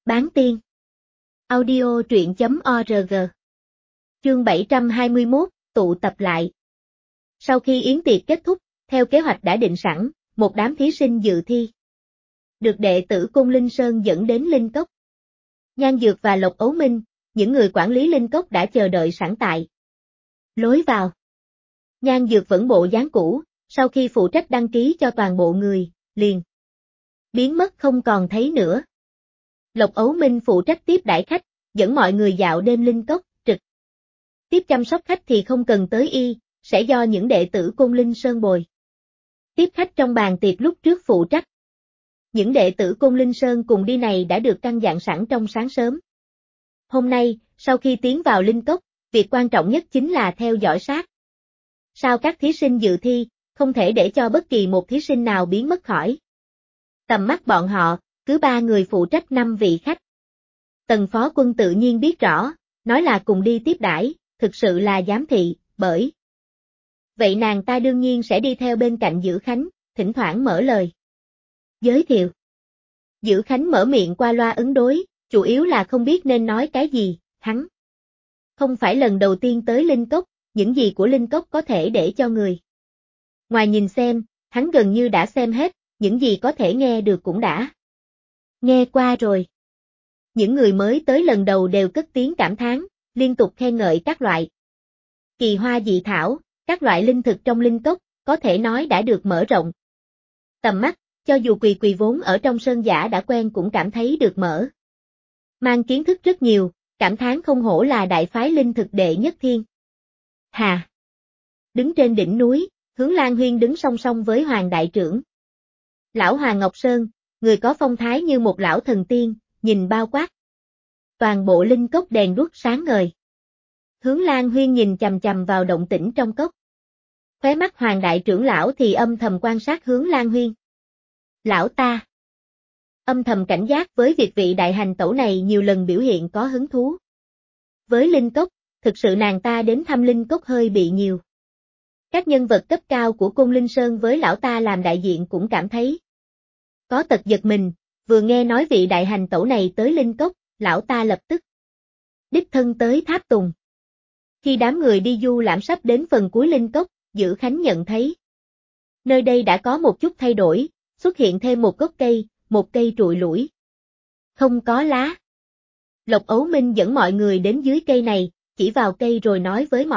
Bán tiên. Audio truyện.org. Chương 721, tụ tập lại. Sau khi yến tiệc kết thúc, theo kế hoạch đã định sẵn, một đám thí sinh dự thi được đệ tử Côn Linh Sơn dẫn đến Linh Cốc. Nhan Dược và Lộc Ấu Minh, những người quản lý Linh Cốc đã chờ đợi sẵn tại lối vào. Nhan Dược vẫn bộ dáng cũ, sau khi phụ trách đăng ký cho toàn bộ người, liền biến mất không còn thấy nữa. Lộc Ấu Minh phụ trách tiếp đãi khách, dẫn mọi người dạo đêm Linh Cốc, trực tiếp chăm sóc khách thì không cần tới y, sẽ do những đệ tử Côn Linh Sơn bồi tiếp khách trong bàn tiệc lúc trước phụ trách. Những đệ tử Côn Linh Sơn cùng đi này đã được căn dặn sẵn trong sáng sớm. Hôm nay, sau khi tiến vào Linh Cốc, việc quan trọng nhất chính là theo dõi sát sao các thí sinh dự thi, không thể để cho bất kỳ một thí sinh nào biến mất khỏi tầm mắt bọn họ, cứ 3 người phụ trách 5 vị khách. Tần Phó Quân tự nhiên biết rõ, nói là cùng đi tiếp đãi, thực sự là giám thị, bởi vậy nàng ta đương nhiên sẽ đi theo bên cạnh Dữ Khánh, thỉnh thoảng mở lời giới thiệu. Dữ Khánh mở miệng qua loa ứng đối, chủ yếu là không biết nên nói cái gì, hắn không phải lần đầu tiên tới Linh Cốc, những gì của Linh Cốc có thể để cho người ngoài nhìn xem, hắn gần như đã xem hết, những gì có thể nghe được cũng đã nghe qua rồi. Những người mới tới lần đầu đều cất tiếng cảm thán, liên tục khen ngợi các loại kỳ hoa dị thảo, các loại linh thực trong Linh Cốc, có thể nói đã được mở rộng tầm mắt, cho dù Quỳ vốn ở trong sơn giả đã quen cũng cảm thấy được mở mang kiến thức rất nhiều, cảm thán không hổ là đại phái linh thực đệ nhất thiên hà. Đứng trên đỉnh núi, Hướng Lan Huyên đứng song song với Hoàng đại trưởng lão Hoàng Ngọc Sơn, người có phong thái như một lão thần tiên, nhìn bao quát toàn bộ Linh Cốc đèn đuốc sáng ngời. Hướng Lan Huyên nhìn chằm chằm vào động tĩnh trong cốc. Khóe mắt Hoàng đại trưởng lão thì âm thầm quan sát Hướng Lan Huyên. Lão ta âm thầm cảnh giác với việc vị đại hành tẩu này nhiều lần biểu hiện có hứng thú với Linh Cốc, thực sự nàng ta đến thăm Linh Cốc hơi bị nhiều. Các nhân vật cấp cao của Côn Linh Sơn với lão ta làm đại diện cũng cảm thấy có tật giật mình, vừa nghe nói vị đại hành tẩu này tới Linh Cốc, lão ta lập tức đích thân tới tháp tùng. Khi đám người đi du lãm sắp đến phần cuối Linh Cốc, Dữ Khánh nhận thấy nơi đây đã có một chút thay đổi, xuất hiện thêm một gốc cây, một cây trụi lủi, không có lá. Lộc Ấu Minh dẫn mọi người đến dưới cây này, chỉ vào cây rồi nói với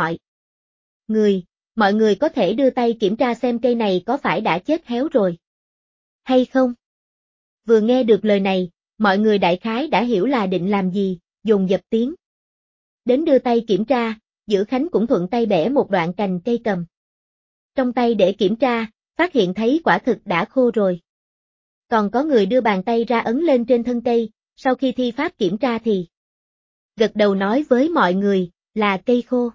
mọi người có thể đưa tay kiểm tra xem cây này có phải đã chết héo rồi hay không. Vừa nghe được lời này, mọi người đại khái đã hiểu là định làm gì, dồn dập tiếng đến đưa tay kiểm tra. Dữ Khánh cũng thuận tay bẻ một đoạn cành cây cầm trong tay để kiểm tra, phát hiện thấy quả thực đã khô rồi. Còn có người đưa bàn tay ra ấn lên trên thân cây, sau khi thi pháp kiểm tra thì gật đầu nói với mọi người, là cây khô.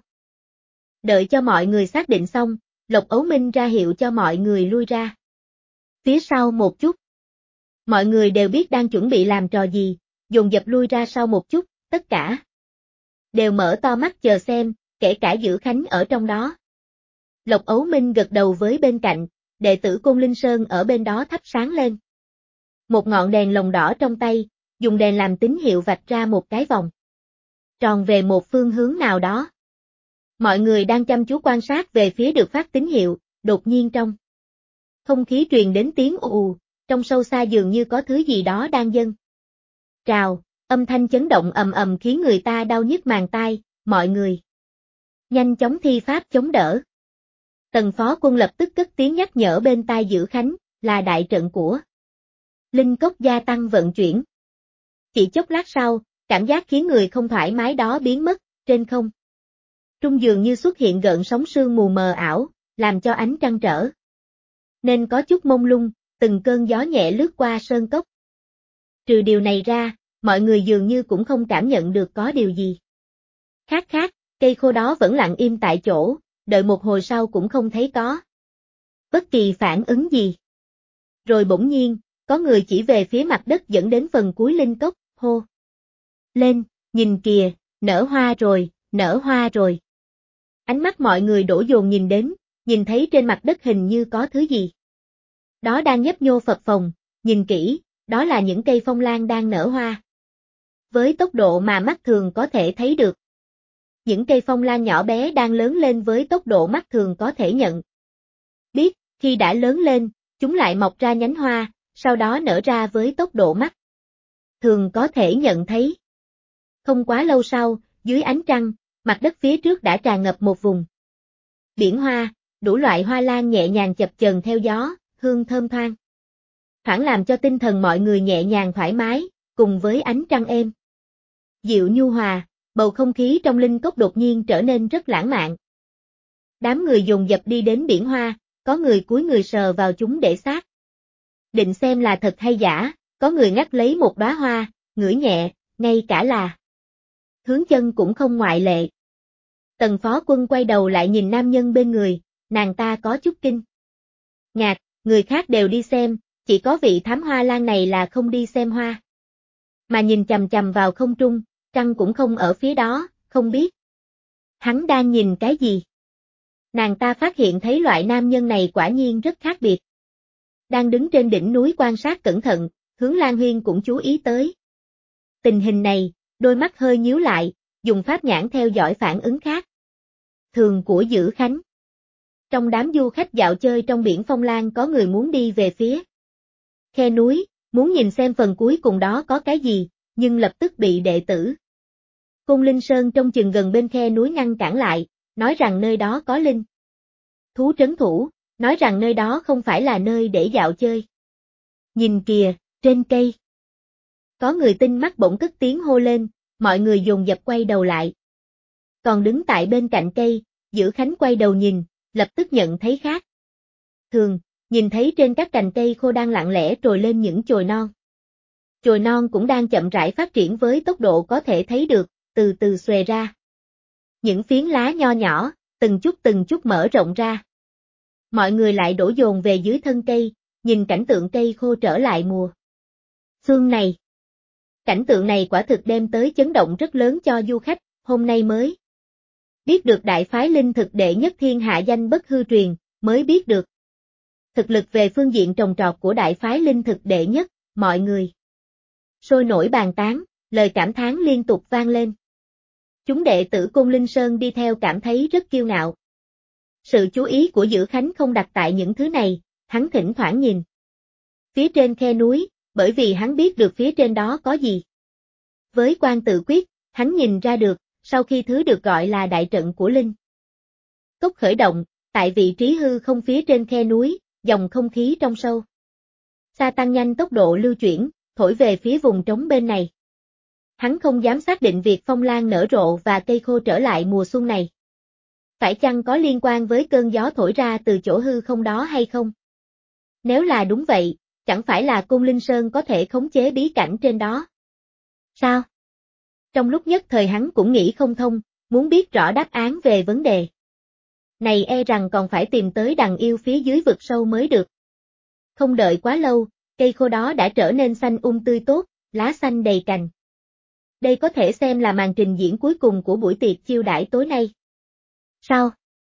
Đợi cho mọi người xác định xong, Lộc Ấu Minh ra hiệu cho mọi người lui ra phía sau một chút. Mọi người đều biết đang chuẩn bị làm trò gì, dồn dập lui ra sau một chút, tất cả đều mở to mắt chờ xem, kể cả Dữ Khánh ở trong đó. Lộc Ấu Minh gật đầu với bên cạnh, đệ tử Côn Linh Sơn ở bên đó thắp sáng lên một ngọn đèn lồng đỏ trong tay, dùng đèn làm tín hiệu vạch ra một cái vòng tròn về một phương hướng nào đó. Mọi người đang chăm chú quan sát về phía được phát tín hiệu, đột nhiên trong không khí truyền đến tiếng ù, trong sâu xa dường như có thứ gì đó đang dâng trào, âm thanh chấn động ầm ầm khiến người ta đau nhức màng tai, mọi người nhanh chóng thi pháp chống đỡ. Tần Phó Quân lập tức cất tiếng nhắc nhở bên tai Dữ Khánh, là đại trận của Linh Cốc gia tăng vận chuyển. Chỉ chốc lát sau, cảm giác khiến người không thoải mái đó biến mất, trên không trung dường như xuất hiện gợn sóng sương mù mờ ảo, làm cho ánh trăng trở nên có chút mông lung, từng cơn gió nhẹ lướt qua sơn cốc. Trừ điều này ra, mọi người dường như cũng không cảm nhận được có điều gì khác, cây khô đó vẫn lặng im tại chỗ, đợi một hồi sau cũng không thấy có bất kỳ phản ứng gì. Rồi bỗng nhiên, có người chỉ về phía mặt đất dẫn đến phần cuối Linh Cốc, hô lên, nhìn kìa, nở hoa rồi. Ánh mắt mọi người đổ dồn nhìn đến, nhìn thấy trên mặt đất hình như có thứ gì đó đang nhấp nhô phập phồng, nhìn kỹ, đó là những cây phong lan đang nở hoa. với tốc độ mà mắt thường có thể thấy được. Những cây phong lan nhỏ bé đang lớn lên với tốc độ mắt thường có thể nhận biết, khi đã lớn lên, chúng lại mọc ra nhánh hoa, sau đó nở ra với tốc độ mắt thường có thể nhận thấy. Không quá lâu sau, dưới ánh trăng, mặt đất phía trước đã tràn ngập một vùng biển hoa, đủ loại hoa lan nhẹ nhàng chập chờn theo gió, hương thơm thoang. Thoảng làm cho tinh thần mọi người nhẹ nhàng thoải mái, cùng với ánh trăng êm dịu nhu hòa, bầu không khí trong linh cốc đột nhiên trở nên rất lãng mạn. Đám người dồn dập đi đến biển hoa, có người cúi người sờ vào chúng để xác định xem là thật hay giả, có người ngắt lấy một đóa hoa, ngửi nhẹ, ngay cả là Hướng Chân cũng không ngoại lệ. Tần Phó Quân quay đầu lại nhìn nam nhân bên người, nàng ta có chút kinh ngạc, người khác đều đi xem, chỉ có vị thám hoa lan này là không đi xem hoa. Mà nhìn chằm chằm vào không trung, trăng cũng không ở phía đó, không biết hắn đang nhìn cái gì. Nàng ta phát hiện thấy loại nam nhân này quả nhiên rất khác biệt. Đang đứng trên đỉnh núi quan sát cẩn thận, Hướng Lan Huyên cũng chú ý tới tình hình này, đôi mắt hơi nhíu lại, dùng pháp nhãn theo dõi phản ứng khác thường của Dữ Khánh. Trong đám du khách dạo chơi trong biển Phong Lan có người muốn đi về phía khe núi, muốn nhìn xem phần cuối cùng đó có cái gì, nhưng lập tức bị đệ tử Côn Linh Sơn trong chừng gần bên khe núi ngăn cản lại, nói rằng nơi đó có linh thú trấn thủ, nói rằng nơi đó không phải là nơi để dạo chơi. Nhìn kìa, trên cây. Có người tinh mắt bỗng cất tiếng hô lên, mọi người dồn dập quay đầu lại. Còn đứng tại bên cạnh cây, Dữ Khánh quay đầu nhìn, lập tức nhận thấy khác thường, nhìn thấy trên các cành cây khô đang lặng lẽ trồi lên những chồi non. Chồi non cũng đang chậm rãi phát triển với tốc độ có thể thấy được, từ từ xòe ra. Những phiến lá nho nhỏ, từng chút mở rộng ra. Mọi người lại đổ dồn về dưới thân cây, nhìn cảnh tượng cây khô trở lại mùa xuân này. Cảnh tượng này quả thực đem tới chấn động rất lớn cho du khách, hôm nay mới biết được đại phái linh thực đệ nhất thiên hạ danh bất hư truyền, mới biết được thực lực về phương diện trồng trọt của đại phái linh thực đệ nhất, mọi người sôi nổi bàn tán, lời cảm thán liên tục vang lên. Chúng đệ tử Côn Linh Sơn đi theo cảm thấy rất kiêu ngạo. Sự chú ý của Dữ Khánh không đặt tại những thứ này, hắn thỉnh thoảng nhìn phía trên khe núi, bởi vì hắn biết được phía trên đó có gì. Với quan tự quyết, hắn nhìn ra được, sau khi thứ được gọi là đại trận của linh cốc khởi động, tại vị trí hư không phía trên khe núi, dòng không khí trong sâu xa tăng nhanh tốc độ lưu chuyển, thổi về phía vùng trống bên này. Hắn không dám xác định việc phong lan nở rộ và cây khô trở lại mùa xuân này phải chăng có liên quan với cơn gió thổi ra từ chỗ hư không đó hay không? Nếu là đúng vậy, chẳng phải là Côn Linh Sơn có thể khống chế bí cảnh trên đó? Sao? Trong lúc nhất thời hắn cũng nghĩ không thông, muốn biết rõ đáp án về vấn đề này e rằng còn phải tìm tới đằng yêu phía dưới vực sâu mới được. Không đợi quá lâu, cây khô đó đã trở nên xanh tươi tốt, lá xanh đầy cành. Đây có thể xem là màn trình diễn cuối cùng của buổi tiệc chiêu đãi tối nay. Sao?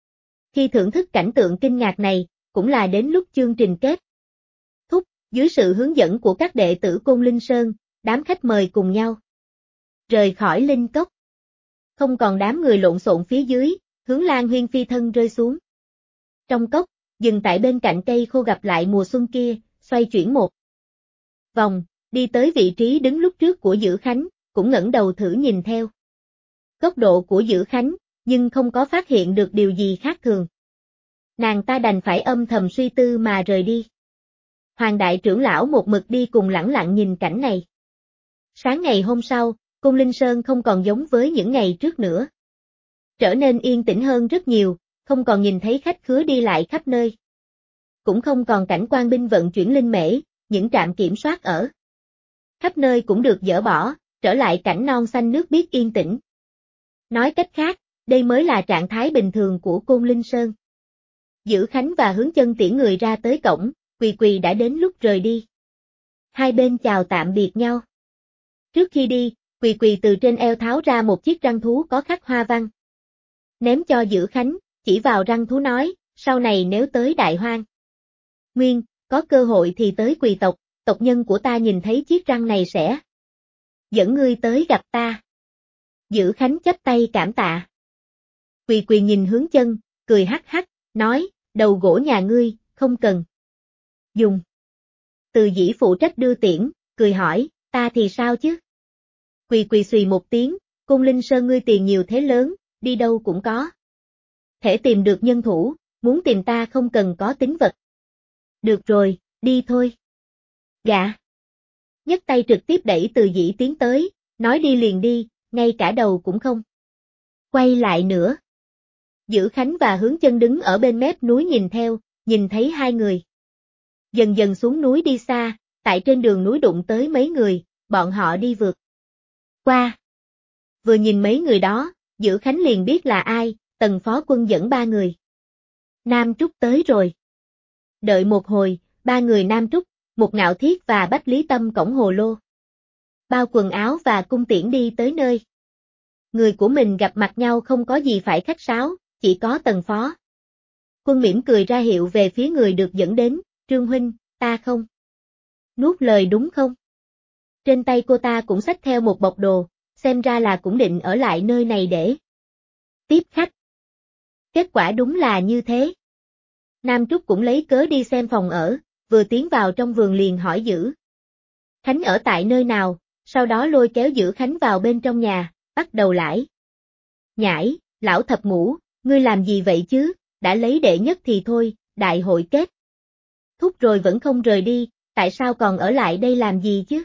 Khi thưởng thức cảnh tượng kinh ngạc này, cũng là đến lúc chương trình kết thúc, dưới sự hướng dẫn của các đệ tử Côn Linh Sơn, đám khách mời cùng nhau rời khỏi linh cốc. Không còn đám người lộn xộn phía dưới, Hướng Lan Huyên phi thân rơi xuống trong cốc, dừng tại bên cạnh cây khô gặp lại mùa xuân kia, xoay chuyển một vòng, đi tới vị trí đứng lúc trước của Dữ Khánh, cũng ngẩng đầu thử nhìn theo góc độ của Dữ Khánh, nhưng không có phát hiện được điều gì khác thường. Nàng ta đành phải âm thầm suy tư mà rời đi. Hoàng đại trưởng lão một mực đi cùng lẳng lặng nhìn cảnh này. Sáng ngày hôm sau, Côn Linh Sơn không còn giống với những ngày trước nữa. Trở nên yên tĩnh hơn rất nhiều, không còn nhìn thấy khách khứa đi lại khắp nơi. Cũng không còn cảnh quan binh vận chuyển linh mễ, những trạm kiểm soát ở khắp nơi cũng được dỡ bỏ, trở lại cảnh non xanh nước biếc yên tĩnh. Nói cách khác, đây mới là trạng thái bình thường của Côn Linh Sơn. Dữ Khánh và Hướng Chân tiễn người ra tới cổng, Quỳ đã đến lúc rời đi. Hai bên chào tạm biệt nhau. Trước khi đi, Quỳ từ trên eo tháo ra một chiếc răng thú có khắc hoa văn. Ném cho Dữ Khánh, chỉ vào răng thú nói, sau này nếu tới Đại Hoang Nguyên, có cơ hội thì tới Quỳ tộc, tộc nhân của ta nhìn thấy chiếc răng này sẽ Dẫn ngươi tới gặp ta. Dữ Khánh chắp tay cảm tạ. Quỳ quỳ nhìn Hướng Chân, cười hắc hắc, nói, đầu gỗ nhà ngươi, không cần dùng. Từ Dĩ phụ trách đưa tiễn, cười hỏi, ta thì sao chứ? Quỳ quỳ xùy một tiếng, Côn Linh Sơn ngươi tiền nhiều thế lớn, đi đâu cũng có. Thể tìm được nhân thủ, muốn tìm ta không cần có tín vật. Được rồi, đi thôi. Dạ. Nhấc tay trực tiếp đẩy Từ Dĩ tiến tới, nói đi liền đi, ngay cả đầu cũng không quay lại nữa. Dữ Khánh và Hướng Chân đứng ở bên mép núi nhìn theo, nhìn thấy hai người dần dần xuống núi đi xa, tại trên đường núi đụng tới mấy người, bọn họ đi vượt qua. Vừa nhìn mấy người đó, Dữ Khánh liền biết là ai, Tần phó quân dẫn ba người. Nam Trúc tới rồi. Đợi một hồi, ba người Nam Trúc, Một Ngạo Thiết và Bách Lý Tâm cõng hồ lô, bao quần áo và cung tiễn đi tới nơi. Người của mình gặp mặt nhau không có gì phải khách sáo, chỉ có Tần phó quân mỉm cười ra hiệu về phía người được dẫn đến, Trương huynh, ta không nuốt lời đúng không? Trên tay cô ta cũng xách theo một bọc đồ, xem ra là cũng định ở lại nơi này để tiếp khách. Kết quả đúng là như thế. Nam Trúc cũng lấy cớ đi xem phòng ở, vừa tiến vào trong vườn liền hỏi Dữ Khánh ở tại nơi nào, sau đó lôi kéo Dữ Khánh vào bên trong nhà, bắt đầu lải nhải, lão thập ngũ, ngươi làm gì vậy chứ, đã lấy đệ nhất thì thôi, đại hội kết thúc rồi vẫn không rời đi, tại sao còn ở lại đây làm gì chứ?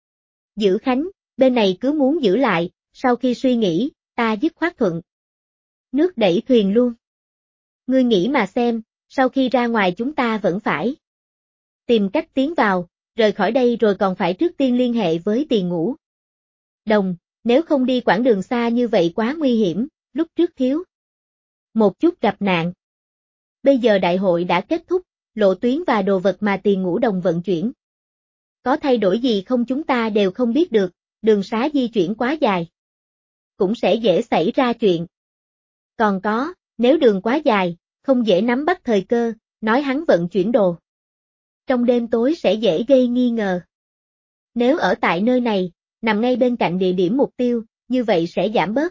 Dữ Khánh, bên này cứ muốn giữ lại, sau khi suy nghĩ, ta dứt khoát thuận nước đẩy thuyền luôn. Ngươi nghĩ mà xem, sau khi ra ngoài chúng ta vẫn phải tìm cách tiến vào, rời khỏi đây rồi còn phải trước tiên liên hệ với Tiền Ngũ Đồng, nếu không đi quãng đường xa như vậy quá nguy hiểm, lúc trước thiếu một chút gặp nạn. Bây giờ đại hội đã kết thúc, lộ tuyến và đồ vật mà Tiền Ngũ Đồng vận chuyển có thay đổi gì không chúng ta đều không biết được, đường xá di chuyển quá dài, cũng sẽ dễ xảy ra chuyện. Còn có, nếu đường quá dài, không dễ nắm bắt thời cơ, nói hắn vận chuyển đồ trong đêm tối sẽ dễ gây nghi ngờ. Nếu ở tại nơi này, nằm ngay bên cạnh địa điểm mục tiêu, như vậy sẽ giảm bớt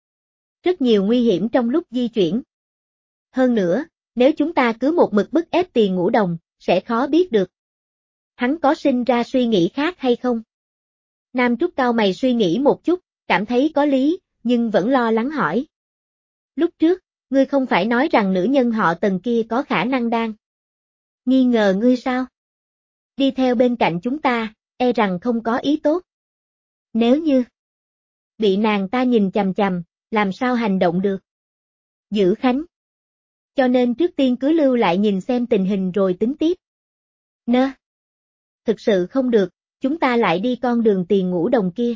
rất nhiều nguy hiểm trong lúc di chuyển. Hơn nữa, nếu chúng ta cứ một mực bức ép Tiền Ngũ Đồng, sẽ khó biết được hắn có sinh ra suy nghĩ khác hay không. Nam Trúc cao mày suy nghĩ một chút, cảm thấy có lý, nhưng vẫn lo lắng hỏi. Lúc trước, ngươi không phải nói rằng nữ nhân họ Tần kia có khả năng đang nghi ngờ ngươi sao? Đi theo bên cạnh chúng ta, e rằng không có ý tốt. Nếu như bị nàng ta nhìn chằm chằm, làm sao hành động được? Dữ Khánh. Cho nên trước tiên cứ lưu lại nhìn xem tình hình rồi tính tiếp. Nơ. Thực sự không được, chúng ta lại đi con đường Tiền Ngũ Đồng kia.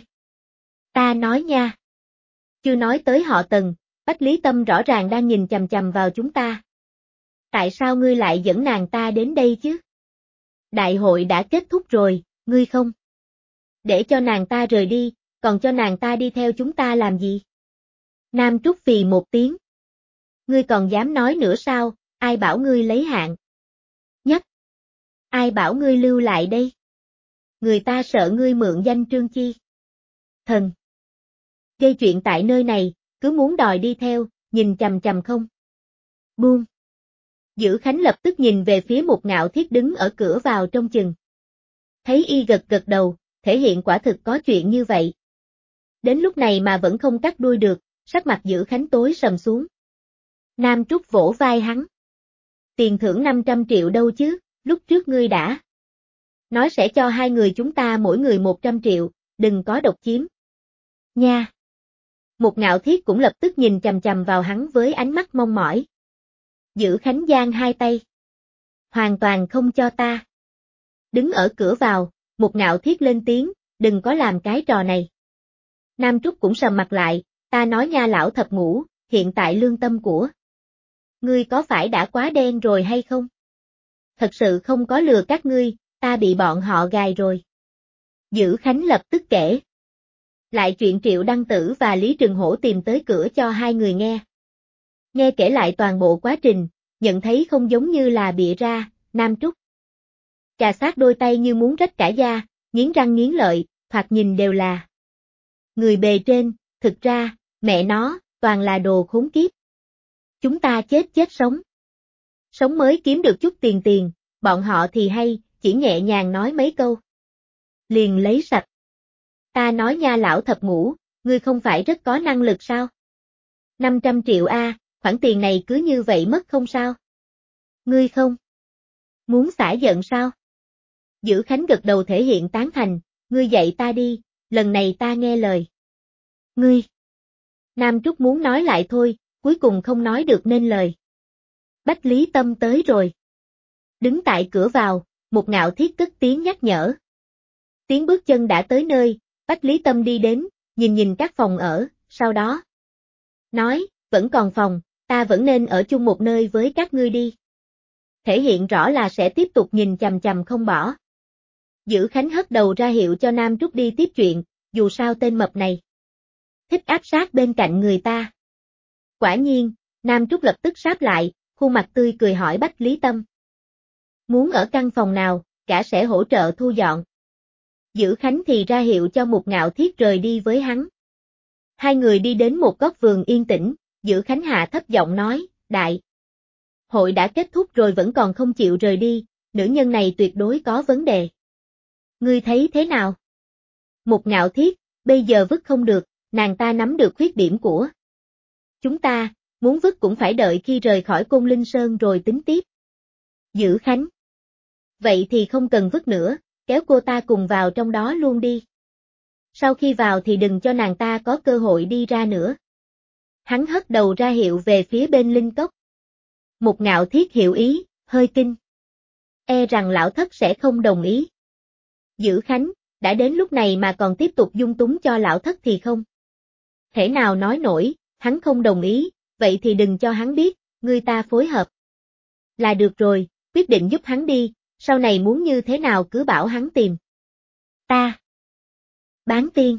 Ta nói nha. Chưa nói tới họ Tần, Bách Lý Tâm rõ ràng đang nhìn chằm chằm vào chúng ta. Tại sao ngươi lại dẫn nàng ta đến đây chứ? Đại hội đã kết thúc rồi, ngươi không để cho nàng ta rời đi, còn cho nàng ta đi theo chúng ta làm gì? Nam Trúc phì một tiếng. Ngươi còn dám nói nữa sao, ai bảo ngươi lấy hạng nhất? Ai bảo ngươi lưu lại đây? Người ta sợ ngươi mượn danh Trương Chi Thần gây chuyện tại nơi này, cứ muốn đòi đi theo, nhìn chằm chằm không buông. Dữ Khánh lập tức nhìn về phía Một Ngạo Thiết đứng ở cửa vào trong chừng. Thấy y gật gật đầu, thể hiện quả thực có chuyện như vậy. Đến lúc này mà vẫn không cắt đuôi được, sắc mặt Dữ Khánh tối sầm xuống. Nam Trúc vỗ vai hắn. Tiền thưởng 500 triệu đâu chứ, lúc trước ngươi đã nói sẽ cho hai người chúng ta mỗi người 100 triệu, đừng có độc chiếm. Nha. Một Ngạo Thiết cũng lập tức nhìn chằm chằm vào hắn với ánh mắt mong mỏi. Dữ Khánh giang hai tay. Hoàn toàn không cho ta. Đứng ở cửa vào, Một Ngạo Thiết lên tiếng, đừng có làm cái trò này. Nam Trúc cũng sầm mặt lại, ta nói nha lão thập ngũ, hiện tại lương tâm của ngươi có phải đã quá đen rồi hay không? Thật sự không có lừa các ngươi, ta bị bọn họ gài rồi. Dữ Khánh lập tức kể lại chuyện Triệu Đăng Tử và Lý Trừng Hổ tìm tới cửa cho hai người nghe. Nghe kể lại toàn bộ quá trình, nhận thấy không giống như là bịa ra, Nam Trúc chà sát đôi tay như muốn rách cả da, nghiến răng nghiến lợi, thoạt nhìn đều là Người bề trên, thực ra, mẹ nó, toàn là đồ khốn kiếp. Chúng ta chết sống. Sống mới kiếm được chút tiền, bọn họ thì hay, chỉ nhẹ nhàng nói mấy câu. Liền lấy sạch. Ta nói nha lão thập ngũ, ngươi không phải rất có năng lực sao? 500 triệu a, khoản tiền này cứ như vậy mất không sao? Ngươi không? Muốn xả giận sao? Dữ Khánh gật đầu thể hiện tán thành, ngươi dạy ta đi, lần này ta nghe lời. Ngươi! Nam Trúc muốn nói lại thôi, cuối cùng không nói được nên lời. Bách Lý Tâm tới rồi. Đứng tại cửa vào, một Ngạo Thiết cất tiếng nhắc nhở. Tiếng bước chân đã tới nơi, Bách Lý Tâm đi đến, nhìn các phòng ở, sau đó nói, vẫn còn phòng, ta vẫn nên ở chung một nơi với các ngươi đi. Thể hiện rõ là sẽ tiếp tục nhìn chằm chằm không bỏ. Dữ Khánh hất đầu ra hiệu cho Nam Trúc đi tiếp chuyện, dù sao tên mập này thích áp sát bên cạnh người ta. Quả nhiên, Nam Trúc lập tức sáp lại, khuôn mặt tươi cười hỏi Bách Lý Tâm. Muốn ở căn phòng nào, cả sẽ hỗ trợ thu dọn. Dữ Khánh thì ra hiệu cho một Ngạo Thiết rời đi với hắn. Hai người đi đến một góc vườn yên tĩnh, Dữ Khánh hạ thấp giọng nói, đại hội đã kết thúc rồi vẫn còn không chịu rời đi, nữ nhân này tuyệt đối có vấn đề. Ngươi thấy thế nào? Một Ngạo Thiết, bây giờ vứt không được, nàng ta nắm được khuyết điểm của chúng ta, muốn vứt cũng phải đợi khi rời khỏi Côn Linh Sơn rồi tính tiếp. Dữ Khánh. Vậy thì không cần vứt nữa, kéo cô ta cùng vào trong đó luôn đi. Sau khi vào thì đừng cho nàng ta có cơ hội đi ra nữa. Hắn hất đầu ra hiệu về phía bên linh cốc. Một Ngạo Thiết hiểu ý, hơi kinh. E rằng lão thất sẽ không đồng ý. Dữ Khánh, đã đến lúc này mà còn tiếp tục dung túng cho lão thất thì không thể nào nói nổi, hắn không đồng ý, vậy thì đừng cho hắn biết, người ta phối hợp. Là được rồi, quyết định giúp hắn đi, sau này muốn như thế nào cứ bảo hắn tìm. Ta. Bán tiên.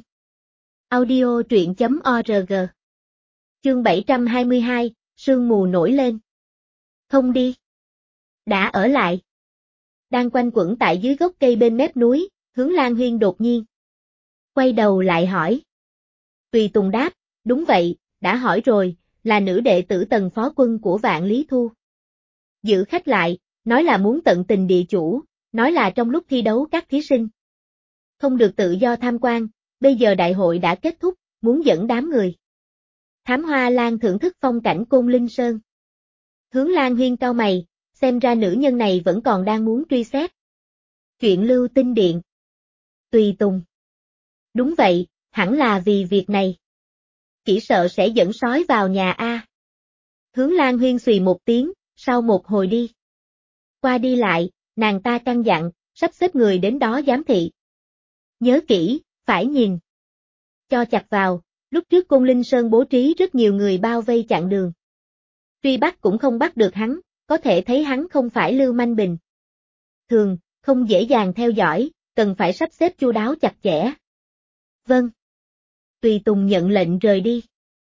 Audio truyện.org. Chương 722, sương mù nổi lên. Không đi. Đã ở lại. Đang quanh quẩn tại dưới gốc cây bên mép núi, Hướng Lan Huyên đột nhiên quay đầu lại hỏi. Tùy Tùng đáp, đúng vậy, đã hỏi rồi, là nữ đệ tử Tần phó quân của Vạn Lý Thu. Giữ khách lại, nói là muốn tận tình địa chủ, nói là trong lúc thi đấu các thí sinh không được tự do tham quan, bây giờ đại hội đã kết thúc, muốn dẫn đám người Thám Hoa Lan thưởng thức phong cảnh Côn Linh Sơn. Hướng Lan Huyên cau mày, xem ra nữ nhân này vẫn còn đang muốn truy xét chuyện Lưu Tinh Điện. Tùy Tùng. Đúng vậy, hẳn là vì việc này. Chỉ sợ sẽ dẫn sói vào nhà a. Hướng Lan Huyên xùy một tiếng, sau một hồi đi qua đi lại, nàng ta căn dặn, sắp xếp người đến đó giám thị. Nhớ kỹ, phải nhìn cho chặt vào, lúc trước Côn Linh Sơn bố trí rất nhiều người bao vây chặn đường. Truy bắt cũng không bắt được hắn, có thể thấy hắn không phải lưu manh bình thường, không dễ dàng theo dõi, cần phải sắp xếp chu đáo chặt chẽ. Vâng. Tùy Tùng nhận lệnh rời đi.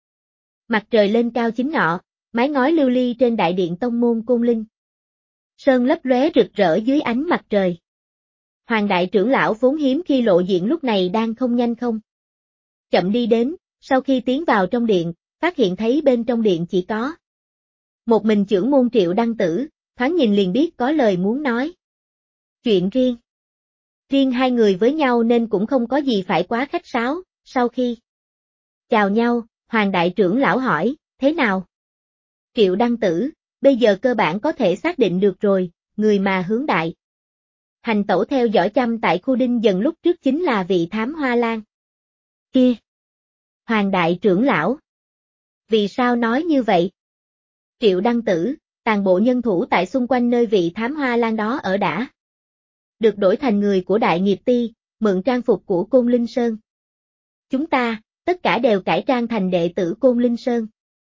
Mặt trời lên cao chính ngọ, mái ngói lưu ly trên đại điện tông môn Côn Linh Sơn lấp lóe rực rỡ dưới ánh mặt trời. Hoàng đại trưởng lão vốn hiếm khi lộ diện lúc này đang không nhanh không chậm đi đến, sau khi tiến vào trong điện, phát hiện thấy bên trong điện chỉ có một mình trưởng môn Triệu Đăng Tử, thoáng nhìn liền biết có lời muốn nói. Chuyện riêng hai người với nhau nên cũng không có gì phải quá khách sáo, sau khi chào nhau, Hoàng đại trưởng lão hỏi, thế nào? Triệu Đăng Tử, bây giờ cơ bản có thể xác định được rồi, người mà Hướng đại hành tẩu theo dõi chăm tại khu Đinh Dần lúc trước chính là vị Thám Hoa Lan kia. Hoàng đại trưởng lão. Vì sao nói như vậy? Triệu Đăng Tử, toàn bộ nhân thủ tại xung quanh nơi vị Thám Hoa Lan đó ở đã được đổi thành người của Đại Nghiệp Ti, mượn trang phục của Côn Linh Sơn. Chúng ta, tất cả đều cải trang thành đệ tử Côn Linh Sơn.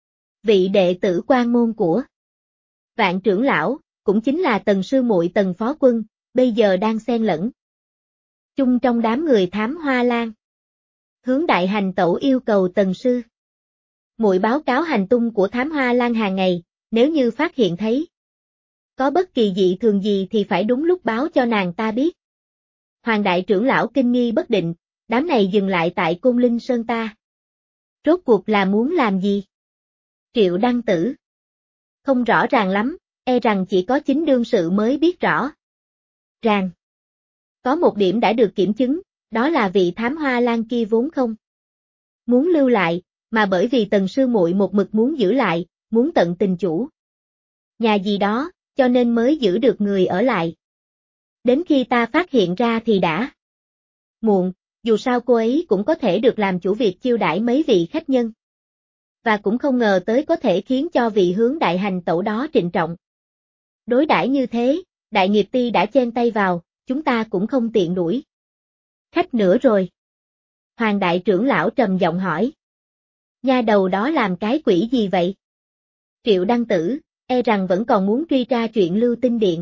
Vị đệ tử quan môn của Vạn trưởng lão, cũng chính là Tần sư muội Tần phó quân, bây giờ đang xen lẫn chung trong đám người Thám Hoa Lan. Hướng đại hành tẩu yêu cầu Tần sư muội báo cáo hành tung của Thám Hoa Lan hàng ngày, nếu như phát hiện thấy có bất kỳ dị thường gì thì phải đúng lúc báo cho nàng ta biết. Hoàng đại trưởng lão kinh nghi bất định, đám này dừng lại tại Côn Linh Sơn ta. Rốt cuộc là muốn làm gì? Triệu Đăng Tử. Không rõ ràng lắm, e rằng chỉ có chính đương sự mới biết rõ. Ràng. Có một điểm đã được kiểm chứng, đó là vị thám hoa lan kia vốn không muốn lưu lại, mà bởi vì Tần sư muội một mực muốn giữ lại, muốn tận tình chủ nhà gì đó, cho nên mới giữ được người ở lại. Đến khi ta phát hiện ra thì đã muộn, dù sao cô ấy cũng có thể được làm chủ việc chiêu đãi mấy vị khách nhân. Và cũng không ngờ tới có thể khiến cho vị hướng đại hành tẩu đó trịnh trọng đối đãi như thế, đại nghiệp ty đã chen tay vào, chúng ta cũng không tiện đuổi khách nữa rồi. Hoàng đại trưởng lão trầm giọng hỏi. Nha đầu đó làm cái quỷ gì vậy? Triệu Đăng Tử, e rằng vẫn còn muốn truy tra chuyện Lưu Tinh Điện.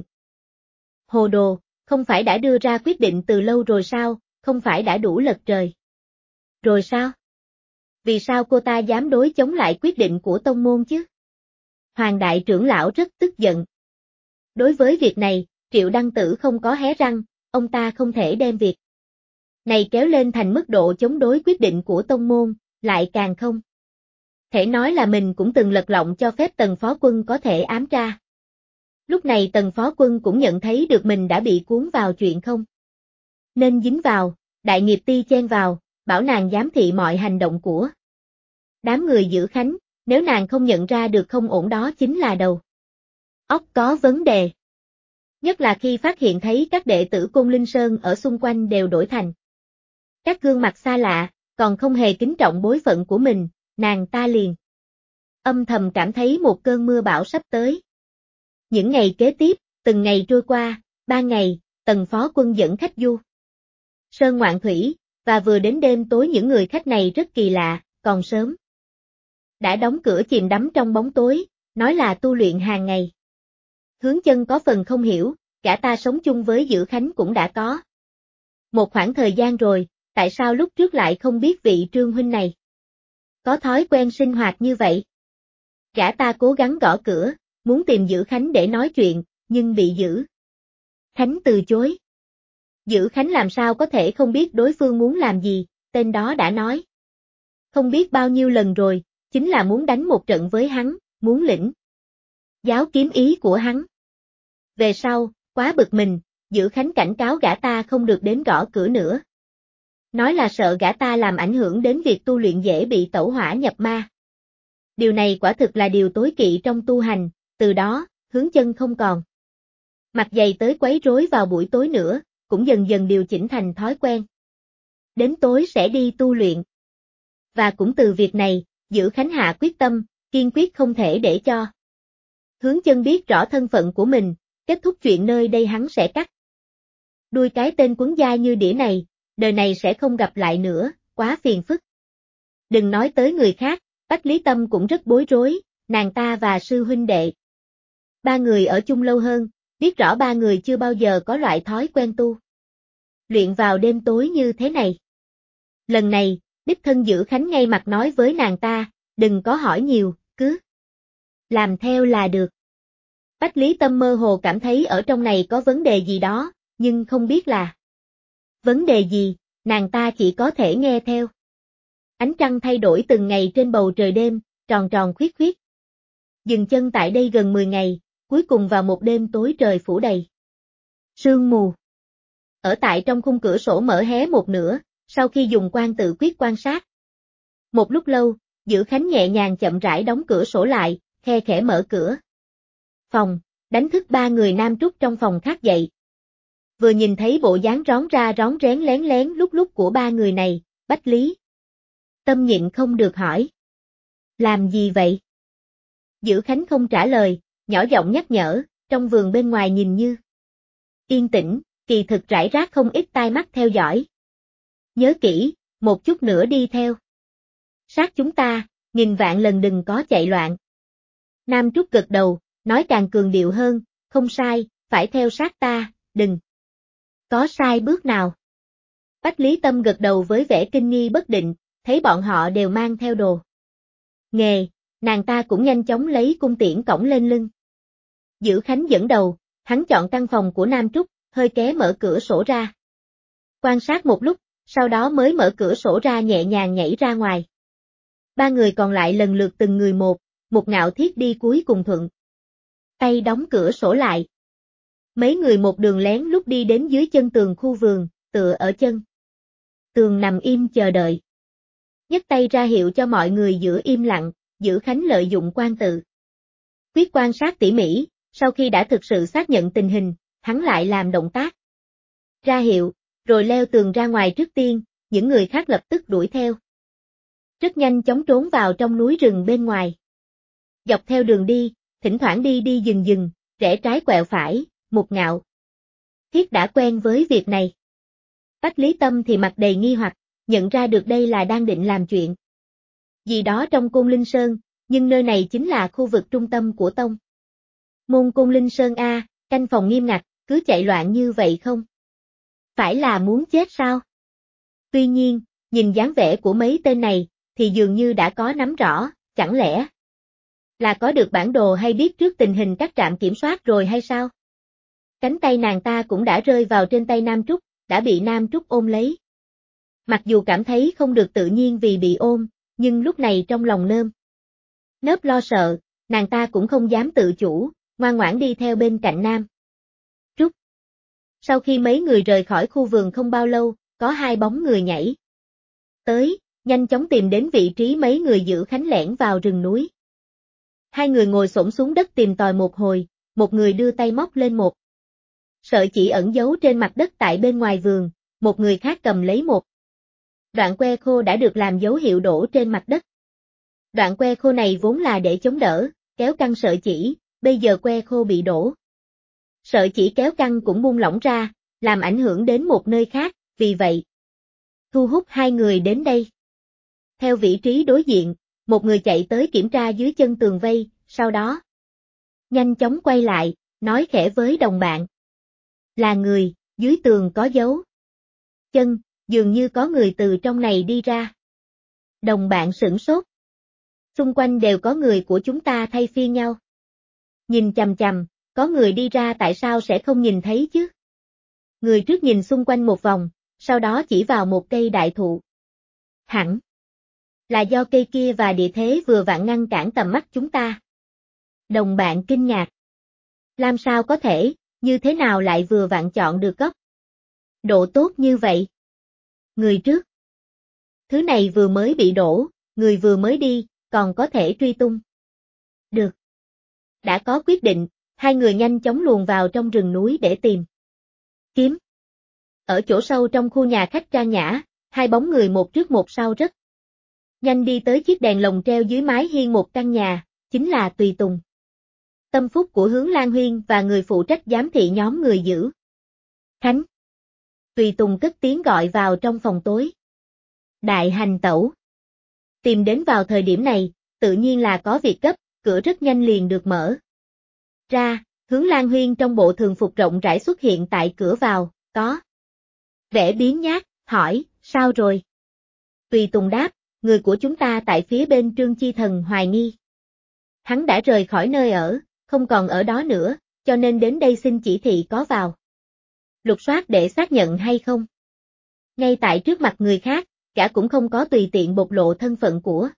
Hồ đồ, không phải đã đưa ra quyết định từ lâu rồi sao, không phải đã đủ lật trời. Rồi sao? Vì sao cô ta dám đối chống lại quyết định của tông môn chứ? Hoàng đại trưởng lão rất tức giận. Đối với việc này, Triệu Đăng Tử không có hé răng, ông ta không thể đem việc này kéo lên thành mức độ chống đối quyết định của tông môn, lại càng không thể nói là mình cũng từng lật lọng cho phép Tần Phó Quân có thể ám tra. Lúc này Tần Phó Quân cũng nhận thấy được mình đã bị cuốn vào chuyện không nên dính vào, đại nghiệp ty chen vào, bảo nàng giám thị mọi hành động của đám người giữ khánh, nếu nàng không nhận ra được không ổn đó chính là đầu óc có vấn đề. Nhất là khi phát hiện thấy các đệ tử Côn Linh Sơn ở xung quanh đều đổi thành các gương mặt xa lạ, còn không hề kính trọng bối phận của mình, nàng ta liền âm thầm cảm thấy một cơn mưa bão sắp tới. Những ngày kế tiếp, từng ngày trôi qua, 3 ngày, Tần Phó Quân dẫn khách du sơn ngoạn thủy, và vừa đến đêm tối những người khách này rất kỳ lạ, còn sớm đã đóng cửa chìm đắm trong bóng tối, nói là tu luyện hàng ngày. Hướng Chân có phần không hiểu, cả ta sống chung với Dữ Khánh cũng đã có một khoảng thời gian rồi, tại sao lúc trước lại không biết vị Trương huynh này có thói quen sinh hoạt như vậy? Gã ta cố gắng gõ cửa, muốn tìm Dữ Khánh để nói chuyện, nhưng bị Dữ Khánh từ chối. Dữ Khánh làm sao có thể không biết đối phương muốn làm gì, tên đó đã nói không biết bao nhiêu lần rồi, chính là muốn đánh một trận với hắn, muốn lĩnh giáo kiếm ý của hắn. Về sau, quá bực mình, Dữ Khánh cảnh cáo gã ta không được đến gõ cửa nữa. Nói là sợ gã ta làm ảnh hưởng đến việc tu luyện dễ bị tẩu hỏa nhập ma. Điều này quả thực là điều tối kỵ trong tu hành, từ đó, Hướng Chân không còn mặt dày tới quấy rối vào buổi tối nữa, cũng dần dần điều chỉnh thành thói quen. Đến tối sẽ đi tu luyện. Và cũng từ việc này, Dữ Khánh hạ quyết tâm, kiên quyết không thể để cho Hướng Chân biết rõ thân phận của mình, kết thúc chuyện nơi đây hắn sẽ cắt đuôi cái tên quấn da như đĩa này, đời này sẽ không gặp lại nữa, quá phiền phức. Đừng nói tới người khác, Bách Lý Tâm cũng rất bối rối, nàng ta và sư huynh đệ. 3 người ở chung lâu hơn, biết rõ 3 người chưa bao giờ có loại thói quen tu luyện vào đêm tối như thế này. Lần này, đích thân Dữ Khánh ngay mặt nói với nàng ta, đừng có hỏi nhiều, cứ làm theo là được. Bách Lý Tâm mơ hồ cảm thấy ở trong này có vấn đề gì đó, nhưng không biết là vấn đề gì, nàng ta chỉ có thể nghe theo. Ánh trăng thay đổi từng ngày trên bầu trời đêm, tròn tròn khuyết khuyết. Dừng chân tại đây gần 10 ngày, cuối cùng vào một đêm tối trời phủ đầy sương mù. Ở tại trong khung cửa sổ mở hé một nửa, sau khi dùng quan tự quyết quan sát một lúc lâu, Dữ Khánh nhẹ nhàng chậm rãi đóng cửa sổ lại, khe khẽ mở cửa phòng, đánh thức 3 người nam trúc trong phòng khác dậy. Vừa nhìn thấy bộ dáng rón ra rón rén lén lén lúc lúc của 3 người này, Bách Lý Tâm nhịn không được hỏi. Làm gì vậy? Dữ Khánh không trả lời, nhỏ giọng nhắc nhở, trong vườn bên ngoài nhìn như yên tĩnh, kỳ thực rải rác không ít tai mắt theo dõi. Nhớ kỹ, một chút nữa đi theo sát chúng ta, nghìn vạn lần đừng có chạy loạn. Nam Trúc gật đầu, nói càng cường điệu hơn, không sai, phải theo sát ta, đừng có sai bước nào. Bách Lý Tâm gật đầu với vẻ kinh nghi bất định, thấy bọn họ đều mang theo đồ nghề, nàng ta cũng nhanh chóng lấy cung tiễn cõng lên lưng. Dữ Khánh dẫn đầu, hắn chọn căn phòng của Nam Trúc, hơi ké mở cửa sổ ra. Quan sát một lúc, sau đó mới mở cửa sổ ra nhẹ nhàng nhảy ra ngoài. Ba người còn lại lần lượt từng người một, Mục Ngạo Thiết đi cuối cùng thuận tay đóng cửa sổ lại. Mấy người một đường lén lút đi đến dưới chân tường khu vườn, tựa ở chân tường nằm im chờ đợi. Nhấc tay ra hiệu cho mọi người giữ im lặng, Dữ Khánh lợi dụng quan tự quyết quan sát tỉ mỉ, sau khi đã thực sự xác nhận tình hình, hắn lại làm động tác ra hiệu, rồi leo tường ra ngoài trước tiên, những người khác lập tức đuổi theo. Rất nhanh chóng trốn vào trong núi rừng bên ngoài. Dọc theo đường đi, thỉnh thoảng đi đi dừng dừng, rẽ trái quẹo phải, Mục Ngạo Thiết đã quen với việc này. Bách Lý Tâm thì mặt đầy nghi hoặc, nhận ra được đây là đang định làm chuyện gì đó trong Côn Linh Sơn, nhưng nơi này chính là khu vực trung tâm của tông môn Côn Linh Sơn A, canh phòng nghiêm ngặt, cứ chạy loạn như vậy không phải là muốn chết sao? Tuy nhiên, nhìn dáng vẻ của mấy tên này, thì dường như đã có nắm rõ, chẳng lẽ là có được bản đồ hay biết trước tình hình các trạm kiểm soát rồi hay sao? Cánh tay nàng ta cũng đã rơi vào trên tay Nam Trúc, đã bị Nam Trúc ôm lấy. Mặc dù cảm thấy không được tự nhiên vì bị ôm, nhưng lúc này trong lòng nớp lo sợ, nàng ta cũng không dám tự chủ, ngoan ngoãn đi theo bên cạnh Nam Trúc. Sau khi mấy người rời khỏi khu vườn không bao lâu, có hai bóng người nhảy tới, nhanh chóng tìm đến vị trí mấy người Dữ Khánh lẻn vào rừng núi. Hai người ngồi xổm xuống đất tìm tòi một hồi, một người đưa tay móc lên một sợi chỉ ẩn giấu trên mặt đất tại bên ngoài vườn, một người khác cầm lấy một đoạn que khô đã được làm dấu hiệu đổ trên mặt đất. Đoạn que khô này vốn là để chống đỡ, kéo căng sợi chỉ, bây giờ que khô bị đổ. Sợi chỉ kéo căng cũng buông lỏng ra, làm ảnh hưởng đến một nơi khác, vì vậy thu hút hai người đến đây. Theo vị trí đối diện, một người chạy tới kiểm tra dưới chân tường vây, sau đó nhanh chóng quay lại, nói khẽ với đồng bạn. Là người, dưới tường có dấu chân, dường như có người từ trong này đi ra. Đồng bạn sửng sốt. Xung quanh đều có người của chúng ta thay phiên nhau. Nhìn chằm chằm, có người đi ra tại sao sẽ không nhìn thấy chứ? Người trước nhìn xung quanh một vòng, sau đó chỉ vào một cây đại thụ. Hẳn là do cây kia và địa thế vừa vặn ngăn cản tầm mắt chúng ta. Đồng bạn kinh ngạc. Làm sao có thể, như thế nào lại vừa vặn chọn được góc độ tốt như vậy? Người trước. Thứ này vừa mới bị đổ, người vừa mới đi, còn có thể truy tung. Được. Đã có quyết định, hai người nhanh chóng luồn vào trong rừng núi để tìm kiếm. Ở chỗ sâu trong khu nhà khách trang nhã, hai bóng người một trước một sau rất nhanh đi tới chiếc đèn lồng treo dưới mái hiên một căn nhà, chính là tùy tùng tâm phúc của Hướng Lan Huyên và người phụ trách giám thị nhóm người Dữ Khánh. Tùy tùng cất tiếng gọi vào trong phòng tối. Đại hành tẩu. Tìm đến vào thời điểm này, tự nhiên là có việc gấp, cửa rất nhanh liền được mở ra, Hướng Lan Huyên trong bộ thường phục rộng rãi xuất hiện tại cửa vào, có vẻ biếng nhác, hỏi, sao rồi? Tùy tùng đáp, người của chúng ta tại phía bên Trương Chi Thần hoài nghi. Hắn đã rời khỏi nơi ở, không còn ở đó nữa, cho nên đến đây xin chỉ thị có vào lục soát để xác nhận hay không. Ngay tại trước mặt người khác, gã cũng không có tùy tiện bộc lộ thân phận của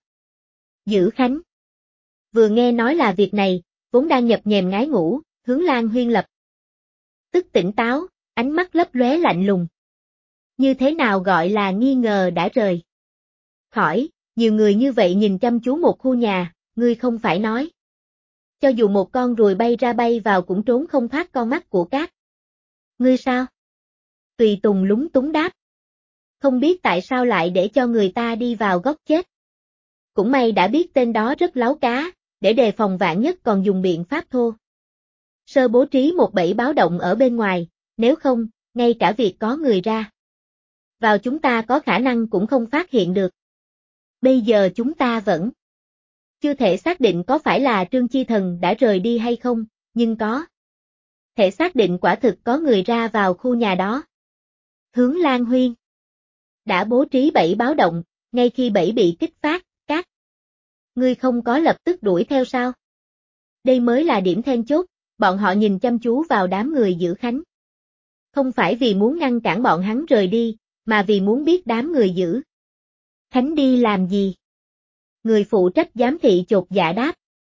Dữ Khánh. Vừa nghe nói là việc này, vốn đang nhập nhèm ngái ngủ, Hướng Lan Huyên lập tức tỉnh táo, ánh mắt lấp lóe lạnh lùng. Như thế nào gọi là nghi ngờ đã rời khỏi, nhiều người như vậy nhìn chăm chú một khu nhà, ngươi không phải nói. Cho dù một con ruồi bay ra bay vào cũng trốn không thoát con mắt của các ngươi sao? Tùy tùng lúng túng đáp. Không biết tại sao lại để cho người ta đi vào góc chết. Cũng may đã biết tên đó rất láo cá, để đề phòng vạn nhất còn dùng biện pháp thô sơ bố trí một bẫy báo động ở bên ngoài, nếu không, ngay cả việc có người ra vào chúng ta có khả năng cũng không phát hiện được. Bây giờ chúng ta vẫn chưa thể xác định có phải là Trương Chi Thần đã rời đi hay không, nhưng có thể xác định quả thực có người ra vào khu nhà đó. Hướng Lan Huyên đã bố trí bẫy báo động, ngay khi bẫy bị kích phát, các ngươi không có lập tức đuổi theo sao? Đây mới là điểm then chốt, bọn họ nhìn chăm chú vào đám người Dữ Khánh. Không phải vì muốn ngăn cản bọn hắn rời đi, mà vì muốn biết đám người giữ khánh đi làm gì. Người phụ trách giám thị chột dạ đáp.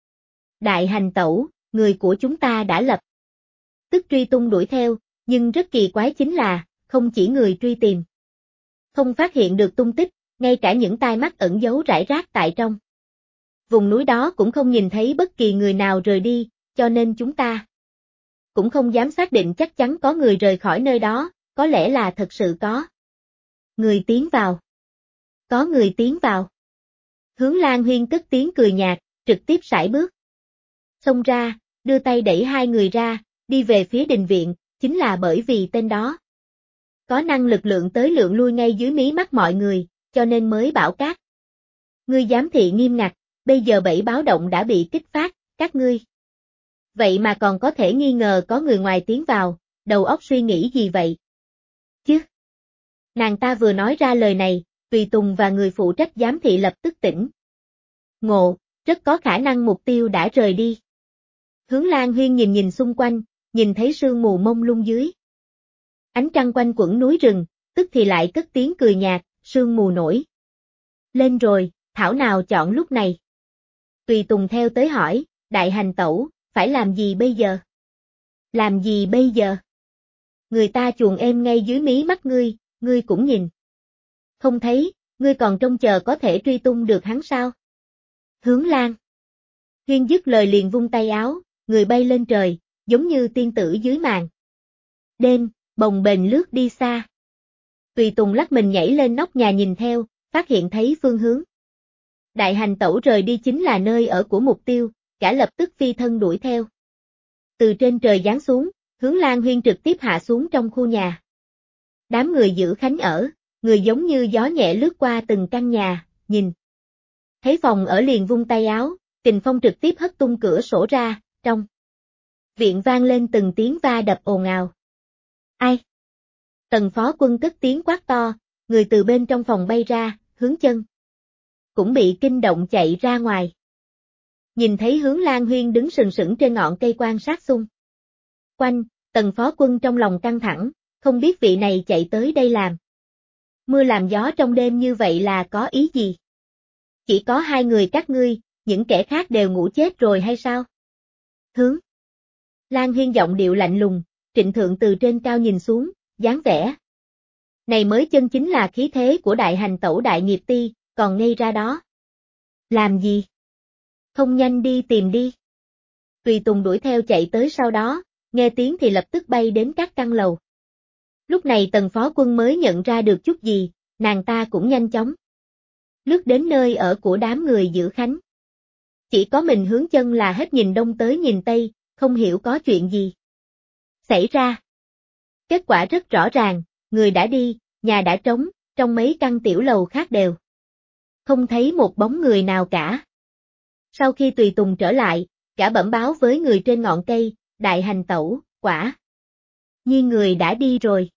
Đại hành tẩu, người của chúng ta đã lập tức truy tung đuổi theo, nhưng rất kỳ quái chính là, không chỉ người truy tìm không phát hiện được tung tích, ngay cả những tai mắt ẩn giấu rải rác tại trong vùng núi đó cũng không nhìn thấy bất kỳ người nào rời đi, cho nên chúng ta cũng không dám xác định chắc chắn có người rời khỏi nơi đó, có lẽ là thật sự có người tiến vào. Có người tiến vào. Hướng Lan Huyên cất tiếng cười nhạt, trực tiếp sải bước xông ra, đưa tay đẩy hai người ra, đi về phía đình viện, chính là bởi vì tên đó có năng lực lượng tới lượng lui ngay dưới mí mắt mọi người, cho nên mới bảo các ngươi giám thị nghiêm ngặt, bây giờ bẫy báo động đã bị kích phát, các ngươi vậy mà còn có thể nghi ngờ có người ngoài tiến vào, đầu óc suy nghĩ gì vậy? Chứ? Nàng ta vừa nói ra lời này, Tùy Tùng và người phụ trách giám thị lập tức tỉnh ngộ, rất có khả năng mục tiêu đã rời đi. Hướng Lan Huyên nhìn nhìn xung quanh, nhìn thấy sương mù mông lung dưới ánh trăng quanh quẩn núi rừng, tức thì lại cất tiếng cười nhạt, sương mù nổi lên rồi, thảo nào chọn lúc này. Tùy Tùng theo tới hỏi, đại hành tẩu, phải làm gì bây giờ? Làm gì bây giờ? Người ta chuồn êm ngay dưới mí mắt ngươi cũng nhìn không thấy, ngươi còn trông chờ có thể truy tung được hắn sao? Hướng Lan Huyên dứt lời liền vung tay áo, người bay lên trời, giống như tiên tử dưới màn đêm, bồng bềnh lướt đi xa. Tùy Tùng lắc mình nhảy lên nóc nhà nhìn theo, phát hiện thấy phương hướng đại hành tẩu rời đi chính là nơi ở của mục tiêu, cả lập tức phi thân đuổi theo. Từ trên trời giáng xuống, Hướng Lan Huyên trực tiếp hạ xuống trong khu nhà. Đám người giữ khánh ở, người giống như gió nhẹ lướt qua từng căn nhà, nhìn thấy phòng ở liền vung tay áo, Kình Phong trực tiếp hất tung cửa sổ ra, trong viện vang lên từng tiếng va đập ồn ào. Ai? Tần Phó Quân cất tiếng quát to, người từ bên trong phòng bay ra, Hướng Chân cũng bị kinh động chạy ra ngoài. Nhìn thấy Hướng Lan Huyên đứng sừng sững trên ngọn cây quan sát xung quanh, Tần Phó Quân trong lòng căng thẳng, không biết vị này chạy tới đây làm mưa làm gió trong đêm như vậy là có ý gì? Chỉ có hai người các ngươi, những kẻ khác đều ngủ chết rồi hay sao? Hướng Lan Huyên giọng điệu lạnh lùng, Trịnh Thượng từ trên cao nhìn xuống, dáng vẻ này mới chân chính là khí thế của đại hành tẩu đại nghiệp ti, còn ngây ra đó làm gì? Không nhanh đi tìm đi. Tùy Tùng đuổi theo chạy tới sau đó, nghe tiếng thì lập tức bay đến các căn lầu. Lúc này Tần Phó Quân mới nhận ra được chút gì, nàng ta cũng nhanh chóng lướt đến nơi ở của đám người giữ khánh. Chỉ có mình Hướng Chân là hết nhìn đông tới nhìn tây, không hiểu có chuyện gì xảy ra. Kết quả rất rõ ràng, người đã đi, nhà đã trống, trong mấy căn tiểu lầu khác đều không thấy một bóng người nào cả. Sau khi Tùy Tùng trở lại, cả bẩm báo với người trên ngọn cây, đại hành tẩu, quả nhiên người đã đi rồi.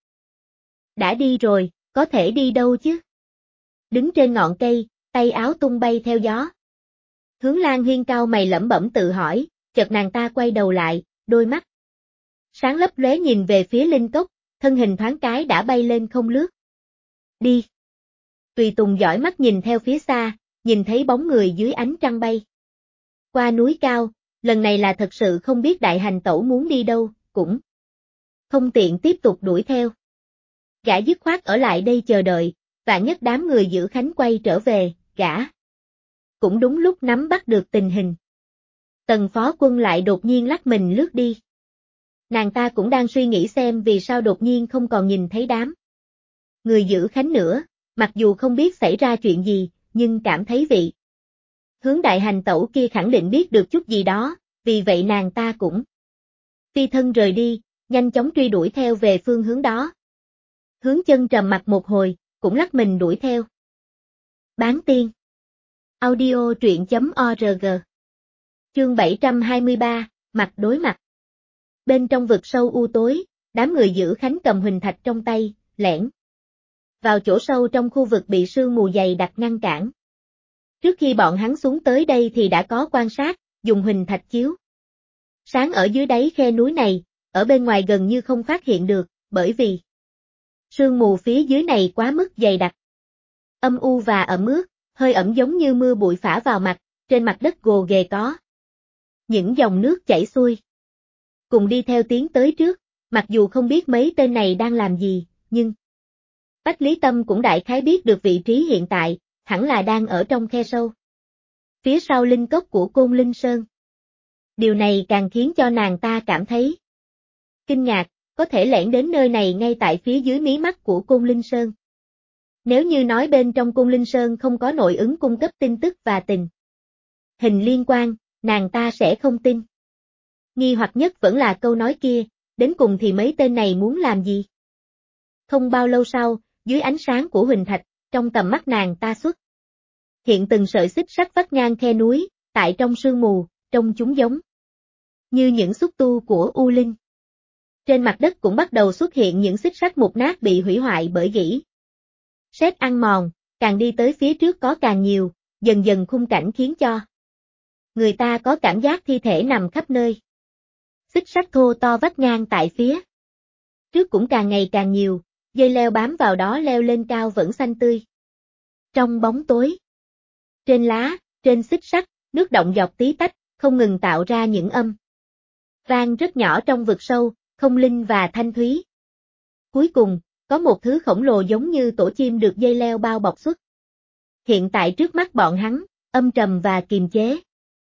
Đã đi rồi, có thể đi đâu chứ? Đứng trên ngọn cây, tay áo tung bay theo gió. Hướng Lan Huyên cao mày lẩm bẩm tự hỏi, chợt nàng ta quay đầu lại, đôi mắt sáng lấp lóe nhìn về phía linh cốc, thân hình thoáng cái đã bay lên không lướt đi. Tùy Tùng dõi mắt nhìn theo phía xa, nhìn thấy bóng người dưới ánh trăng bay qua núi cao, lần này là thật sự không biết đại hành tẩu muốn đi đâu, cũng không tiện tiếp tục đuổi theo. Gã dứt khoát ở lại đây chờ đợi, vạn nhất đám người giữ khánh quay trở về, gã cũng đúng lúc nắm bắt được tình hình. Tần Phó Quân lại đột nhiên lắc mình lướt đi. Nàng ta cũng đang suy nghĩ xem vì sao đột nhiên không còn nhìn thấy đám người giữ khánh nữa, mặc dù không biết xảy ra chuyện gì, nhưng cảm thấy vị Hướng đại hành tẩu kia khẳng định biết được chút gì đó, vì vậy nàng ta cũng phi thân rời đi, nhanh chóng truy đuổi theo về phương hướng đó. Hướng Chân trầm mặt một hồi, cũng lắc mình đuổi theo. Bán tiên. Audio truyện.org. Chương 723, mặt đối mặt. Bên trong vực sâu u tối, đám người giữ khánh cầm huỳnh thạch trong tay, lẻn vào chỗ sâu trong khu vực bị sương mù dày đặc ngăn cản. Trước khi bọn hắn xuống tới đây thì đã có quan sát, dùng huỳnh thạch chiếu sáng ở dưới đáy khe núi này, ở bên ngoài gần như không phát hiện được, bởi vì Sương mù phía dưới này quá mức dày đặc. Âm u và ẩm ướt, hơi ẩm giống như mưa bụi phả vào mặt, trên mặt đất gồ ghề có những dòng nước chảy xuôi. Cùng đi theo tiến tới trước, mặc dù không biết mấy tên này đang làm gì, nhưng Bách Lý Tâm cũng đại khái biết được vị trí hiện tại, hẳn là đang ở trong khe sâu. Phía sau linh cốc của Côn Linh Sơn. Điều này càng khiến cho nàng ta cảm thấy kinh ngạc, có thể lẻn đến nơi này ngay tại phía dưới mí mắt của Côn Linh Sơn. Nếu như nói bên trong Côn Linh Sơn không có nội ứng cung cấp tin tức và tình hình liên quan, nàng ta sẽ không tin. Nghi hoặc nhất vẫn là câu nói kia, đến cùng thì mấy tên này muốn làm gì? Không bao lâu sau, dưới ánh sáng của huỳnh thạch, trong tầm mắt nàng ta xuất hiện từng sợi xích sắt vắt ngang khe núi, tại trong sương mù, trông chúng giống như những xúc tu của U Linh. Trên mặt đất cũng bắt đầu xuất hiện những xích sắt mục nát bị hủy hoại bởi gỉ sét ăn mòn, càng đi tới phía trước có càng nhiều, dần dần khung cảnh khiến cho người ta có cảm giác thi thể nằm khắp nơi. Xích sắt thô to vắt ngang tại phía trước cũng càng ngày càng nhiều, dây leo bám vào đó leo lên cao vẫn xanh tươi. Trong bóng tối, trên lá, trên xích sắt, nước động dọc tí tách, không ngừng tạo ra những âm vang rất nhỏ trong vực sâu, không linh và thanh thúy. Cuối cùng, có một thứ khổng lồ giống như tổ chim được dây leo bao bọc xuất hiện tại trước mắt bọn hắn, âm trầm và kiềm chế.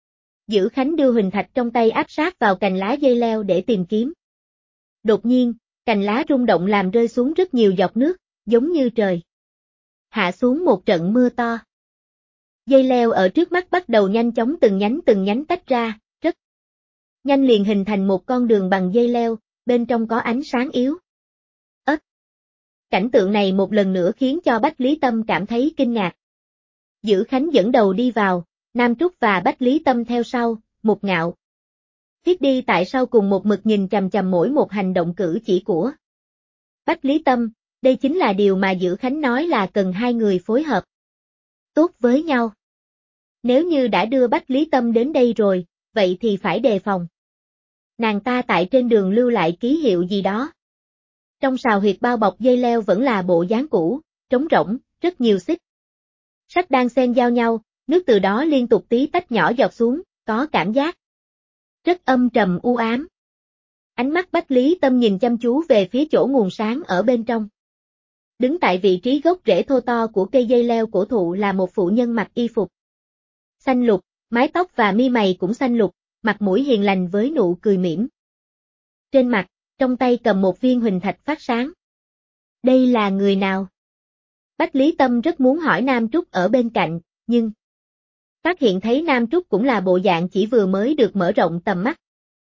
Dữ Khánh đưa huỳnh thạch trong tay áp sát vào cành lá dây leo để tìm kiếm. Đột nhiên, cành lá rung động làm rơi xuống rất nhiều giọt nước, giống như trời hạ xuống một trận mưa to. Dây leo ở trước mắt bắt đầu nhanh chóng từng nhánh tách ra, rất nhanh liền hình thành một con đường bằng dây leo, bên trong có ánh sáng yếu ớt. Cảnh tượng này một lần nữa khiến cho Bách Lý Tâm cảm thấy kinh ngạc. Dữ Khánh dẫn đầu đi vào, Nam Trúc và Bách Lý Tâm theo sau, Mục Ngạo Thiết đi tại sau cùng một mực nhìn chằm chằm mỗi một hành động cử chỉ của Bách Lý Tâm, đây chính là điều mà Dữ Khánh nói là cần hai người phối hợp tốt với nhau. Nếu như đã đưa Bách Lý Tâm đến đây rồi, vậy thì phải đề phòng. Nàng ta tại trên đường lưu lại ký hiệu gì đó. Trong sào huyệt bao bọc dây leo vẫn là bộ dáng cũ, trống rỗng, rất nhiều xích sắt đang xen giao nhau, nước từ đó liên tục tí tách nhỏ giọt xuống, có cảm giác rất âm trầm u ám. Ánh mắt Bách Lý Tâm nhìn chăm chú về phía chỗ nguồn sáng ở bên trong. Đứng tại vị trí gốc rễ thô to của cây dây leo cổ thụ là một phụ nhân mặc y phục xanh lục, mái tóc và mi mày cũng xanh lục, mặt mũi hiền lành với nụ cười mỉm. Trên mặt, trong tay cầm một viên huỳnh thạch phát sáng. Đây là người nào? Bách Lý Tâm rất muốn hỏi Nam Trúc ở bên cạnh, nhưng phát hiện thấy Nam Trúc cũng là bộ dạng chỉ vừa mới được mở rộng tầm mắt.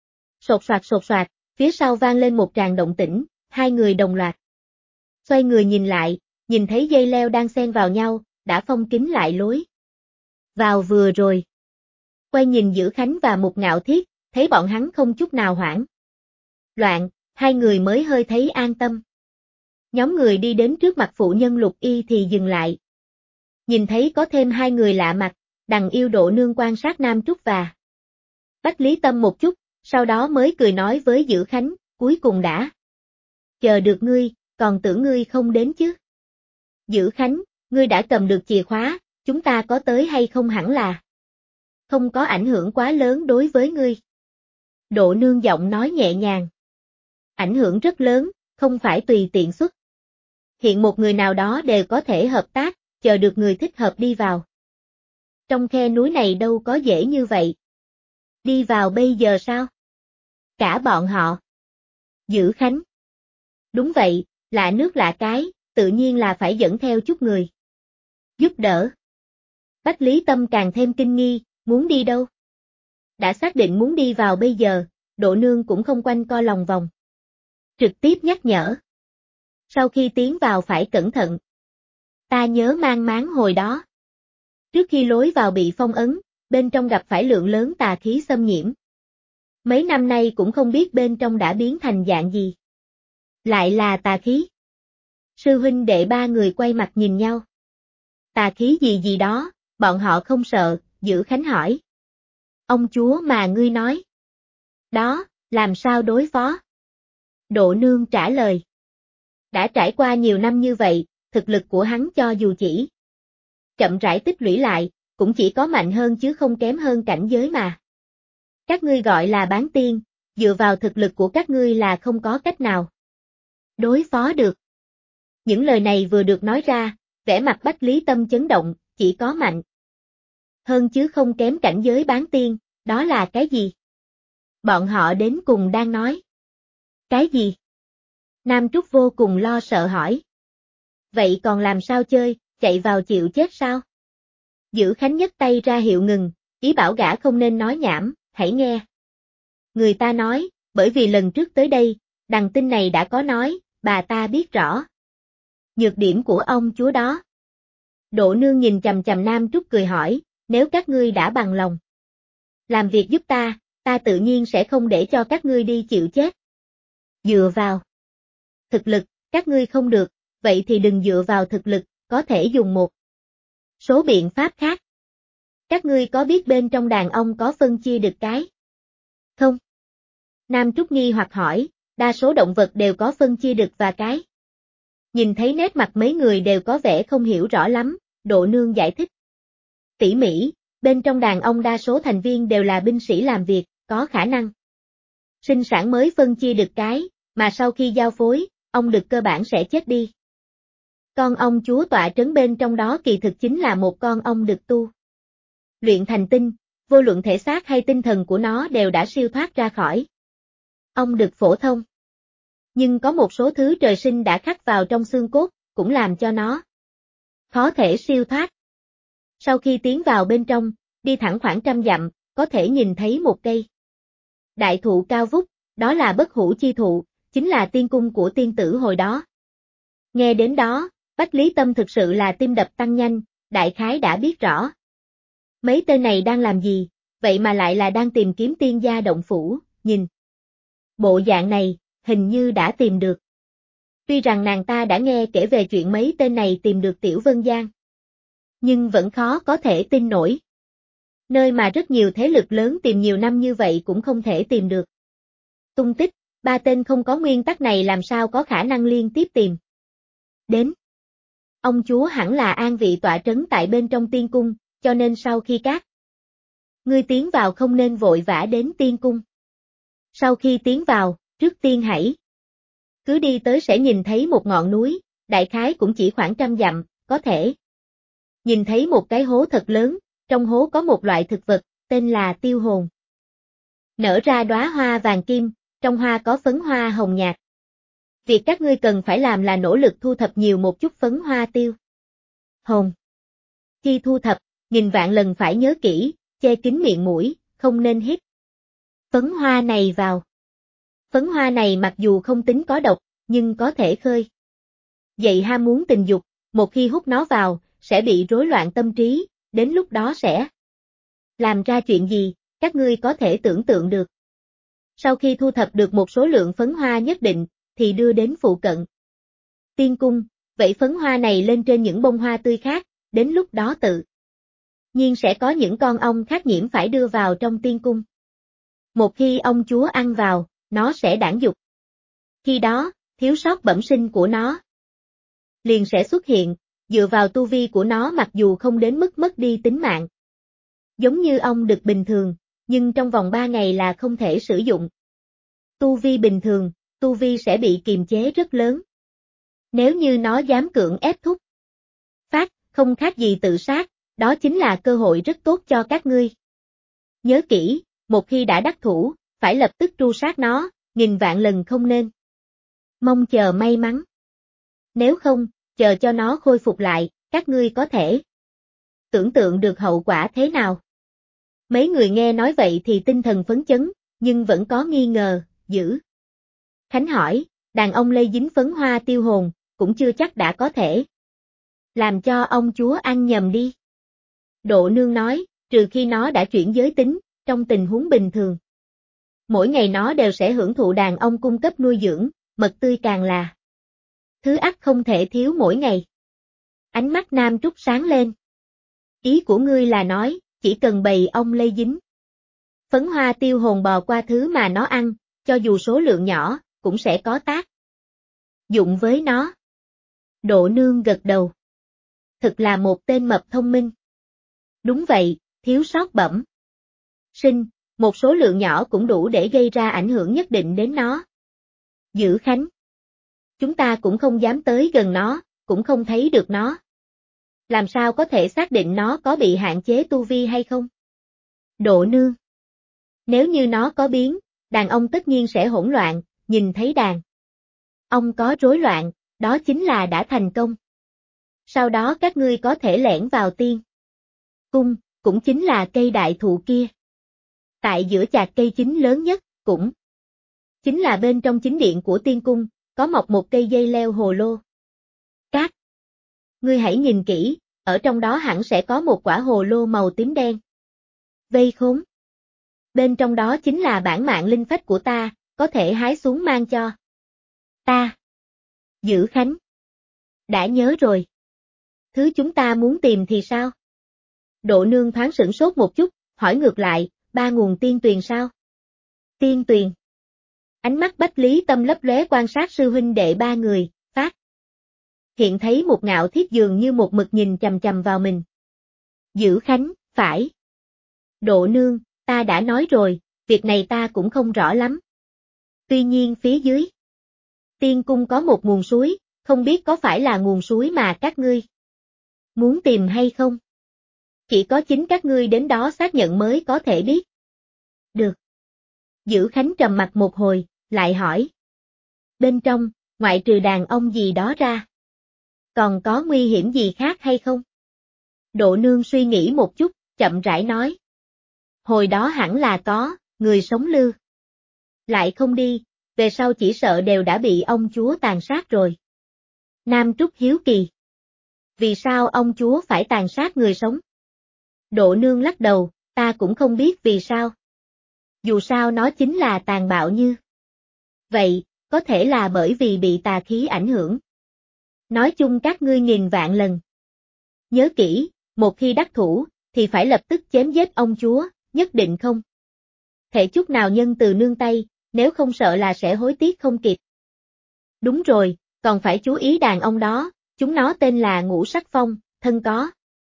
Sột soạt, phía sau vang lên một tràng động tĩnh, hai người đồng loạt xoay người nhìn lại, nhìn thấy dây leo đang xen vào nhau, đã phong kín lại lối vào vừa rồi. Quay nhìn Dữ Khánh và Mục Ngạo Thiết, thấy bọn hắn không chút nào hoảng loạn, hai người mới hơi thấy an tâm. Nhóm người đi đến trước mặt phụ nhân Lục Y thì dừng lại. Nhìn thấy có thêm hai người lạ mặt, Đằng Yêu Độ Nương quan sát Nam Trúc và Bách Lý Tâm một chút, sau đó mới cười nói với Dữ Khánh, cuối cùng đã chờ được ngươi, còn tưởng ngươi không đến chứ. Dữ Khánh, ngươi đã cầm được chìa khóa, chúng ta có tới hay không hẳn là không có ảnh hưởng quá lớn đối với ngươi. Độ Nương giọng nói nhẹ nhàng. Ảnh hưởng rất lớn, không phải tùy tiện xuất hiện một người nào đó đều có thể hợp tác, chờ được người thích hợp đi vào. Trong khe núi này đâu có dễ như vậy. Đi vào bây giờ sao? Cả bọn họ. Dữ Khánh. Đúng vậy, lạ nước lạ cái, tự nhiên là phải dẫn theo chút người giúp đỡ. Bách Lý Tâm càng thêm kinh nghi, muốn đi đâu? Đã xác định muốn đi vào bây giờ, Độ Nương cũng không quanh co lòng vòng. Trực tiếp nhắc nhở. Sau khi tiến vào phải cẩn thận. Ta nhớ mang máng hồi đó. Trước khi lối vào bị phong ấn, bên trong gặp phải lượng lớn tà khí xâm nhiễm. Mấy năm nay cũng không biết bên trong đã biến thành dạng gì. Lại là tà khí. Sư huynh đệ ba người quay mặt nhìn nhau. Tà khí gì gì đó, bọn họ không sợ, Dữ Khánh hỏi. Ông chúa mà ngươi nói. Đó, làm sao đối phó? Độ Nương trả lời. Đã trải qua nhiều năm như vậy, thực lực của hắn cho dù chỉ chậm rãi tích lũy lại, cũng chỉ có mạnh hơn chứ không kém hơn cảnh giới mà. Các ngươi gọi là bán tiên, dựa vào thực lực của các ngươi là không có cách nào đối phó được. Những lời này vừa được nói ra, vẻ mặt Bách Lý Tâm chấn động, chỉ có mạnh hơn chứ không kém cảnh giới bán tiên, đó là cái gì? Bọn họ đến cùng đang nói cái gì? Nam Trúc vô cùng lo sợ hỏi. Vậy còn làm sao chơi, chạy vào chịu chết sao? Dữ Khánh nhấc tay ra hiệu ngừng, ý bảo gã không nên nói nhảm, hãy nghe. Người ta nói, bởi vì lần trước tới đây, đằng tin này đã có nói, bà ta biết rõ nhược điểm của ông chúa đó. Độ Nương nhìn chằm chằm Nam Trúc cười hỏi, nếu các ngươi đã bằng lòng làm việc giúp ta tự nhiên sẽ không để cho các ngươi đi chịu chết. Dựa vào thực lực, các ngươi không được, vậy thì đừng dựa vào thực lực, có thể dùng một số biện pháp khác. Các ngươi có biết bên trong đàn ông có phân chia được cái không? Nam Trúc nghi hoặc hỏi, đa số động vật đều có phân chia được và cái. Nhìn thấy nét mặt mấy người đều có vẻ không hiểu rõ lắm, Độ Nương giải thích tỉ mỉ, bên trong đàn ông đa số thành viên đều là binh sĩ làm việc, có khả năng sinh sản mới phân chia được cái, mà sau khi giao phối, ông đực cơ bản sẽ chết đi. Con ong chúa tọa trấn bên trong đó kỳ thực chính là một con ong đực tu luyện thành tinh, vô luận thể xác hay tinh thần của nó đều đã siêu thoát ra khỏi ong đực phổ thông. Nhưng có một số thứ trời sinh đã khắc vào trong xương cốt, cũng làm cho nó khó thể siêu thoát. Sau khi tiến vào bên trong, đi thẳng khoảng 100 dặm, có thể nhìn thấy một cây đại thụ cao vút, đó là Bất Hủ Chi Thụ, chính là tiên cung của tiên tử hồi đó. Nghe đến đó, Bách Lý Tâm thực sự là tim đập tăng nhanh, đại khái đã biết rõ mấy tên này đang làm gì, vậy mà lại là đang tìm kiếm tiên gia động phủ, nhìn bộ dạng này, hình như đã tìm được. Tuy rằng nàng ta đã nghe kể về chuyện mấy tên này tìm được Tiểu Vân Giang, nhưng vẫn khó có thể tin nổi. Nơi mà rất nhiều thế lực lớn tìm nhiều năm như vậy cũng không thể tìm được tung tích, ba tên không có nguyên tắc này làm sao có khả năng liên tiếp tìm đến. Ông chúa hẳn là an vị tọa trấn tại bên trong tiên cung, cho nên sau khi các ngươi tiến vào không nên vội vã đến tiên cung. Sau khi tiến vào, trước tiên hãy cứ đi tới sẽ nhìn thấy một ngọn núi, đại khái cũng chỉ khoảng 100 dặm, có thể nhìn thấy một cái hố thật lớn, trong hố có một loại thực vật, tên là tiêu hồn. Nở ra đóa hoa vàng kim, trong hoa có phấn hoa hồng nhạt. Việc các ngươi cần phải làm là nỗ lực thu thập nhiều một chút phấn hoa tiêu hồn. Khi thu thập, nghìn vạn lần phải nhớ kỹ, che kín miệng mũi, không nên hít phấn hoa này vào. Phấn hoa này mặc dù không tính có độc, nhưng có thể khơi dậy ham muốn tình dục, một khi hút nó vào, sẽ bị rối loạn tâm trí, đến lúc đó sẽ làm ra chuyện gì, các ngươi có thể tưởng tượng được. Sau khi thu thập được một số lượng phấn hoa nhất định, thì đưa đến phụ cận tiên cung, vẩy phấn hoa này lên trên những bông hoa tươi khác, đến lúc đó tự nhiên sẽ có những con ong khác nhiễm phải đưa vào trong tiên cung. Một khi ông chúa ăn vào, nó sẽ đản dục. Khi đó, thiếu sót bẩm sinh của nó liền sẽ xuất hiện, dựa vào tu vi của nó mặc dù không đến mức mất đi tính mạng. Giống như ong đực bình thường, nhưng trong vòng 3 ngày là không thể sử dụng. Tu vi bình thường, tu vi sẽ bị kiềm chế rất lớn. Nếu như nó dám cưỡng ép thúc phát, không khác gì tự sát, đó chính là cơ hội rất tốt cho các ngươi. Nhớ kỹ, một khi đã đắc thủ, phải lập tức tru sát nó, nghìn vạn lần không nên mong chờ may mắn. Nếu không, chờ cho nó khôi phục lại, các ngươi có thể tưởng tượng được hậu quả thế nào. Mấy người nghe nói vậy thì tinh thần phấn chấn, nhưng vẫn có nghi ngờ, Dữ Khánh hỏi, đàn ông lây dính phấn hoa tiêu hồn, cũng chưa chắc đã có thể làm cho ông chúa ăn nhầm đi. Độ Nương nói, trừ khi nó đã chuyển giới tính, trong tình huống bình thường. Mỗi ngày nó đều sẽ hưởng thụ đàn ông cung cấp nuôi dưỡng, mật tươi càng là thứ ắt không thể thiếu mỗi ngày. Ánh mắt Nam Trúc sáng lên. Ý của ngươi là nói, chỉ cần bầy ong lây dính phấn hoa tiêu hồn bò qua thứ mà nó ăn, cho dù số lượng nhỏ, cũng sẽ có tác Dụng với nó. Độ Nương gật đầu. Thực là một tên mập thông minh. Đúng vậy, thiếu sót bẩm sinh, một số lượng nhỏ cũng đủ để gây ra ảnh hưởng nhất định đến nó. Dữ Khánh. Chúng ta cũng không dám tới gần nó, cũng không thấy được nó. Làm sao có thể xác định nó có bị hạn chế tu vi hay không? Độ Nương. Nếu như nó có biến, đàn ông tất nhiên sẽ hỗn loạn, nhìn thấy đàn ông có rối loạn, đó chính là đã thành công. Sau đó các ngươi có thể lẻn vào tiên cung, cũng chính là cây đại thụ kia. Tại giữa chạc cây chính lớn nhất, cũng chính là bên trong chính điện của tiên cung, có mọc một cây dây leo hồ lô. Các ngươi hãy nhìn kỹ, ở trong đó hẳn sẽ có một quả hồ lô màu tím đen. Vây khốn. Bên trong đó chính là bản mạng linh phách của ta, có thể hái xuống mang cho ta. Dữ Khánh. Đã nhớ rồi. Thứ chúng ta muốn tìm thì sao? Độ Nương thoáng sửng sốt một chút, hỏi ngược lại, 3 nguồn tiên tuyền sao? Tiên tuyền. Ánh mắt Bách Lý Tâm lấp lóe quan sát sư huynh đệ 3 người, phát hiện thấy một ngạo thiết dường như một mực nhìn chằm chằm vào mình. Dữ Khánh, phải. Độ Nương, ta đã nói rồi, việc này ta cũng không rõ lắm. Tuy nhiên phía dưới tiên cung có một nguồn suối, không biết có phải là nguồn suối mà các ngươi muốn tìm hay không? Chỉ có chính các ngươi đến đó xác nhận mới có thể biết. Được. Dữ Khánh trầm mặt một hồi, lại hỏi. Bên trong, ngoại trừ đàn ông gì đó ra, còn có nguy hiểm gì khác hay không? Độ Nương suy nghĩ một chút, chậm rãi nói. Hồi đó hẳn là có, người sống lưu lại không đi, về sau chỉ sợ đều đã bị ông chúa tàn sát rồi. Nam Trúc hiếu kỳ. Vì sao ông chúa phải tàn sát người sống? Độ Nương lắc đầu, ta cũng không biết vì sao. Dù sao nó chính là tàn bạo như vậy, có thể là bởi vì bị tà khí ảnh hưởng. Nói chung các ngươi nghìn vạn lần. Nhớ kỹ, một khi đắc thủ, thì phải lập tức chém giết ông chúa, nhất định không thể chút nào nhân từ nương tay, nếu không sợ là sẽ hối tiếc không kịp. Đúng rồi, còn phải chú ý đàn ông đó, chúng nó tên là Ngũ Sắc Phong, thân có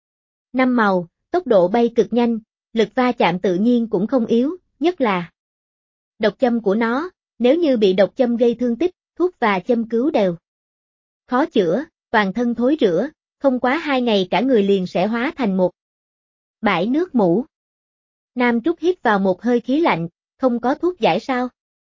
5 màu, tốc độ bay cực nhanh, lực va chạm tự nhiên cũng không yếu, nhất là độc châm của nó, nếu như bị độc châm gây thương tích, thuốc và châm cứu đều khó chữa, toàn thân thối rữa, không quá 2 ngày cả người liền sẽ hóa thành một bãi nước mủ. Nam Trúc hít vào một hơi khí lạnh, không có thuốc giải sao?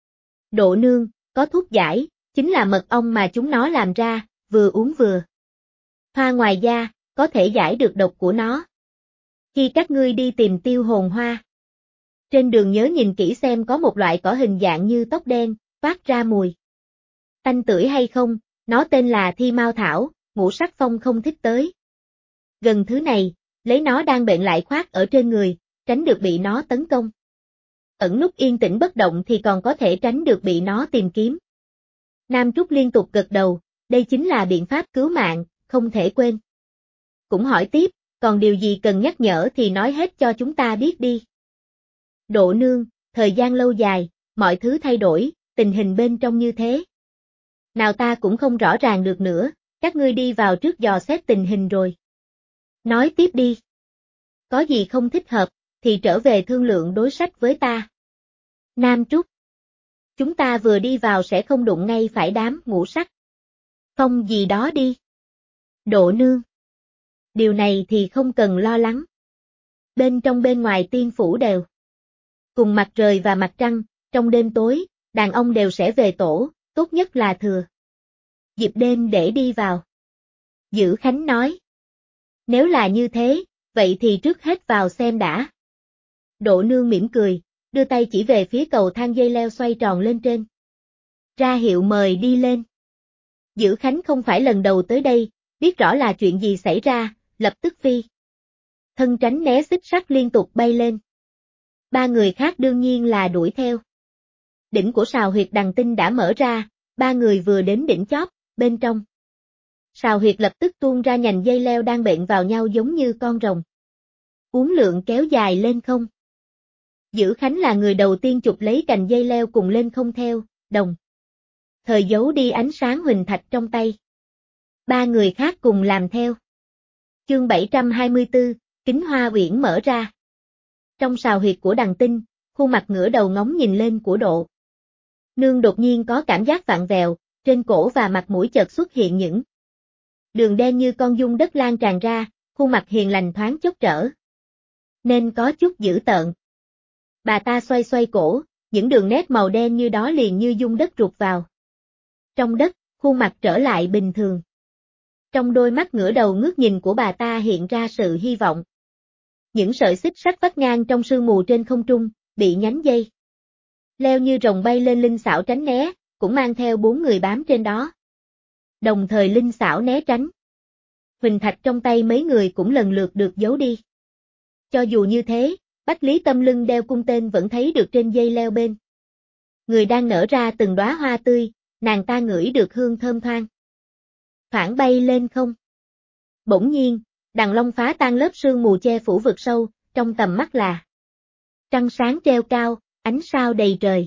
Độ Nương, có thuốc giải, chính là mật ong mà chúng nó làm ra, vừa uống vừa hoa, ngoài da, có thể giải được độc của nó. Khi các ngươi đi tìm Tiêu Hồn Hoa, trên đường nhớ nhìn kỹ xem có một loại cỏ hình dạng như tóc đen, phát ra mùi tanh tưởi hay không, nó tên là Thi Mao Thảo, Ngũ Sắc Phong không thích tới gần thứ này, lấy nó đang bệnh lại khoác ở trên người, tránh được bị nó tấn công. Ẩn núp yên tĩnh bất động thì còn có thể tránh được bị nó tìm kiếm. Nam Trúc liên tục gật đầu, đây chính là biện pháp cứu mạng, không thể quên. Cũng hỏi tiếp, còn điều gì cần nhắc nhở thì nói hết cho chúng ta biết đi. Độ Nương, thời gian lâu dài, mọi thứ thay đổi, tình hình bên trong như thế. Nào ta cũng không rõ ràng được nữa, các ngươi đi vào trước dò xét tình hình rồi. Nói tiếp đi. Có gì không thích hợp, thì trở về thương lượng đối sách với ta. Nam Trúc. Chúng ta vừa đi vào sẽ không đụng ngay phải đám Ngũ Sắc Phong gì đó đi. Độ Nương. Điều này thì không cần lo lắng. Bên trong bên ngoài tiên phủ đều cùng mặt trời và mặt trăng, trong đêm tối, đàn ông đều sẽ về tổ, tốt nhất là thừa dịp đêm để đi vào. Dữ Khánh nói. Nếu là như thế, vậy thì trước hết vào xem đã. Độ Nương mỉm cười, đưa tay chỉ về phía cầu thang dây leo xoay tròn lên trên. Ra hiệu mời đi lên. Dữ Khánh không phải lần đầu tới đây, biết rõ là chuyện gì xảy ra, lập tức phi thân tránh né xích sắt liên tục bay lên. 3 người khác đương nhiên là đuổi theo. Đỉnh của sào huyệt đằng tinh đã mở ra, 3 người vừa đến đỉnh chóp, bên trong sào huyệt lập tức tuôn ra nhành dây leo đang bện vào nhau giống như con rồng. Uốn lượn kéo dài lên không. Dữ Khánh là người đầu tiên chụp lấy cành dây leo cùng lên không theo, đồng thời giấu đi ánh sáng huỳnh thạch trong tay. Ba người khác cùng làm theo. Chương 724, kính hoa uyển mở ra. Trong sào huyệt của Đằng Tinh, khuôn mặt ngửa đầu ngóng nhìn lên của Độ Nương đột nhiên có cảm giác vặn vẹo, trên cổ và mặt mũi chợt xuất hiện những đường đen như con giun đất lan tràn ra, khuôn mặt hiền lành thoáng chốc trở nên có chút dữ tợn. Bà ta xoay xoay cổ, những đường nét màu đen như đó liền như giun đất rụt vào trong đất, khuôn mặt trở lại bình thường. Trong đôi mắt ngửa đầu ngước nhìn của bà ta hiện ra sự hy vọng. Những sợi xích sắt vắt ngang trong sương mù trên không trung, bị nhánh dây leo như rồng bay lên linh xảo tránh né, cũng mang theo 4 người bám trên đó. Đồng thời linh xảo né tránh. Huỳnh thạch trong tay mấy người cũng lần lượt được giấu đi. Cho dù như thế, Bách Lý Tâm lưng đeo cung tên vẫn thấy được trên dây leo bên người đang nở ra từng đóa hoa tươi, nàng ta ngửi được hương thơm thoang thoảng bay lên không. Bỗng nhiên, Đằng Long phá tan lớp sương mù che phủ vực sâu, trong tầm mắt là trăng sáng treo cao, ánh sao đầy trời.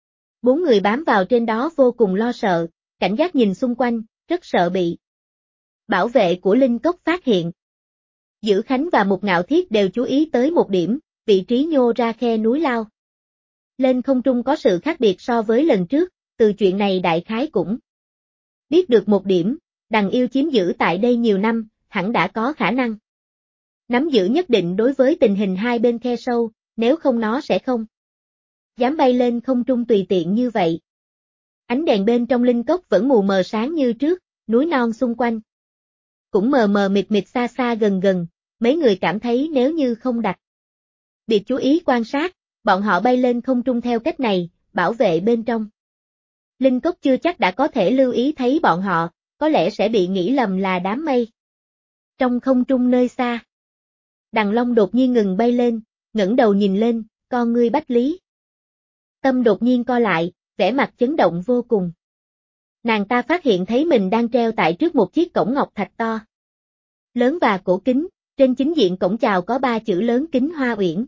4 người bám vào trên đó vô cùng lo sợ, cảnh giác nhìn xung quanh, rất sợ bị bảo vệ của Linh Cốc phát hiện. Dữ Khánh và Mục Ngạo Thiết đều chú ý tới một điểm, vị trí nhô ra khe núi lao lên không trung có sự khác biệt so với lần trước, từ chuyện này đại khái cũng biết được một điểm, Đằng Yêu chiếm giữ tại đây nhiều năm, hẳn đã có khả năng nắm giữ nhất định đối với tình hình hai bên khe sâu, nếu không nó sẽ không dám bay lên không trung tùy tiện như vậy. Ánh đèn bên trong linh cốc vẫn mù mờ sáng như trước, núi non xung quanh cũng mờ mờ mịt mịt xa xa gần gần, mấy người cảm thấy nếu như không đặc biệt chú ý quan sát, bọn họ bay lên không trung theo cách này, bảo vệ bên trong linh cốc chưa chắc đã có thể lưu ý thấy bọn họ, có lẽ sẽ bị nghĩ lầm là đám mây. Trong không trung nơi xa, Đằng Long đột nhiên ngừng bay lên, ngẩng đầu nhìn lên, con ngươi Bách Lý Tâm đột nhiên co lại, vẻ mặt chấn động vô cùng. Nàng ta phát hiện thấy mình đang treo tại trước một chiếc cổng ngọc thạch to lớn và cổ kính, trên chính diện cổng chào có 3 chữ lớn kính hoa uyển.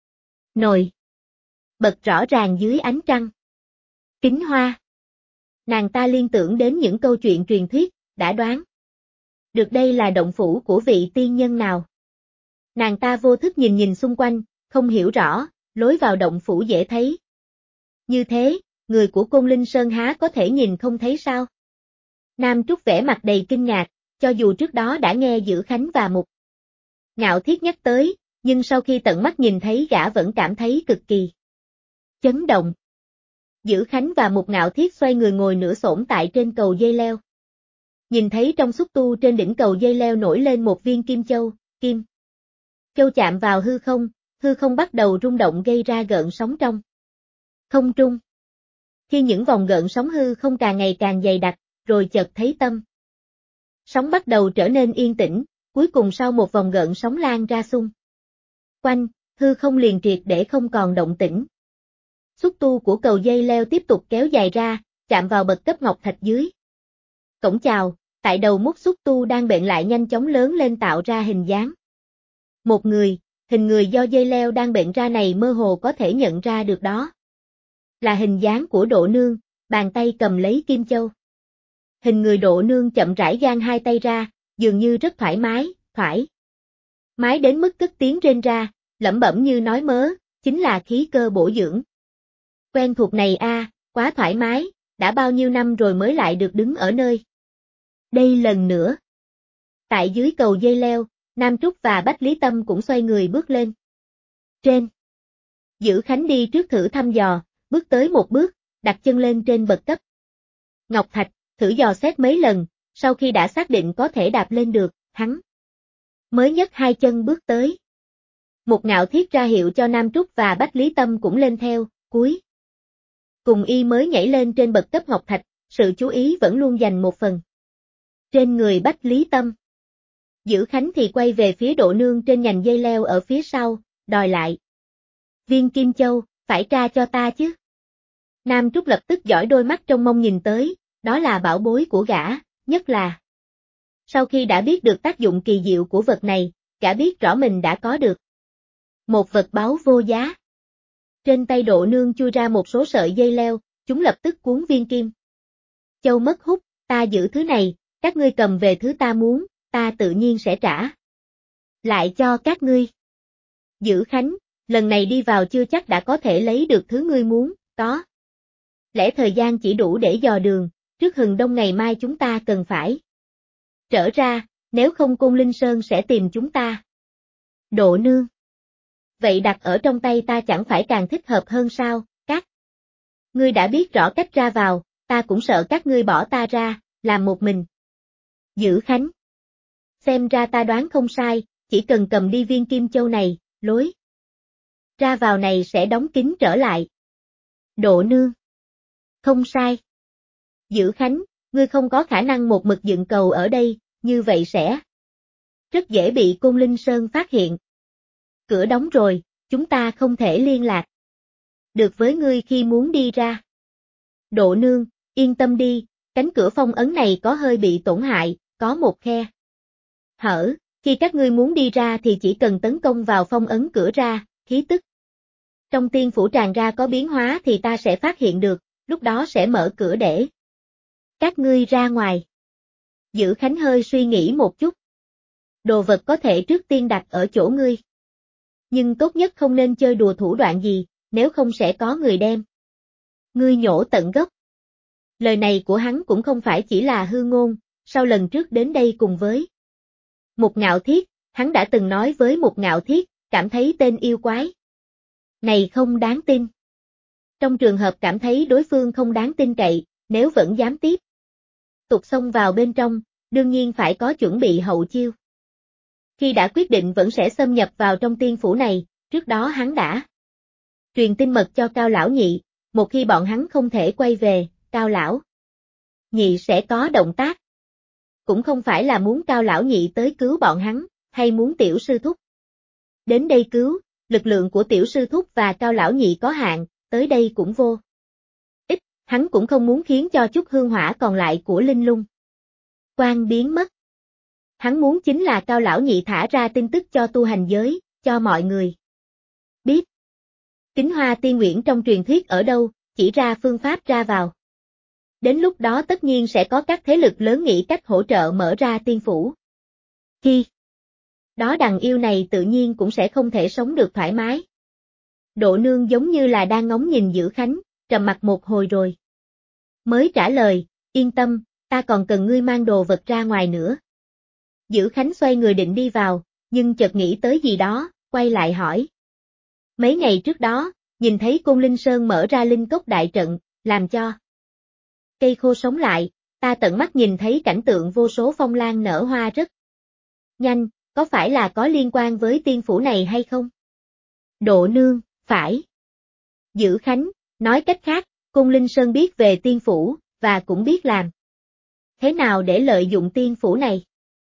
Nồi bật rõ ràng dưới ánh trăng. Kính hoa. Nàng ta liên tưởng đến những câu chuyện truyền thuyết, đã đoán được đây là động phủ của vị tiên nhân nào. Nàng ta vô thức nhìn nhìn xung quanh, không hiểu rõ, lối vào động phủ dễ thấy như thế, người của Côn Linh Sơn há có thể nhìn không thấy sao? Nam Trúc vẻ mặt đầy kinh ngạc, cho dù trước đó đã nghe Dữ Khánh và Mục Ngạo Thiết nhắc tới, nhưng sau khi tận mắt nhìn thấy gã vẫn cảm thấy cực kỳ chấn động. Dữ Khánh và Mục Ngạo Thiết xoay người ngồi nửa xổm tại trên cầu dây leo. Nhìn thấy trong xúc tu trên đỉnh cầu dây leo nổi lên một viên kim châu, kim châu chạm vào hư không bắt đầu rung động gây ra gợn sóng trong không trung. Khi những vòng gợn sóng hư không càng ngày càng dày đặc, rồi chợt thấy tâm sóng bắt đầu trở nên yên tĩnh, cuối cùng sau một vòng gợn sóng lan ra xung quanh, hư không liền triệt để không còn động tĩnh. Xúc tu của cầu dây leo tiếp tục kéo dài ra, chạm vào bậc cấp ngọc thạch dưới cổng chào, tại đầu mút xúc tu đang bện lại nhanh chóng lớn lên tạo ra hình dáng một người, hình người do dây leo đang bện ra này mơ hồ có thể nhận ra được đó là hình dáng của Độ Nương, bàn tay cầm lấy kim châu. Hình người Độ Nương chậm rãi giang hai tay ra, dường như rất thoải mái đến mức cất tiếng rên ra, lẩm bẩm như nói mớ, chính là khí cơ bổ dưỡng. Quen thuộc này a, quá thoải mái, đã bao nhiêu năm rồi mới lại được đứng ở nơi đây lần nữa. Tại dưới cầu dây leo, Nam Trúc và Bách Lý Tâm cũng xoay người bước lên trên. Dữ Khánh đi trước thử thăm dò, bước tới một bước, đặt chân lên trên bậc cấp ngọc thạch, thử dò xét mấy lần, sau khi đã xác định có thể đạp lên được, hắn mới nhấc hai chân bước tới. Mục Ngạo Thiết ra hiệu cho Nam Trúc và Bách Lý Tâm cũng lên theo, cuối cùng y mới nhảy lên trên bậc cấp ngọc thạch, sự chú ý vẫn luôn dành một phần trên người Bách Lý Tâm. Dữ Khánh thì quay về phía Độ Nương trên nhành dây leo ở phía sau, đòi lại viên kim châu, phải tra cho ta chứ. Nam Trúc lập tức dõi đôi mắt trong mông nhìn tới, đó là bảo bối của gã, nhất là sau khi đã biết được tác dụng kỳ diệu của vật này, gã biết rõ mình đã có được một vật báu vô giá. Trên tay Độ Nương chui ra một số sợi dây leo, chúng lập tức cuốn viên kim châu mất hút, ta giữ thứ này, các ngươi cầm về thứ ta muốn, ta tự nhiên sẽ trả lại cho các ngươi. Dữ Khánh, lần này đi vào chưa chắc đã có thể lấy được thứ ngươi muốn, có lẽ thời gian chỉ đủ để dò đường, trước hừng đông ngày mai chúng ta cần phải trở ra, nếu không Côn Linh Sơn sẽ tìm chúng ta. Độ Nương. Vậy đặt ở trong tay ta chẳng phải càng thích hợp hơn sao, các ngươi đã biết rõ cách ra vào, ta cũng sợ các ngươi bỏ ta ra, làm một mình. Dữ Khánh. Xem ra ta đoán không sai, chỉ cần cầm đi viên kim châu này, lối ra vào này sẽ đóng kín trở lại. Độ Nương. Không sai. Dữ Khánh, ngươi không có khả năng một mực dựng cầu ở đây, như vậy sẽ rất dễ bị Côn Linh Sơn phát hiện. Cửa đóng rồi, chúng ta không thể liên lạc được với ngươi khi muốn đi ra. Độ Nương, yên tâm đi, cánh cửa phong ấn này có hơi bị tổn hại, có một khe hở, khi các ngươi muốn đi ra thì chỉ cần tấn công vào phong ấn cửa ra, khí tức trong tiên phủ tràn ra có biến hóa thì ta sẽ phát hiện được, lúc đó sẽ mở cửa để các ngươi ra ngoài. Dữ Khánh hơi suy nghĩ một chút. Đồ vật có thể trước tiên đặt ở chỗ ngươi. Nhưng tốt nhất không nên chơi đùa thủ đoạn gì, nếu không sẽ có người đem ngươi nhổ tận gốc. Lời này của hắn cũng không phải chỉ là hư ngôn, sau lần trước đến đây cùng với Một Ngạo Thiết, hắn đã từng nói với Một Ngạo Thiết, cảm thấy tên yêu quái này không đáng tin. Trong trường hợp cảm thấy đối phương không đáng tin cậy, nếu vẫn dám tiếp tục xông vào bên trong, đương nhiên phải có chuẩn bị hậu chiêu. Khi đã quyết định vẫn sẽ xâm nhập vào trong tiên phủ này, trước đó hắn đã truyền tin mật cho Cao Lão Nhị, một khi bọn hắn không thể quay về, Cao Lão Nhị sẽ có động tác. Cũng không phải là muốn Cao Lão Nhị tới cứu bọn hắn, hay muốn Tiểu Sư Thúc đến đây cứu, lực lượng của Tiểu Sư Thúc và Cao Lão Nhị có hạn, tới đây cũng vô ích, hắn cũng không muốn khiến cho chút hương hỏa còn lại của Linh Lung Quan biến mất. Hắn muốn chính là Cao Lão Nhị thả ra tin tức cho tu hành giới, cho mọi người biết. Kính Hoa Tiên Nguyễn trong truyền thuyết ở đâu, chỉ ra phương pháp ra vào. Đến lúc đó tất nhiên sẽ có các thế lực lớn nghĩ cách hỗ trợ mở ra tiên phủ. Khi đó đằng yêu này tự nhiên cũng sẽ không thể sống được thoải mái. Độ Nương giống như là đang ngóng nhìn Dữ Khánh, trầm mặt một hồi rồi mới trả lời, yên tâm, ta còn cần ngươi mang đồ vật ra ngoài nữa. Dữ Khánh xoay người định đi vào, nhưng chợt nghĩ tới gì đó, quay lại hỏi. Mấy ngày trước đó, nhìn thấy Côn Linh Sơn mở ra linh cốc đại trận, làm cho cây khô sống lại, ta tận mắt nhìn thấy cảnh tượng vô số phong lan nở hoa rất nhanh, có phải là có liên quan với tiên phủ này hay không? Độ Nương, phải. Dữ Khánh, nói cách khác, Côn Linh Sơn biết về tiên phủ, và cũng biết làm thế nào để lợi dụng tiên phủ này.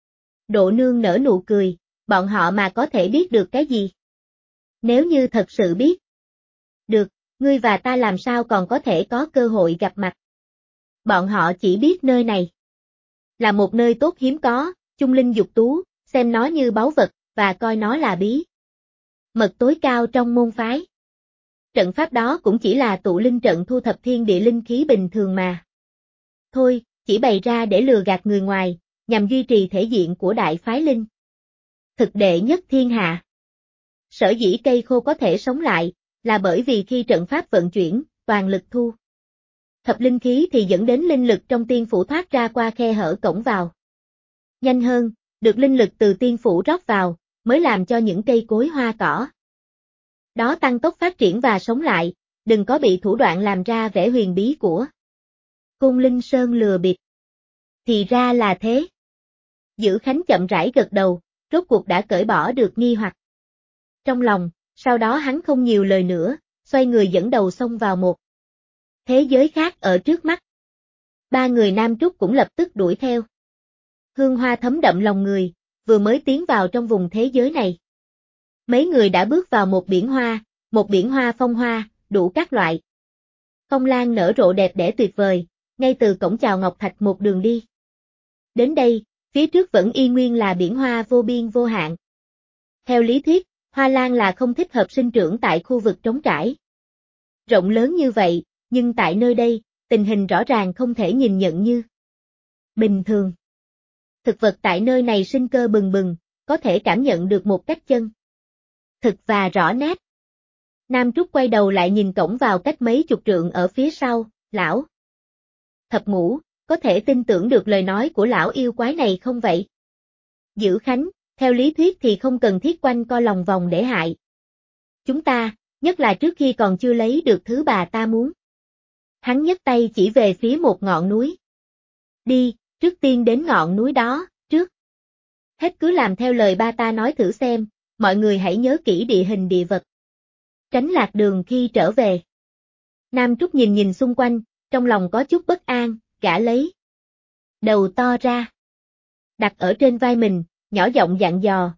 Độ Nương nở nụ cười, bọn họ mà có thể biết được cái gì? Nếu như thật sự biết được, ngươi và ta làm sao còn có thể có cơ hội gặp mặt? Bọn họ chỉ biết nơi này là một nơi tốt hiếm có, chung linh dục tú, xem nó như báu vật, và coi nó là bí mật tối cao trong môn phái. Trận pháp đó cũng chỉ là tụ linh trận thu thập thiên địa linh khí bình thường mà. Thôi, chỉ bày ra để lừa gạt người ngoài, nhằm duy trì thể diện của đại phái linh thực đệ nhất thiên hạ. Sở dĩ cây khô có thể sống lại, là bởi vì khi trận pháp vận chuyển, toàn lực thu thập linh khí thì dẫn đến linh lực trong tiên phủ thoát ra qua khe hở cổng vào. Nhanh hơn, được linh lực từ tiên phủ rót vào, mới làm cho những cây cối hoa cỏ đó tăng tốc phát triển và sống lại, đừng có bị thủ đoạn làm ra vẻ huyền bí của Côn Linh Sơn lừa bịp. Thì ra là thế. Dữ Khánh chậm rãi gật đầu, rốt cuộc đã cởi bỏ được nghi hoặc trong lòng, sau đó hắn không nhiều lời nữa, xoay người dẫn đầu xông vào một thế giới khác ở trước mắt. Ba người Nam Trúc cũng lập tức đuổi theo. Hương hoa thấm đậm lòng người, vừa mới tiến vào trong vùng thế giới này. Mấy người đã bước vào một biển hoa phong hoa, đủ các loại. Phong lan nở rộ đẹp đẽ tuyệt vời, ngay từ cổng chào Ngọc Thạch một đường đi. Đến đây, phía trước vẫn y nguyên là biển hoa vô biên vô hạn. Theo lý thuyết, hoa lan là không thích hợp sinh trưởng tại khu vực trống trải rộng lớn như vậy, nhưng tại nơi đây, tình hình rõ ràng không thể nhìn nhận như bình thường. Thực vật tại nơi này sinh cơ bừng bừng, có thể cảm nhận được một cách chân thực và rõ nét. Nam Trúc quay đầu lại nhìn cổng vào cách mấy chục trượng ở phía sau, lão Thập Ngũ, có thể tin tưởng được lời nói của lão yêu quái này không vậy? Dữ Khánh, theo lý thuyết thì không cần thiết quanh co lòng vòng để hại chúng ta, nhất là trước khi còn chưa lấy được thứ bà ta muốn. Hắn nhấc tay chỉ về phía một ngọn núi. Đi, trước tiên đến ngọn núi đó, trước. Hết cứ làm theo lời ba ta nói thử xem, mọi người hãy nhớ kỹ địa hình địa vật. Tránh lạc đường khi trở về. Nam Trúc nhìn nhìn xung quanh, trong lòng có chút bất an, gã lấy đầu to ra. Đặt ở trên vai mình, nhỏ giọng dặn dò,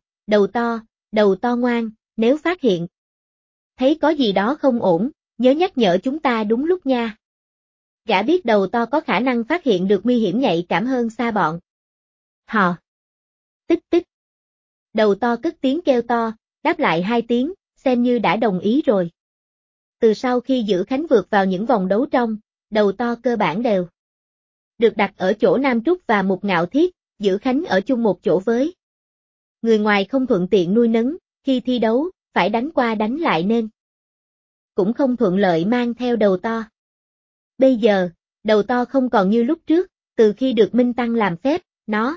đầu to ngoan, nếu phát hiện thấy có gì đó không ổn, nhớ nhắc nhở chúng ta đúng lúc nha. Gã biết đầu to có khả năng phát hiện được nguy hiểm nhạy cảm hơn xa bọn họ. Tích tích. Đầu to cất tiếng kêu to, đáp lại 2 tiếng, xem như đã đồng ý rồi. Từ sau khi Dữ Khánh vượt vào những vòng đấu trong, đầu to cơ bản đều được đặt ở chỗ Nam Trúc và Mục Ngạo Thiết, Dữ Khánh ở chung một chỗ với người ngoài không thuận tiện nuôi nấng, khi thi đấu, phải đánh qua đánh lại nên cũng không thuận lợi mang theo đầu to. Bây giờ, đầu to không còn như lúc trước, từ khi được Minh Tăng làm phép, nó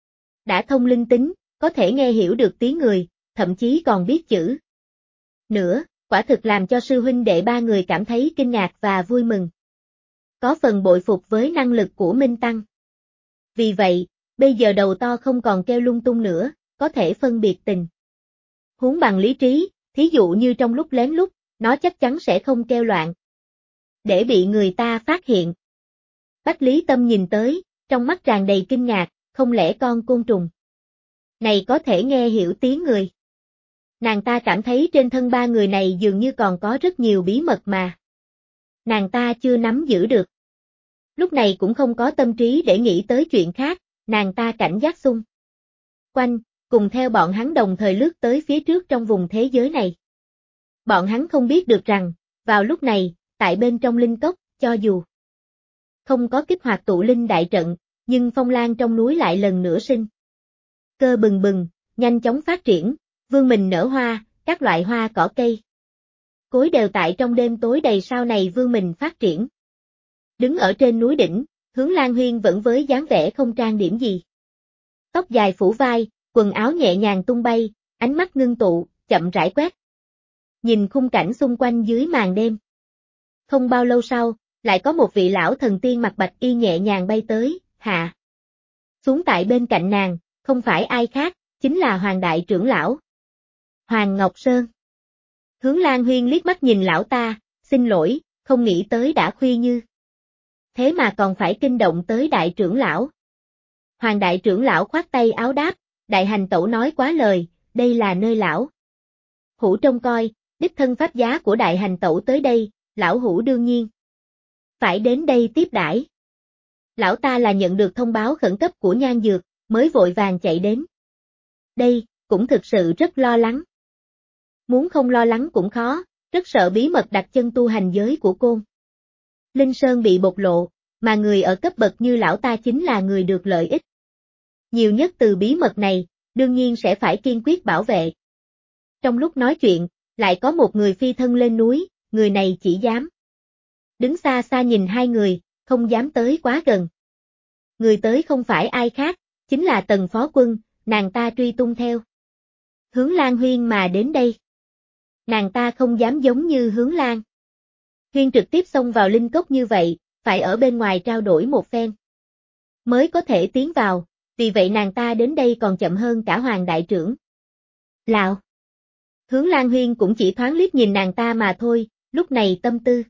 đã thông linh tính, có thể nghe hiểu được tiếng người, thậm chí còn biết chữ nữa, quả thực làm cho sư huynh đệ ba người cảm thấy kinh ngạc và vui mừng. Có phần bội phục với năng lực của Minh Tăng. Vì vậy, bây giờ đầu to không còn kêu lung tung nữa, có thể phân biệt tình huống bằng lý trí, thí dụ như trong lúc lén lút, nó chắc chắn sẽ không kêu loạn để bị người ta phát hiện. Bách Lý Tâm nhìn tới, trong mắt tràn đầy kinh ngạc, không lẽ con côn trùng này có thể nghe hiểu tiếng người? Nàng ta cảm thấy trên thân ba người này dường như còn có rất nhiều bí mật mà nàng ta chưa nắm giữ được. Lúc này cũng không có tâm trí để nghĩ tới chuyện khác, nàng ta cảnh giác xung quanh, cùng theo bọn hắn đồng thời lướt tới phía trước trong vùng thế giới này. Bọn hắn không biết được rằng, vào lúc này, tại bên trong linh cốc, cho dù không có kích hoạt tụ linh đại trận, nhưng phong lan trong núi lại lần nữa sinh cơ bừng bừng, nhanh chóng phát triển, vươn mình nở hoa, các loại hoa cỏ cây cối đều tại trong đêm tối đầy sao này vươn mình phát triển. Đứng ở trên núi đỉnh, Hướng Lan Huyên vẫn với dáng vẻ không trang điểm gì. Tóc dài phủ vai, quần áo nhẹ nhàng tung bay, ánh mắt ngưng tụ, chậm rãi quét. Nhìn khung cảnh xung quanh dưới màn đêm. Không bao lâu sau, lại có một vị lão thần tiên mặc bạch y nhẹ nhàng bay tới, hạ xuống tại bên cạnh nàng, không phải ai khác, chính là Hoàng đại trưởng lão Hoàng Ngọc Sơn. Hướng Lan Huyên liếc mắt nhìn lão ta, xin lỗi, không nghĩ tới đã khuya như thế mà còn phải kinh động tới đại trưởng lão. Hoàng đại trưởng lão khoát tay áo đáp, đại hành tẩu nói quá lời, đây là nơi lão hữu trông coi, đích thân pháp giá của đại hành tẩu tới đây, lão hữu đương nhiên phải đến đây tiếp đãi. Lão ta là nhận được thông báo khẩn cấp của Nhan Dược, mới vội vàng chạy đến. Đây, cũng thực sự rất lo lắng. Muốn không lo lắng cũng khó, rất sợ bí mật đặt chân tu hành giới của Côn Linh Sơn bị bộc lộ, mà người ở cấp bậc như lão ta chính là người được lợi ích nhiều nhất từ bí mật này, đương nhiên sẽ phải kiên quyết bảo vệ. Trong lúc nói chuyện, lại có một người phi thân lên núi, người này chỉ dám đứng xa xa nhìn hai người, không dám tới quá gần. Người tới không phải ai khác, chính là Tần Phó Quân, nàng ta truy tung theo Hướng Lan Huyên mà đến đây. Nàng ta không dám giống như Hướng Lan Huyên trực tiếp xông vào linh cốc như vậy, phải ở bên ngoài trao đổi một phen mới có thể tiến vào, vì vậy nàng ta đến đây còn chậm hơn cả Hoàng đại trưởng lão. Hướng Lan Huyên cũng chỉ thoáng liếc nhìn nàng ta mà thôi, lúc này tâm tư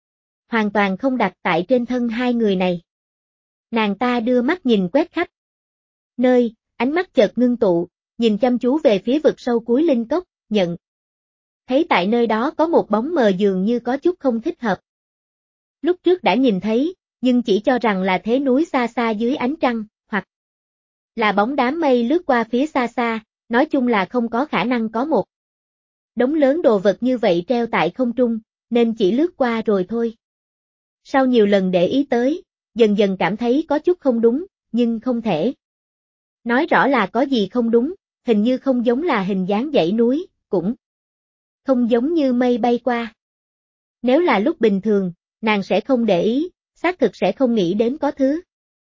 hoàn toàn không đặt tại trên thân hai người này. Nàng ta đưa mắt nhìn quét khắp nơi, ánh mắt chợt ngưng tụ, nhìn chăm chú về phía vực sâu cuối linh cốc, nhận thấy tại nơi đó có một bóng mờ dường như có chút không thích hợp. Lúc trước đã nhìn thấy, nhưng chỉ cho rằng là thế núi xa xa dưới ánh trăng, hoặc là bóng đám mây lướt qua phía xa xa, nói chung là không có khả năng có một đống lớn đồ vật như vậy treo tại không trung, nên chỉ lướt qua rồi thôi. Sau nhiều lần để ý tới, dần dần cảm thấy có chút không đúng, nhưng không thể nói rõ là có gì không đúng, hình như không giống là hình dáng dãy núi, cũng không giống như mây bay qua. Nếu là lúc bình thường, nàng sẽ không để ý, xác thực sẽ không nghĩ đến có thứ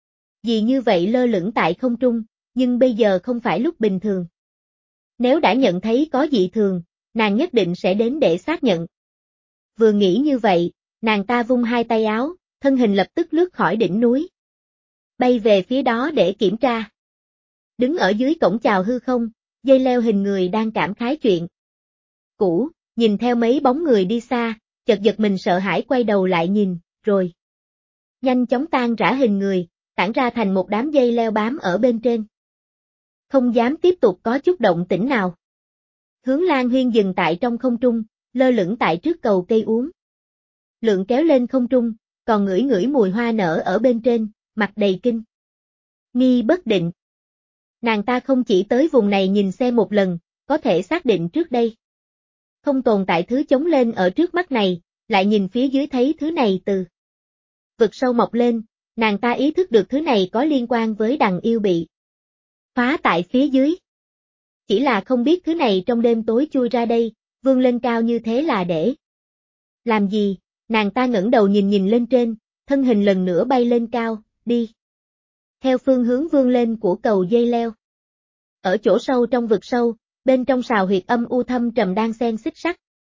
gì như vậy lơ lửng tại không trung, nhưng bây giờ không phải lúc bình thường. Nếu đã nhận thấy có dị thường, nàng nhất định sẽ đến để xác nhận. Vừa nghĩ như vậy, nàng ta vung hai tay áo, thân hình lập tức lướt khỏi đỉnh núi, bay về phía đó để kiểm tra. Đứng ở dưới cổng chào hư không, dây leo hình người đang cảm khái chuyện cũ, nhìn theo mấy bóng người đi xa, chợt giật mình sợ hãi quay đầu lại nhìn, rồi nhanh chóng tan rã hình người, tản ra thành một đám dây leo bám ở bên trên. Không dám tiếp tục có chút động tĩnh nào. Hướng Lan Huyên dừng tại trong không trung, lơ lửng tại trước cầu cây uống. Lượng kéo lên không trung, còn ngửi ngửi mùi hoa nở ở bên trên, mặt đầy kinh nghi bất định. Nàng ta không chỉ tới vùng này nhìn xem một lần, có thể xác định trước đây không tồn tại thứ chống lên ở trước mắt này, lại nhìn phía dưới thấy thứ này từ vực sâu mọc lên, nàng ta ý thức được thứ này có liên quan với đằng yêu bị phá tại phía dưới. Chỉ là không biết thứ này trong đêm tối chui ra đây, vươn lên cao như thế là để làm gì, nàng ta ngẩng đầu nhìn lên trên, thân hình lần nữa bay lên cao, đi theo phương hướng vươn lên của cầu dây leo. Ở chỗ sâu trong vực sâu, bên trong sào huyệt âm u thâm trầm đang xen xích sắt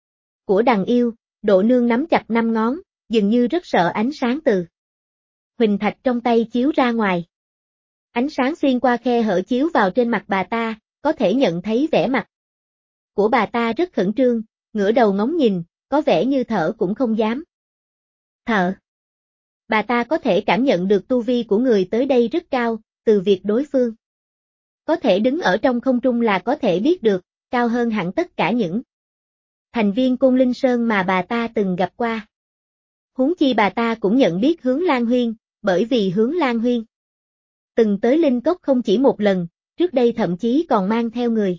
của đằng yêu, Độ Nương nắm chặt 5 ngón, dường như rất sợ ánh sáng từ huỳnh thạch trong tay chiếu ra ngoài. Ánh sáng xuyên qua khe hở chiếu vào trên mặt bà ta, có thể nhận thấy vẻ mặt của bà ta rất khẩn trương, ngửa đầu ngóng nhìn, có vẻ như thở cũng không dám thở. Bà ta có thể cảm nhận được tu vi của người tới đây rất cao, từ việc đối phương có thể đứng ở trong không trung là có thể biết được, cao hơn hẳn tất cả những thành viên Côn Linh Sơn mà bà ta từng gặp qua. Huống chi bà ta cũng nhận biết Hướng Lan Huyên, bởi vì Hướng Lan Huyên từng tới Linh Cốc không chỉ một lần, trước đây thậm chí còn mang theo người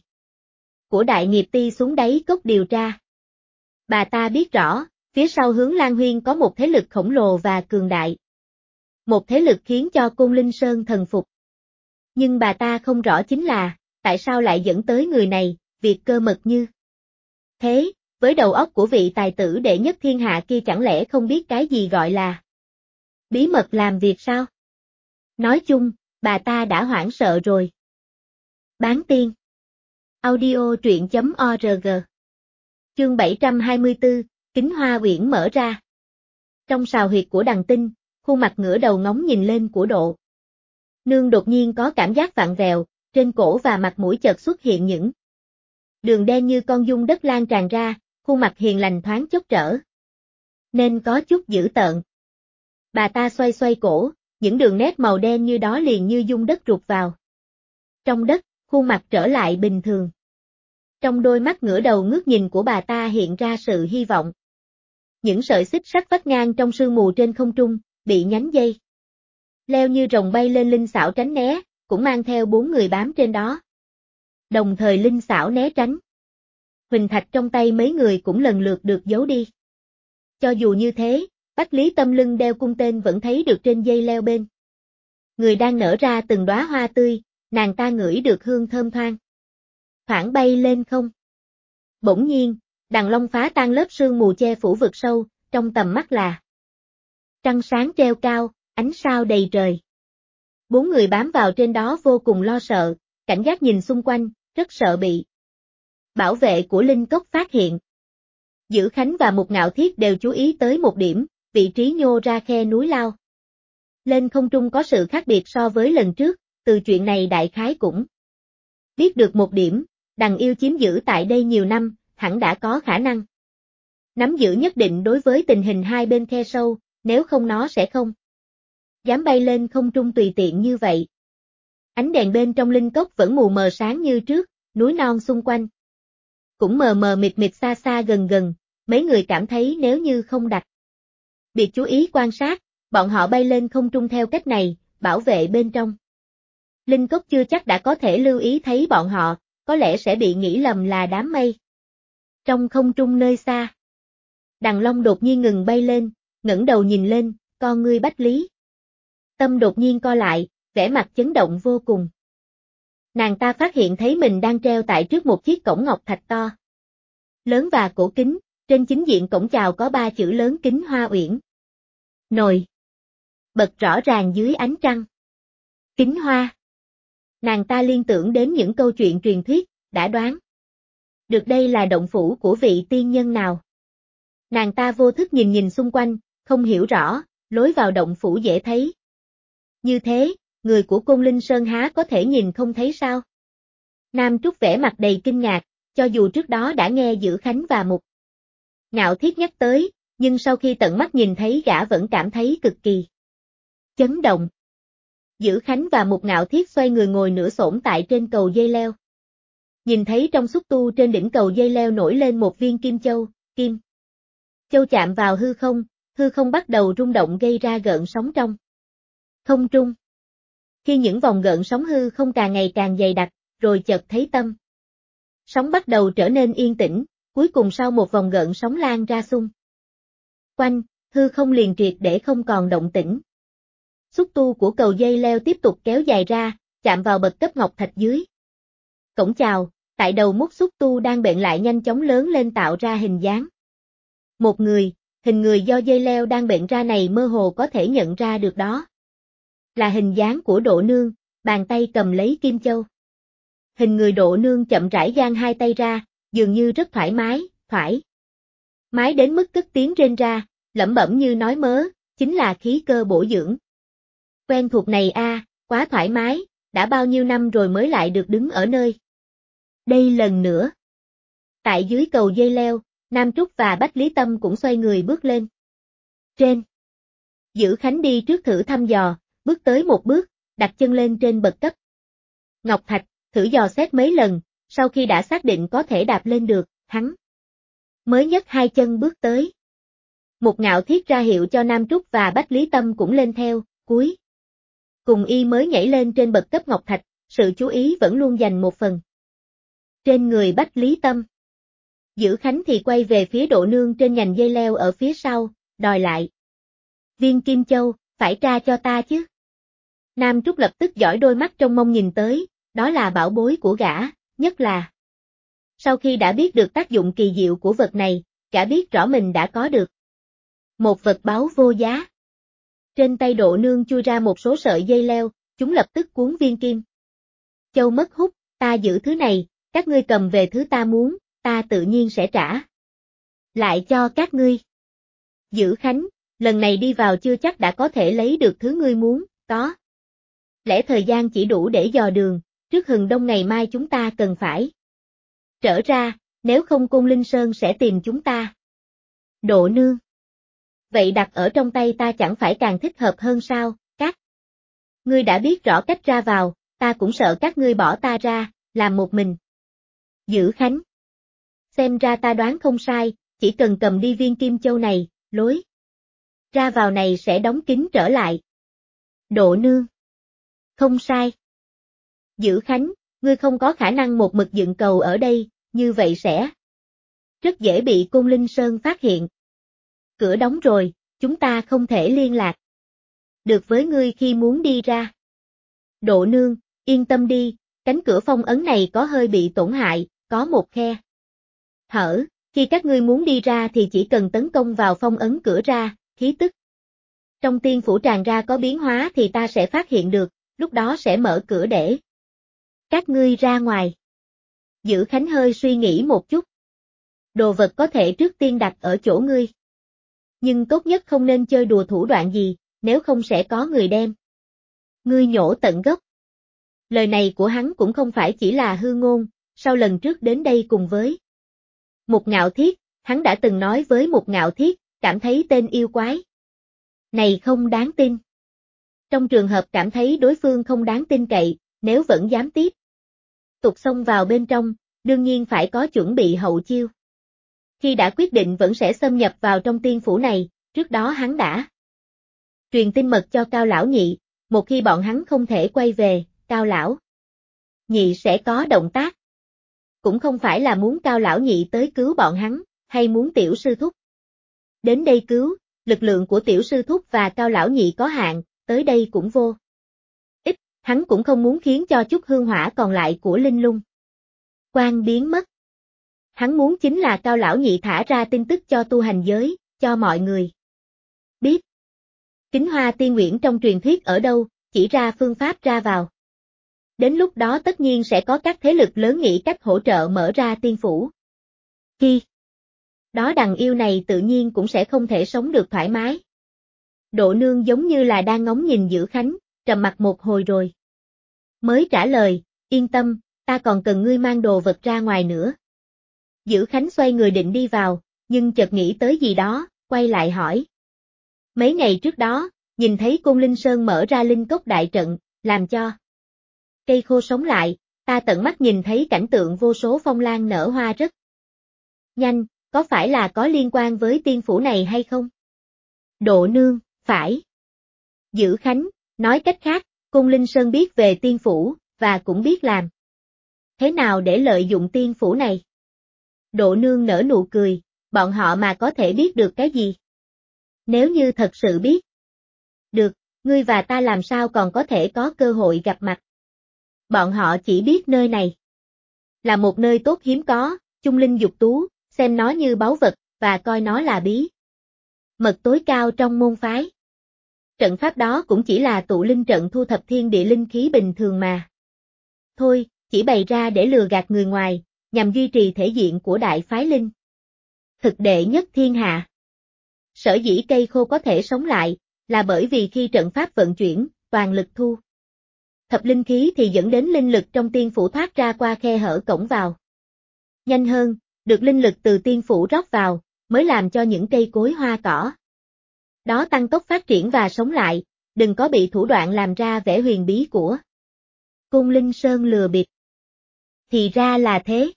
của Đại Nghiệp Ti xuống đáy cốc điều tra. Bà ta biết rõ, phía sau Hướng Lan Huyên có một thế lực khổng lồ và cường đại. Một thế lực khiến cho Côn Linh Sơn thần phục. Nhưng bà ta không rõ chính là, tại sao lại dẫn tới người này, việc cơ mật như thế, với đầu óc của vị tài tử đệ nhất thiên hạ kia chẳng lẽ không biết cái gì gọi là bí mật làm việc sao? Nói chung, bà ta đã hoảng sợ rồi. Bán tiên. Audio truyện.org. Chương 724, Kính Hoa Uyển mở ra. Trong sào huyệt của Đằng Tinh, khuôn mặt ngửa đầu ngóng nhìn lên của Độ Nương đột nhiên có cảm giác vặn vẹo, trên cổ và mặt mũi chợt xuất hiện những đường đen như con giun đất lan tràn ra, khuôn mặt hiền lành thoáng chốc trở nên có chút dữ tợn. Bà ta xoay xoay cổ, những đường nét màu đen như đó liền như giun đất rụt vào trong đất, khuôn mặt trở lại bình thường. Trong đôi mắt ngửa đầu ngước nhìn của bà ta hiện ra sự hy vọng. Những sợi xích sắt vắt ngang trong sương mù trên không trung, bị nhánh dây leo như rồng bay lên linh xảo tránh né, cũng mang theo 4 người bám trên đó. Đồng thời linh xảo né tránh. Huỳnh thạch trong tay mấy người cũng lần lượt được giấu đi. Cho dù như thế, Bách Lý Tâm lưng đeo cung tên vẫn thấy được trên dây leo bên người đang nở ra từng đóa hoa tươi, nàng ta ngửi được hương thơm thoang thoảng bay lên không. Bỗng nhiên, đằng long phá tan lớp sương mù che phủ vực sâu, trong tầm mắt là trăng sáng treo cao, ánh sao đầy trời. 4 người bám vào trên đó vô cùng lo sợ, cảnh giác nhìn xung quanh, rất sợ bị bảo vệ của Linh Cốc phát hiện. Dữ Khánh và Mục Ngạo Thiết đều chú ý tới một điểm, vị trí nhô ra khe núi lao lên không trung có sự khác biệt so với lần trước, từ chuyện này đại khái cũng biết được một điểm, đằng yêu chiếm giữ tại đây nhiều năm, hẳn đã có khả năng nắm giữ nhất định đối với tình hình hai bên khe sâu, nếu không nó sẽ không dám bay lên không trung tùy tiện như vậy. Ánh đèn bên trong linh cốc vẫn mù mờ sáng như trước, núi non xung quanh cũng mờ mờ mịt mịt xa xa gần gần, mấy người cảm thấy nếu như không đặc biệt chú ý quan sát, bọn họ bay lên không trung theo cách này, bảo vệ bên trong linh cốc chưa chắc đã có thể lưu ý thấy bọn họ, có lẽ sẽ bị nghĩ lầm là đám mây. Trong không trung nơi xa, Đằng Long đột nhiên ngừng bay lên, ngẩng đầu nhìn lên, con ngươi Bách Lý Tâm đột nhiên co lại, vẻ mặt chấn động vô cùng. Nàng ta phát hiện thấy mình đang treo tại trước một chiếc cổng ngọc thạch to, lớn và cổ kính, trên chính diện cổng chào có 3 chữ lớn Kính Hoa Uyển. Nồi bật rõ ràng dưới ánh trăng. Kính Hoa. Nàng ta liên tưởng đến những câu chuyện truyền thuyết, đã đoán được đây là động phủ của vị tiên nhân nào. Nàng ta vô thức nhìn nhìn xung quanh, không hiểu rõ, lối vào động phủ dễ thấy. Như thế, người của Côn Linh Sơn há có thể nhìn không thấy sao? Nam Trúc vẻ mặt đầy kinh ngạc, cho dù trước đó đã nghe Dữ Khánh và Mục Ngạo Thiết nhắc tới, nhưng sau khi tận mắt nhìn thấy gã vẫn cảm thấy cực kỳ chấn động. Dữ Khánh và Mục Ngạo Thiết xoay người ngồi nửa xổm tại trên cầu dây leo. Nhìn thấy trong xúc tu trên đỉnh cầu dây leo nổi lên một viên kim châu, kim châu chạm vào hư không bắt đầu rung động gây ra gợn sóng trong không trung. Khi những vòng gợn sóng hư không càng ngày càng dày đặc, rồi chợt thấy tâm sóng bắt đầu trở nên yên tĩnh, cuối cùng sau một vòng gợn sóng lan ra xung quanh, hư không liền triệt để không còn động tĩnh. Xúc tu của cầu dây leo tiếp tục kéo dài ra, chạm vào bậc cấp ngọc thạch dưới cổng chào, tại đầu mút xúc tu đang bện lại nhanh chóng lớn lên tạo ra hình dáng một người, hình người do dây leo đang bện ra này mơ hồ có thể nhận ra được đó là hình dáng của Độ Nương, bàn tay cầm lấy kim châu. Hình người Độ Nương chậm rãi giang hai tay ra, dường như rất thoải mái đến mức cất tiếng rên ra, lẩm bẩm như nói mớ, chính là khí cơ bổ dưỡng. Quen thuộc này a, quá thoải mái, đã bao nhiêu năm rồi mới lại được đứng ở nơi đây lần nữa. Tại dưới cầu dây leo, Nam Trúc và Bách Lý Tâm cũng xoay người bước lên trên. Dữ Khánh đi trước thử thăm dò, bước tới một bước, đặt chân lên trên bậc cấp ngọc thạch, thử dò xét mấy lần, sau khi đã xác định có thể đạp lên được, hắn mới nhấc hai chân bước tới. Mục Ngạo Thiết ra hiệu cho Nam Trúc và Bách Lý Tâm cũng lên theo, cuối cùng y mới nhảy lên trên bậc cấp ngọc thạch, sự chú ý vẫn luôn dành một phần trên người Bách Lý Tâm. Dữ Khánh thì quay về phía Độ Nương trên nhành dây leo ở phía sau, đòi lại viên kim châu, phải tra cho ta chứ. Nam Trúc lập tức dõi đôi mắt trong mong nhìn tới, đó là bảo bối của gã, nhất là sau khi đã biết được tác dụng kỳ diệu của vật này, gã biết rõ mình đã có được một vật báu vô giá. Trên tay Độ Nương chui ra một số sợi dây leo, chúng lập tức cuốn viên kim châu mất hút, ta giữ thứ này, các ngươi cầm về thứ ta muốn, ta tự nhiên sẽ trả lại cho các ngươi. Dữ Khánh, lần này đi vào chưa chắc đã có thể lấy được thứ ngươi muốn, có lẽ thời gian chỉ đủ để dò đường, trước hừng đông ngày mai chúng ta cần phải trở ra, nếu không Côn Linh Sơn sẽ tìm chúng ta. Độ Nương, vậy đặt ở trong tay ta chẳng phải càng thích hợp hơn sao, các ngươi đã biết rõ cách ra vào, ta cũng sợ các ngươi bỏ ta ra, làm một mình. Dữ Khánh, xem ra ta đoán không sai, chỉ cần cầm đi viên kim châu này, lối ra vào này sẽ đóng kín trở lại. Độ Nương, không sai. Dữ Khánh, ngươi không có khả năng một mực dựng cầu ở đây, như vậy sẽ rất dễ bị Côn Linh Sơn phát hiện. Cửa đóng rồi, chúng ta không thể liên lạc được với ngươi khi muốn đi ra. Độ Nương, yên tâm đi, cánh cửa phong ấn này có hơi bị tổn hại, có một khe hở, khi các ngươi muốn đi ra thì chỉ cần tấn công vào phong ấn cửa ra, khí tức trong tiên phủ tràn ra có biến hóa thì ta sẽ phát hiện được, lúc đó sẽ mở cửa để các ngươi ra ngoài. Dữ Khánh hơi suy nghĩ một chút. Đồ vật có thể trước tiên đặt ở chỗ ngươi. Nhưng tốt nhất không nên chơi đùa thủ đoạn gì, nếu không sẽ có người đem ngươi nhổ tận gốc. Lời này của hắn cũng không phải chỉ là hư ngôn, sau lần trước đến đây cùng với Mục Ngạo Thiết, hắn đã từng nói với Mục Ngạo Thiết, cảm thấy tên yêu quái này không đáng tin. Trong trường hợp cảm thấy đối phương không đáng tin cậy, nếu vẫn dám tiếp tục xông vào bên trong, đương nhiên phải có chuẩn bị hậu chiêu. Khi đã quyết định vẫn sẽ xâm nhập vào trong tiên phủ này, trước đó hắn đã truyền tin mật cho Cao Lão Nhị, một khi bọn hắn không thể quay về, Cao Lão Nhị sẽ có động tác. Cũng không phải là muốn Cao Lão Nhị tới cứu bọn hắn, hay muốn tiểu sư thúc đến đây cứu, lực lượng của tiểu sư thúc và Cao lão nhị có hạn, tới đây cũng vô ích, hắn cũng không muốn khiến cho chút hương hỏa còn lại của Linh Lung Quan biến mất. Hắn muốn chính là Cao lão nhị thả ra tin tức cho tu hành giới, cho mọi người biết. Kính Hoa Tiên Uyển trong truyền thuyết ở đâu, chỉ ra phương pháp ra vào. Đến lúc đó tất nhiên sẽ có các thế lực lớn nghĩ cách hỗ trợ mở ra tiên phủ. Khi đó đằng yêu này tự nhiên cũng sẽ không thể sống được thoải mái. Độ Nương giống như là đang ngóng nhìn Dữ Khánh, trầm mặt một hồi rồi mới trả lời, yên tâm, ta còn cần ngươi mang đồ vật ra ngoài nữa. Dữ Khánh xoay người định đi vào, nhưng chợt nghĩ tới gì đó, quay lại hỏi. Mấy ngày trước đó, nhìn thấy Côn Linh Sơn mở ra linh cốc đại trận, làm cho cây khô sống lại, ta tận mắt nhìn thấy cảnh tượng vô số phong lan nở hoa rất nhanh, có phải là có liên quan với tiên phủ này hay không? Độ Nương, phải. Dữ Khánh, nói cách khác, Côn Linh Sơn biết về tiên phủ, và cũng biết làm thế nào để lợi dụng tiên phủ này. Độ Nương nở nụ cười, bọn họ mà có thể biết được cái gì? Nếu như thật sự biết được, ngươi và ta làm sao còn có thể có cơ hội gặp mặt. Bọn họ chỉ biết nơi này là một nơi tốt hiếm có, chung linh dục tú, xem nó như báu vật, và coi nó là bí mật tối cao trong môn phái. Trận pháp đó cũng chỉ là tụ linh trận thu thập thiên địa linh khí bình thường mà. Thôi, chỉ bày ra để lừa gạt người ngoài, nhằm duy trì thể diện của đại phái linh. Thực đệ nhất thiên hạ. Sở dĩ cây khô có thể sống lại, là bởi vì khi trận pháp vận chuyển, toàn lực thu thập linh khí thì dẫn đến linh lực trong tiên phủ thoát ra qua khe hở cổng vào. Nhanh hơn, được linh lực từ tiên phủ rót vào, mới làm cho những cây cối hoa cỏ đó tăng tốc phát triển và sống lại, đừng có bị thủ đoạn làm ra vẻ huyền bí của Côn Linh Sơn lừa bịp. Thì ra là thế.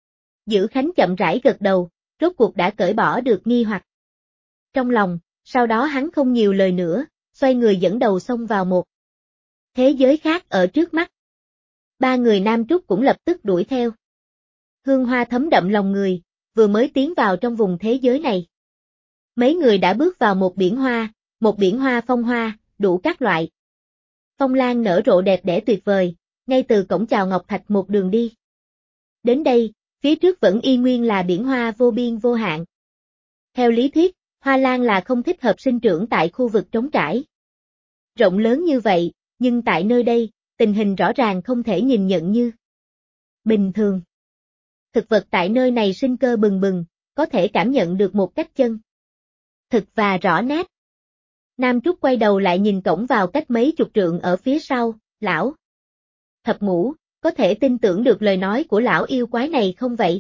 Dữ Khánh chậm rãi gật đầu, rốt cuộc đã cởi bỏ được nghi hoặc trong lòng, sau đó hắn không nhiều lời nữa, xoay người dẫn đầu xông vào một thế giới khác ở trước mắt. Ba người Nam Trúc cũng lập tức đuổi theo. Hương hoa thấm đậm lòng người, vừa mới tiến vào trong vùng thế giới này. Mấy người đã bước vào một biển hoa phong hoa, đủ các loại. Phong lan nở rộ đẹp đẽ tuyệt vời, ngay từ cổng chào Ngọc Thạch một đường đi. Đến đây, phía trước vẫn y nguyên là biển hoa vô biên vô hạn. Theo lý thuyết, hoa lan là không thích hợp sinh trưởng tại khu vực trống trải rộng lớn như vậy, nhưng tại nơi đây, tình hình rõ ràng không thể nhìn nhận như bình thường. Thực vật tại nơi này sinh cơ bừng bừng, có thể cảm nhận được một cách chân thực và rõ nét. Nam Trúc quay đầu lại nhìn cổng vào cách mấy chục trượng ở phía sau, lão Thập Ngũ, có thể tin tưởng được lời nói của lão yêu quái này không vậy?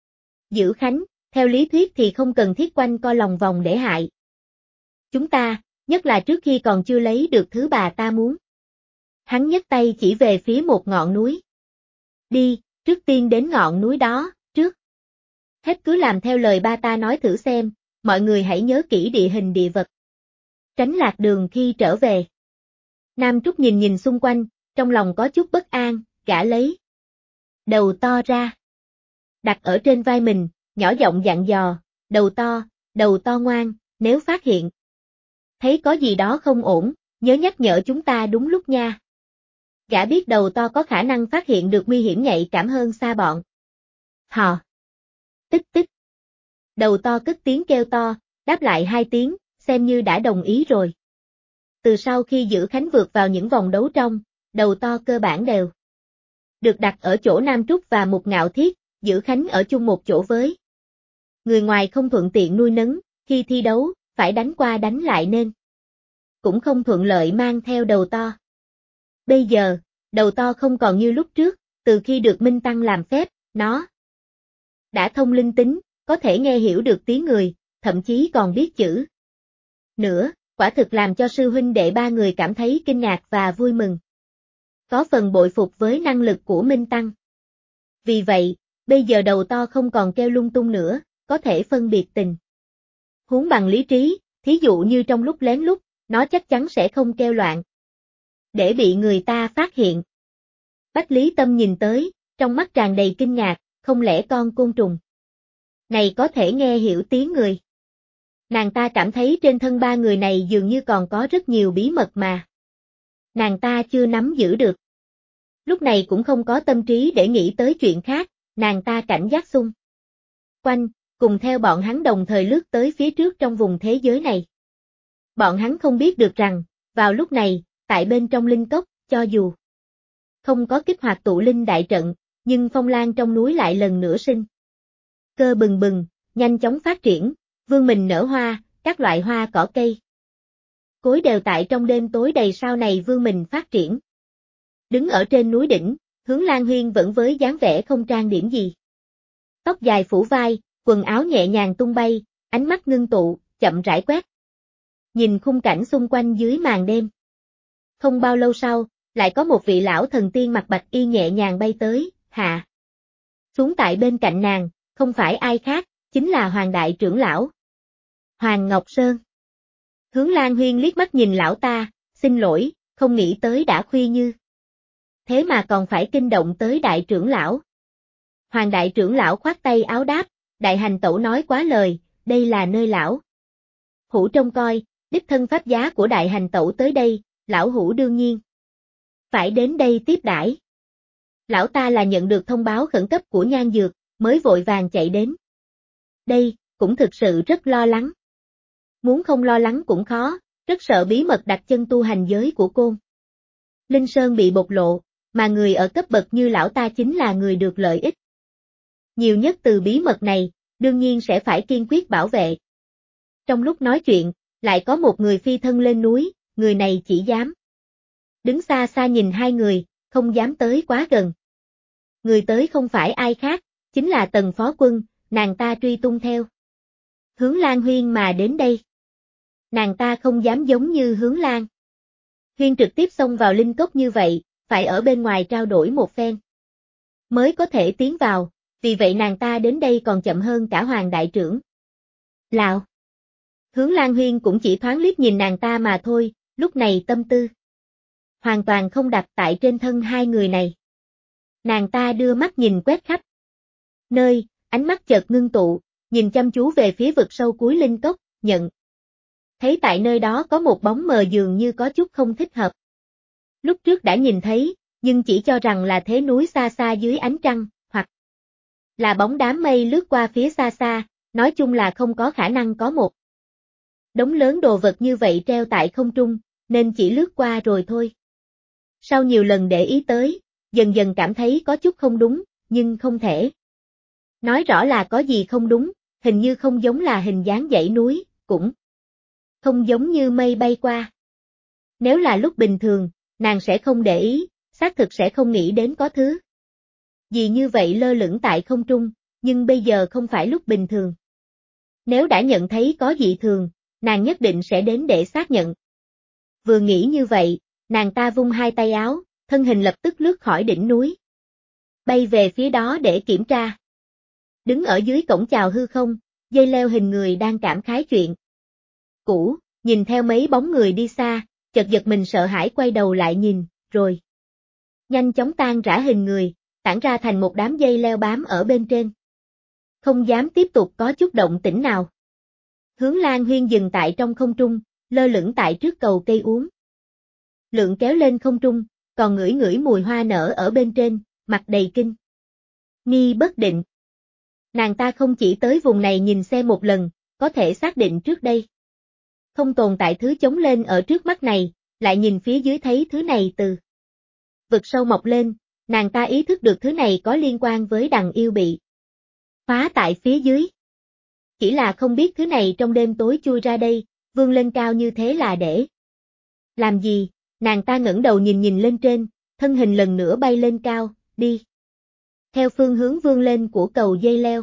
Dữ Khánh, theo lý thuyết thì không cần thiết quanh co lòng vòng để hại chúng ta, nhất là trước khi còn chưa lấy được thứ bà ta muốn. Hắn nhấc tay chỉ về phía một ngọn núi. Đi, trước tiên đến ngọn núi đó, trước hết cứ làm theo lời ba ta nói thử xem, mọi người hãy nhớ kỹ địa hình địa vật. Tránh lạc đường khi trở về. Nam Trúc nhìn nhìn xung quanh, trong lòng có chút bất an, gã lấy đầu to ra. Đặt ở trên vai mình, nhỏ giọng dặn dò, đầu to ngoan, nếu phát hiện thấy có gì đó không ổn, nhớ nhắc nhở chúng ta đúng lúc nha. Gã biết đầu to có khả năng phát hiện được nguy hiểm nhạy cảm hơn xa bọn họ. Tích tích. Đầu to cất tiếng kêu to, đáp lại 2 tiếng, xem như đã đồng ý rồi. Từ sau khi Dữ Khánh vượt vào những vòng đấu trong, đầu to cơ bản đều được đặt ở chỗ Nam Trúc và Mục Ngạo Thiết, Dữ Khánh ở chung một chỗ với người ngoài không thuận tiện nuôi nấng, khi thi đấu, phải đánh qua đánh lại nên cũng không thuận lợi mang theo đầu to. Bây giờ, đầu to không còn như lúc trước, từ khi được Minh Tăng làm phép, nó đã thông linh tính, có thể nghe hiểu được tiếng người, thậm chí còn biết chữ nữa, quả thực làm cho sư huynh đệ ba người cảm thấy kinh ngạc và vui mừng. Có phần bội phục với năng lực của Minh Tăng. Vì vậy, bây giờ đầu to không còn kêu lung tung nữa, có thể phân biệt tình huống bằng lý trí, thí dụ như trong lúc lén lút, nó chắc chắn sẽ không kêu loạn để bị người ta phát hiện. Bách Lý Tâm nhìn tới, trong mắt tràn đầy kinh ngạc, không lẽ con côn trùng này có thể nghe hiểu tiếng người? Nàng ta cảm thấy trên thân ba người này dường như còn có rất nhiều bí mật mà nàng ta chưa nắm giữ được. Lúc này cũng không có tâm trí để nghĩ tới chuyện khác, nàng ta cảnh giác xung quanh, cùng theo bọn hắn đồng thời lướt tới phía trước trong vùng thế giới này. Bọn hắn không biết được rằng, vào lúc này, tại bên trong linh cốc, cho dù không có kích hoạt tụ linh đại trận, nhưng phong lan trong núi lại lần nữa sinh cơ bừng bừng, nhanh chóng phát triển, vươn mình nở hoa, các loại hoa cỏ cây cối đều tại trong đêm tối đầy sao này vươn mình phát triển. Đứng ở trên núi đỉnh, Hướng Lan Huyên vẫn với dáng vẻ không trang điểm gì. Tóc dài phủ vai, quần áo nhẹ nhàng tung bay, ánh mắt ngưng tụ, chậm rãi quét. Nhìn khung cảnh xung quanh dưới màn đêm. Không bao lâu sau, lại có một vị lão thần tiên mặc bạch y nhẹ nhàng bay tới, hạ xuống tại bên cạnh nàng, không phải ai khác, chính là Hoàng đại trưởng lão Hoàng Ngọc Sơn. Hướng Lan Huyên liếc mắt nhìn lão ta, xin lỗi, không nghĩ tới đã khuya như thế mà còn phải kinh động tới đại trưởng lão. Hoàng đại trưởng lão khoát tay áo đáp, đại hành tẩu nói quá lời, đây là nơi lão hữu trông coi, đích thân pháp giá của đại hành tẩu tới đây, lão hữu đương nhiên phải đến đây tiếp đãi. Lão ta là nhận được thông báo khẩn cấp của Nhan Dược, mới vội vàng chạy đến. Đây, cũng thực sự rất lo lắng. Muốn không lo lắng cũng khó, rất sợ bí mật đặt chân tu hành giới của Côn Linh Sơn bị bộc lộ, mà người ở cấp bậc như lão ta chính là người được lợi ích nhiều nhất từ bí mật này, đương nhiên sẽ phải kiên quyết bảo vệ. Trong lúc nói chuyện, lại có một người phi thân lên núi, người này chỉ dám đứng xa xa nhìn hai người, không dám tới quá gần. Người tới không phải ai khác, chính là Tần Phó Quân, nàng ta truy tung theo Hướng Lan Huyên mà đến đây. Nàng ta không dám giống như Hướng Lan Huyên trực tiếp xông vào linh cốc như vậy, phải ở bên ngoài trao đổi một phen mới có thể tiến vào, vì vậy nàng ta đến đây còn chậm hơn cả Hoàng đại trưởng lão. Hướng Lan Huyên cũng chỉ thoáng liếc nhìn nàng ta mà thôi, lúc này tâm tư hoàn toàn không đặt tại trên thân hai người này. Nàng ta đưa mắt nhìn quét khắp nơi, ánh mắt chợt ngưng tụ, nhìn chăm chú về phía vực sâu cuối linh cốc, nhận thấy tại nơi đó có một bóng mờ dường như có chút không thích hợp. Lúc trước đã nhìn thấy, nhưng chỉ cho rằng là thế núi xa xa dưới ánh trăng, hoặc là bóng đám mây lướt qua phía xa xa, nói chung là không có khả năng có một đống lớn đồ vật như vậy treo tại không trung, nên chỉ lướt qua rồi thôi. Sau nhiều lần để ý tới, dần dần cảm thấy có chút không đúng, nhưng không thể nói rõ là có gì không đúng, hình như không giống là hình dáng dãy núi, cũng không giống như mây bay qua. Nếu là lúc bình thường, nàng sẽ không để ý, xác thực sẽ không nghĩ đến có thứ gì như vậy lơ lửng tại không trung, nhưng bây giờ không phải lúc bình thường. Nếu đã nhận thấy có dị thường, nàng nhất định sẽ đến để xác nhận. Vừa nghĩ như vậy, nàng ta vung hai tay áo, thân hình lập tức lướt khỏi đỉnh núi, bay về phía đó để kiểm tra. Đứng ở dưới cổng chào hư không, dây leo hình người đang cảm khái chuyện cũ, nhìn theo mấy bóng người đi xa, chợt giật mình sợ hãi quay đầu lại nhìn, rồi nhanh chóng tan rã hình người, tản ra thành một đám dây leo bám ở bên trên. Không dám tiếp tục có chút động tĩnh nào. Hướng Lan Huyên dừng tại trong không trung, lơ lửng tại trước cầu cây uống. Lượng kéo lên không trung, còn ngửi ngửi mùi hoa nở ở bên trên, mặt đầy kinh nghi bất định. Nàng ta không chỉ tới vùng này nhìn xem một lần, có thể xác định trước đây không tồn tại thứ chống lên ở trước mắt này, lại nhìn phía dưới thấy thứ này từ vực sâu mọc lên, nàng ta ý thức được thứ này có liên quan với đằng yêu bị phá tại phía dưới. Chỉ là không biết thứ này trong đêm tối chui ra đây, vươn lên cao như thế là để làm gì, nàng ta ngẩng đầu nhìn nhìn lên trên, thân hình lần nữa bay lên cao, đi theo phương hướng vươn lên của cầu dây leo.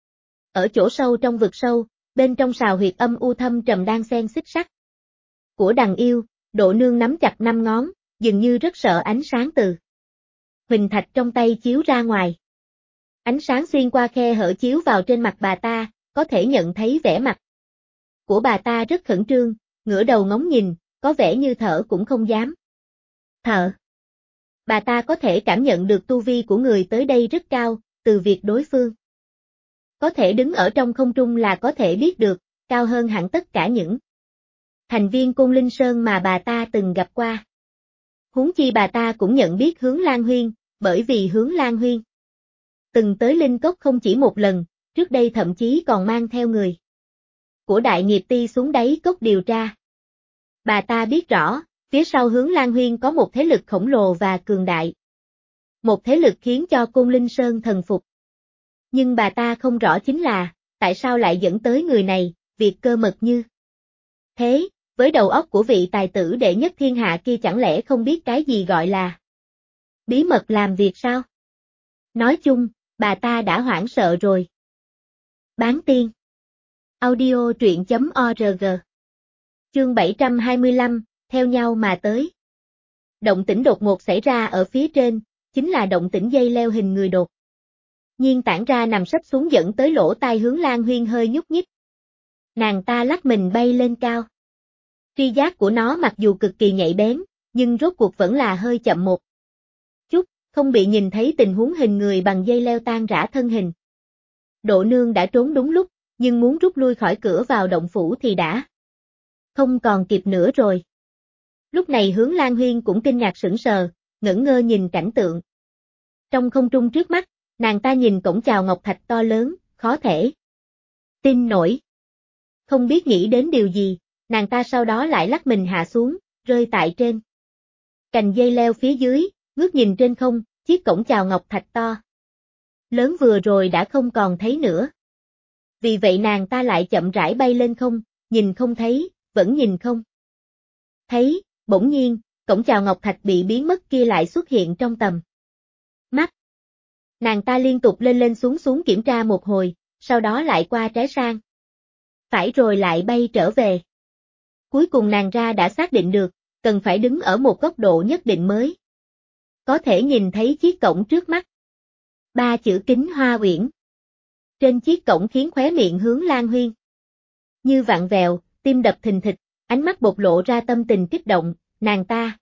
Ở chỗ sâu trong vực sâu, bên trong sào huyệt âm u thâm trầm đang xen xích sắt của đằng yêu, Độ Nương nắm chặt 5 ngón, dường như rất sợ ánh sáng từ huỳnh thạch trong tay chiếu ra ngoài. Ánh sáng xuyên qua khe hở chiếu vào trên mặt bà ta, có thể nhận thấy vẻ mặt của bà ta rất khẩn trương, ngửa đầu ngóng nhìn, có vẻ như thở cũng không dám thở. Bà ta có thể cảm nhận được tu vi của người tới đây rất cao, từ việc đối phương có thể đứng ở trong không trung là có thể biết được, cao hơn hẳn tất cả những thành viên Côn Linh Sơn mà bà ta từng gặp qua. Huống chi bà ta cũng nhận biết Hướng Lan Huyên, bởi vì Hướng Lan Huyên từng tới Linh Cốc không chỉ một lần, trước đây thậm chí còn mang theo người của Đại Nghiệp Ti xuống đáy cốc điều tra. Bà ta biết rõ, phía sau Hướng Lan Huyên có một thế lực khổng lồ và cường đại. Một thế lực khiến cho Côn Linh Sơn thần phục. Nhưng bà ta không rõ chính là, tại sao lại dẫn tới người này, việc cơ mật như thế, với đầu óc của vị tài tử đệ nhất thiên hạ kia chẳng lẽ không biết cái gì gọi là bí mật làm việc sao? Nói chung, bà ta đã hoảng sợ rồi. Bán tiên. Audio truyện.org. Chương 725, theo nhau mà tới. Động tĩnh đột ngột xảy ra ở phía trên, chính là động tĩnh dây leo hình người đột nhiên tản ra nằm sấp xuống dẫn tới lỗ tai Hướng Lan Huyên hơi nhúc nhích. Nàng ta lắc mình bay lên cao. Tri giác của nó mặc dù cực kỳ nhạy bén, nhưng rốt cuộc vẫn là hơi chậm một chút, không bị nhìn thấy tình huống hình người bằng dây leo tan rã thân hình. Độ Nương đã trốn đúng lúc, nhưng muốn rút lui khỏi cửa vào động phủ thì đã không còn kịp nữa rồi. Lúc này Hướng Lan Huyên cũng kinh ngạc sững sờ, ngẩn ngơ nhìn cảnh tượng. Trong không trung trước mắt, nàng ta nhìn cổng chào ngọc thạch to lớn, khó thể tin nổi. Không biết nghĩ đến điều gì, nàng ta sau đó lại lắc mình hạ xuống, rơi tại trên cành dây leo phía dưới, ngước nhìn trên không, chiếc cổng chào ngọc thạch to lớn vừa rồi đã không còn thấy nữa. Vì vậy nàng ta lại chậm rãi bay lên không, nhìn không thấy, vẫn nhìn không thấy, bỗng nhiên, cổng chào ngọc thạch bị biến mất kia lại xuất hiện trong tầm mắt. Nàng ta liên tục lên lên xuống xuống kiểm tra một hồi, sau đó lại qua trái sang phải rồi lại bay trở về. Cuối cùng nàng ra đã xác định được, cần phải đứng ở một góc độ nhất định mới có thể nhìn thấy chiếc cổng trước mắt. 3 chữ Kính Hoa Uyển trên chiếc cổng khiến khóe miệng Hướng Lan Huyên như vặn vẹo, tim đập thình thịch, ánh mắt bộc lộ ra tâm tình kích động, nàng ta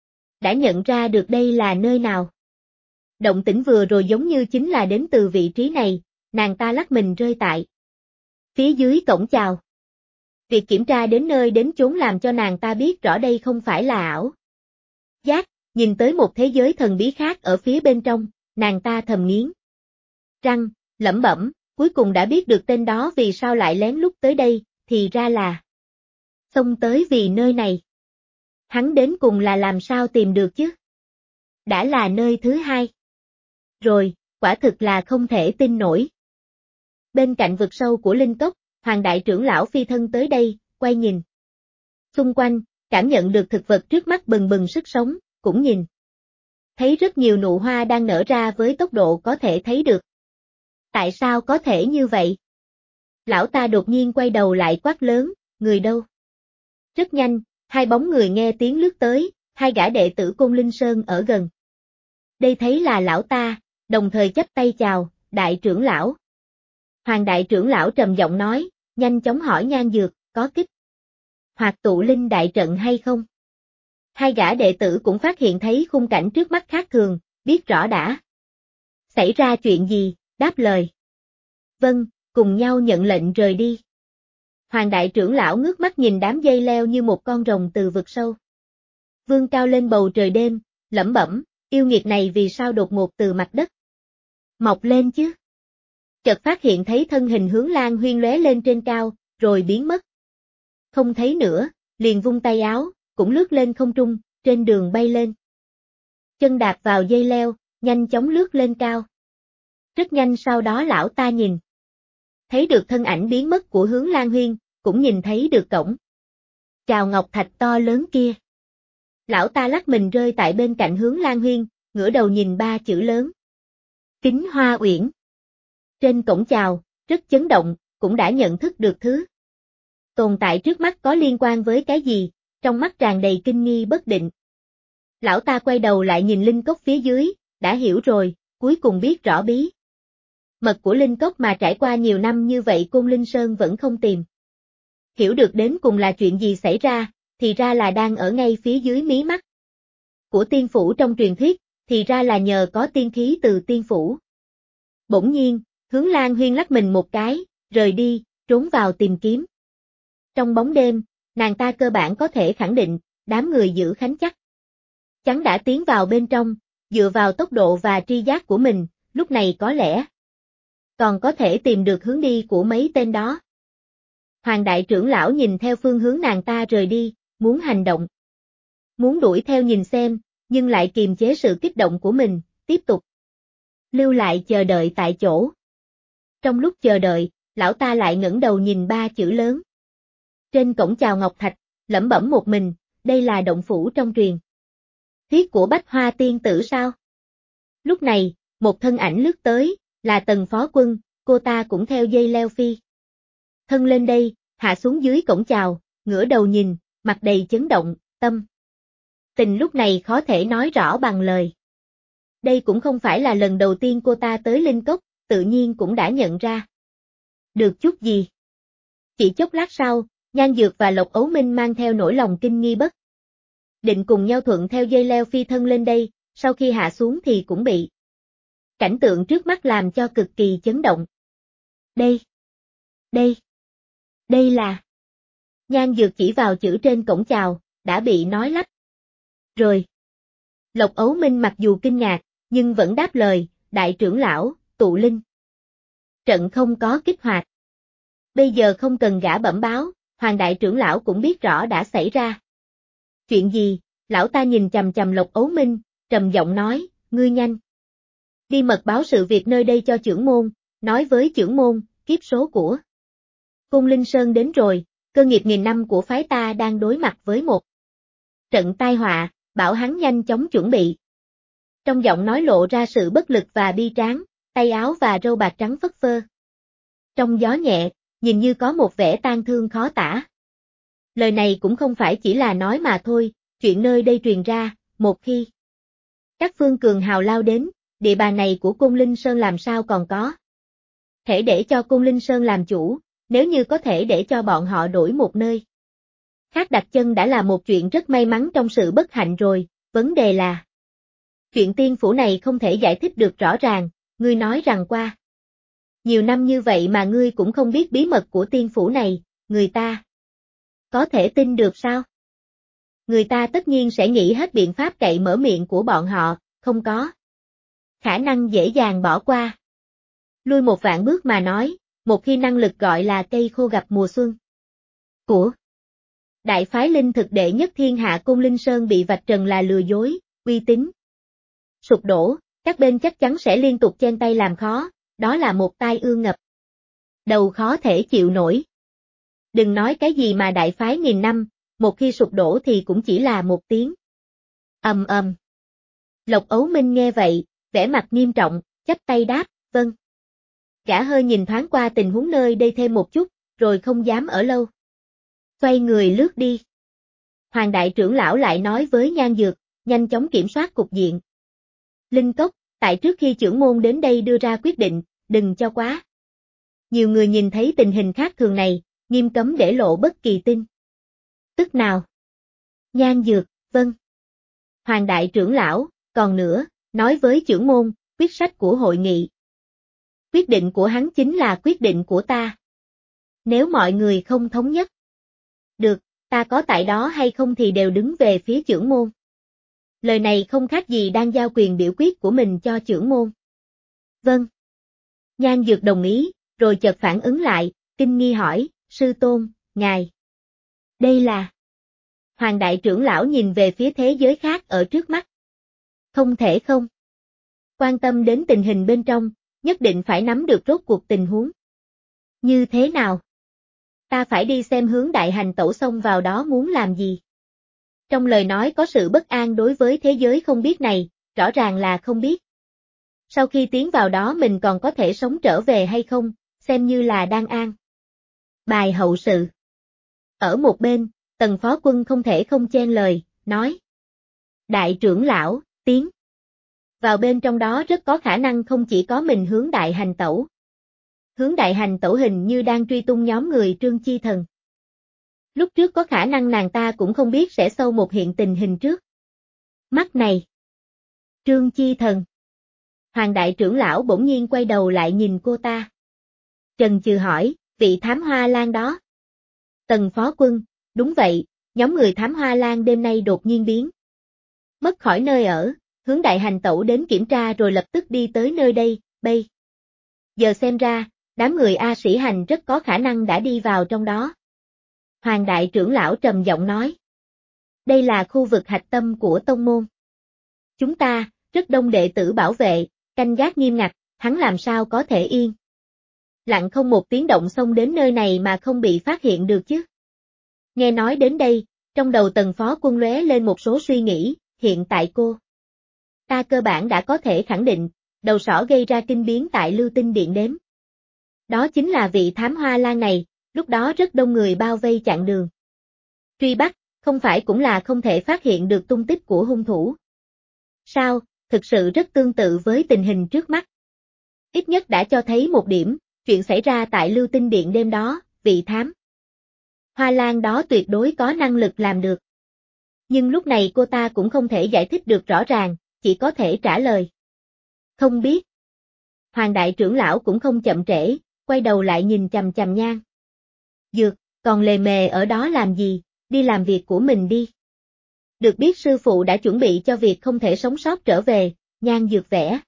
đã nhận ra được đây là nơi nào. Động tĩnh vừa rồi giống như chính là đến từ vị trí này, nàng ta lắc mình rơi tại phía dưới cổng chào. Việc kiểm tra đến nơi đến chốn làm cho nàng ta biết rõ đây không phải là ảo giác, nhìn tới một thế giới thần bí khác ở phía bên trong, nàng ta thầm nghiến răng, lẩm bẩm, cuối cùng đã biết được tên đó vì sao lại lén lút tới đây, thì ra là xông tới vì nơi này. Hắn đến cùng là làm sao tìm được chứ? Đã là nơi thứ hai rồi, quả thực là không thể tin nổi. Bên cạnh vực sâu của linh cốc, Hoàng đại trưởng lão phi thân tới đây, quay nhìn xung quanh, cảm nhận được thực vật trước mắt bừng bừng sức sống, cũng nhìn thấy rất nhiều nụ hoa đang nở ra với tốc độ có thể thấy được. Tại sao có thể như vậy? Lão ta đột nhiên quay đầu lại quát lớn, người đâu? Rất nhanh, hai bóng người nghe tiếng lướt tới, hai gã đệ tử Côn Linh Sơn ở gần đây thấy là lão ta, đồng thời chắp tay chào, đại trưởng lão. Hoàng đại trưởng lão trầm giọng nói, nhanh chóng hỏi Nhan Dược, có kích hoạt tụ linh đại trận hay không? Hai gã đệ tử cũng phát hiện thấy khung cảnh trước mắt khác thường, biết rõ đã xảy ra chuyện gì, đáp lời. Vâng, cùng nhau nhận lệnh rời đi. Hoàng đại trưởng lão ngước mắt nhìn đám dây leo như một con rồng từ vực sâu vươn cao lên bầu trời đêm, lẩm bẩm, yêu nghiệt này vì sao đột ngột từ mặt đất mọc lên chứ? Chợt phát hiện thấy thân hình Hướng Lan Huyên lóe lên trên cao, rồi biến mất. Không thấy nữa, liền vung tay áo, cũng lướt lên không trung, trên đường bay lên. Chân đạp vào dây leo, nhanh chóng lướt lên cao. Rất nhanh sau đó lão ta nhìn thấy được thân ảnh biến mất của Hướng Lan Huyên, cũng nhìn thấy được cổng chào ngọc thạch to lớn kia. Lão ta lắc mình rơi tại bên cạnh Hướng Lan Huyên, ngửa đầu nhìn 3 chữ lớn. Kính Hoa Uyển. Trên cổng chào, rất chấn động, cũng đã nhận thức được thứ tồn tại trước mắt có liên quan với cái gì, trong mắt tràn đầy kinh nghi bất định. Lão ta quay đầu lại nhìn linh cốc phía dưới, đã hiểu rồi, cuối cùng biết rõ bí mật của linh cốc mà trải qua nhiều năm như vậy Côn Linh Sơn vẫn không tìm hiểu được đến cùng là chuyện gì xảy ra, thì ra là đang ở ngay phía dưới mí mắt của tiên phủ trong truyền thuyết, thì ra là nhờ có tiên khí từ tiên phủ. Bỗng nhiên, Hướng Lan Huyên lắc mình một cái, rời đi, trốn vào tìm kiếm Trong bóng đêm, nàng ta cơ bản có thể khẳng định, đám người giữ Khánh chắc chắn đã tiến vào bên trong, dựa vào tốc độ và tri giác của mình, lúc này có lẽ còn có thể tìm được hướng đi của mấy tên đó. Hoàng đại trưởng lão nhìn theo phương hướng nàng ta rời đi, muốn hành động. Muốn đuổi theo nhìn xem, nhưng lại kiềm chế sự kích động của mình, tiếp tục lưu lại chờ đợi tại chỗ. Trong lúc chờ đợi, lão ta lại ngẩng đầu nhìn ba chữ lớn. Trên cổng chào Ngọc Thạch, lẩm bẩm một mình, đây là động phủ trong truyền thuyết của Bách Hoa tiên tử sao? Lúc này, một thân ảnh lướt tới, là Tần Phó Quân, cô ta cũng theo dây leo phi. Thân lên đây, hạ xuống dưới cổng chào, ngửa đầu nhìn, mặt đầy chấn động, tâm tình lúc này khó thể nói rõ bằng lời. Đây cũng không phải là lần đầu tiên cô ta tới Linh Cốc, tự nhiên cũng đã nhận ra được chút gì. Chỉ chốc lát sau, Nhan Dược và Lộc Ấu Minh mang theo nỗi lòng kinh nghi bất định cùng nhau thuận theo dây leo phi thân lên đây, sau khi hạ xuống thì cũng bị cảnh tượng trước mắt làm cho cực kỳ chấn động. Đây là... Nhan Dược chỉ vào chữ trên cổng chào, đã bị nói lắp rồi. Lộc Ấu Minh mặc dù kinh ngạc, nhưng vẫn đáp lời, đại trưởng lão, tụ linh trận không có kích hoạt. Bây giờ không cần gã bẩm báo, Hoàng đại trưởng lão cũng biết rõ đã xảy ra chuyện gì. Lão ta nhìn chằm chằm Lộc Ấu Minh, trầm giọng nói, ngươi nhanh đi mật báo sự việc nơi đây cho trưởng môn, nói với trưởng môn, kiếp số của Côn Linh Sơn đến rồi, cơ nghiệp nghìn năm của phái ta đang đối mặt với một trận tai họa, bảo hắn nhanh chóng chuẩn bị. Trong giọng nói lộ ra sự bất lực và bi tráng, tay áo và râu bạc trắng phất phơ. Trong gió nhẹ, nhìn như có một vẻ tang thương khó tả. Lời này cũng không phải chỉ là nói mà thôi, chuyện nơi đây truyền ra, một khi các phương cường hào lao đến, địa bàn này của Côn Linh Sơn làm sao còn có thể để cho Côn Linh Sơn làm chủ, nếu như có thể để cho bọn họ đổi một nơi khác đặt chân đã là một chuyện rất may mắn trong sự bất hạnh rồi, vấn đề là chuyện tiên phủ này không thể giải thích được rõ ràng, ngươi nói rằng qua nhiều năm như vậy mà ngươi cũng không biết bí mật của tiên phủ này, người ta có thể tin được sao? Người ta tất nhiên sẽ nghĩ hết biện pháp cậy mở miệng của bọn họ, không có khả năng dễ dàng bỏ qua. Lui một vạn bước mà nói, một khi năng lực gọi là cây khô gặp mùa xuân của đại phái linh thực đệ nhất thiên hạ Côn Linh Sơn bị vạch trần là lừa dối, uy tín sụp đổ, các bên chắc chắn sẽ liên tục chen tay làm khó, đó là một tai ương ngập đầu khó thể chịu nổi. Đừng nói cái gì mà đại phái nghìn năm, một khi sụp đổ thì cũng chỉ là một tiếng ầm ầm. Lộc Ấu Minh nghe vậy, vẻ mặt nghiêm trọng, chắp tay đáp, vâng. Gã hơi nhìn thoáng qua tình huống nơi đây thêm một chút, rồi không dám ở lâu. Xoay người lướt đi. Hoàng đại trưởng lão lại nói với Nhan Dược, nhanh chóng kiểm soát cục diện. Linh Cốc, tại trước khi trưởng môn đến đây đưa ra quyết định, đừng cho quá nhiều người nhìn thấy tình hình khác thường này, nghiêm cấm để lộ bất kỳ tin tức nào. Nhan Dược, vâng. Hoàng đại trưởng lão, còn nữa, nói với trưởng môn, quyết sách của hội nghị. Quyết định của hắn chính là quyết định của ta. Nếu mọi người không thống nhất được, ta có tại đó hay không thì đều đứng về phía trưởng môn. Lời này không khác gì đang giao quyền biểu quyết của mình cho trưởng môn. Vâng. Nhan Dược đồng ý, rồi chợt phản ứng lại, kinh nghi hỏi, sư tôn, ngài. Đây là... Hoàng đại trưởng lão nhìn về phía thế giới khác ở trước mắt. Không thể không quan tâm đến tình hình bên trong, nhất định phải nắm được rốt cuộc tình huống như thế nào. Ta phải đi xem hướng đại hành tẩu xông vào đó muốn làm gì. Trong lời nói có sự bất an đối với thế giới không biết này, rõ ràng là không biết. Sau khi tiến vào đó mình còn có thể sống trở về hay không, xem như là đang an bài hậu sự. Ở một bên, Tần Phó Quân không thể không chen lời, nói. Đại trưởng lão, tiến vào bên trong đó rất có khả năng không chỉ có mình hướng đại hành tẩu. Hướng đại hành tẩu hình như đang truy tung nhóm người Trương Chi Thần. Lúc trước có khả năng nàng ta cũng không biết sẽ sâu một hiện tình hình trước mắt này. Trương Chi Thần. Hoàng đại trưởng lão bỗng nhiên quay đầu lại nhìn cô ta. Trần chừ hỏi, vị thám hoa lan đó. Tần phó quân, đúng vậy, nhóm người thám hoa lan đêm nay đột nhiên biến mất khỏi nơi ở, hướng đại hành tẩu đến kiểm tra rồi lập tức đi tới nơi đây, bây giờ xem ra, đám người A Sĩ Hành rất có khả năng đã đi vào trong đó. Hoàng đại trưởng lão trầm giọng nói. Đây là khu vực hạch tâm của tông môn. Chúng ta, rất đông đệ tử bảo vệ, canh gác nghiêm ngặt, hắn làm sao có thể yên. Lặng không một tiếng động xông đến nơi này mà không bị phát hiện được chứ. Nghe nói đến đây, trong đầu Tần phó quân lóe lên một số suy nghĩ, hiện tại ta cơ bản đã có thể khẳng định, đầu sỏ gây ra kinh biến tại Lưu Tinh Điện đếm. Đó chính là vị thám hoa lan này, lúc đó rất đông người bao vây chặn đường. Truy bắt, không phải cũng là không thể phát hiện được tung tích của hung thủ. Sao, thực sự rất tương tự với tình hình trước mắt. Ít nhất đã cho thấy một điểm, chuyện xảy ra tại Lưu Tinh Điện đêm đó, vị thám hoa lan đó tuyệt đối có năng lực làm được. Nhưng lúc này cô ta cũng không thể giải thích được rõ ràng, chỉ có thể trả lời. Không biết. Hoàng đại trưởng lão cũng không chậm trễ, quay đầu lại nhìn chằm chằm Nhan Dược, còn lề mề ở đó làm gì, đi làm việc của mình đi. Được biết sư phụ đã chuẩn bị cho việc không thể sống sót trở về, Nhan Dược vẽ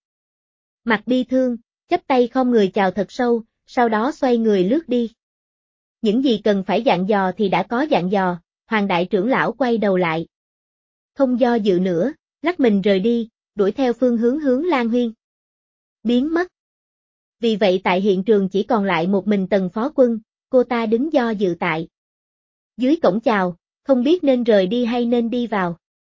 mặt bi thương, chắp tay khom người chào thật sâu, sau đó xoay người lướt đi. Những gì cần phải dặn dò thì đã có dặn dò, Hoàng đại trưởng lão quay đầu lại. Không do dự nữa, lắc mình rời đi, đuổi theo phương hướng Lan Huyên. Biến mất. Vì vậy tại hiện trường chỉ còn lại một mình Tần phó quân, cô ta đứng do dự tại dưới cổng chào, không biết nên rời đi hay nên đi vào.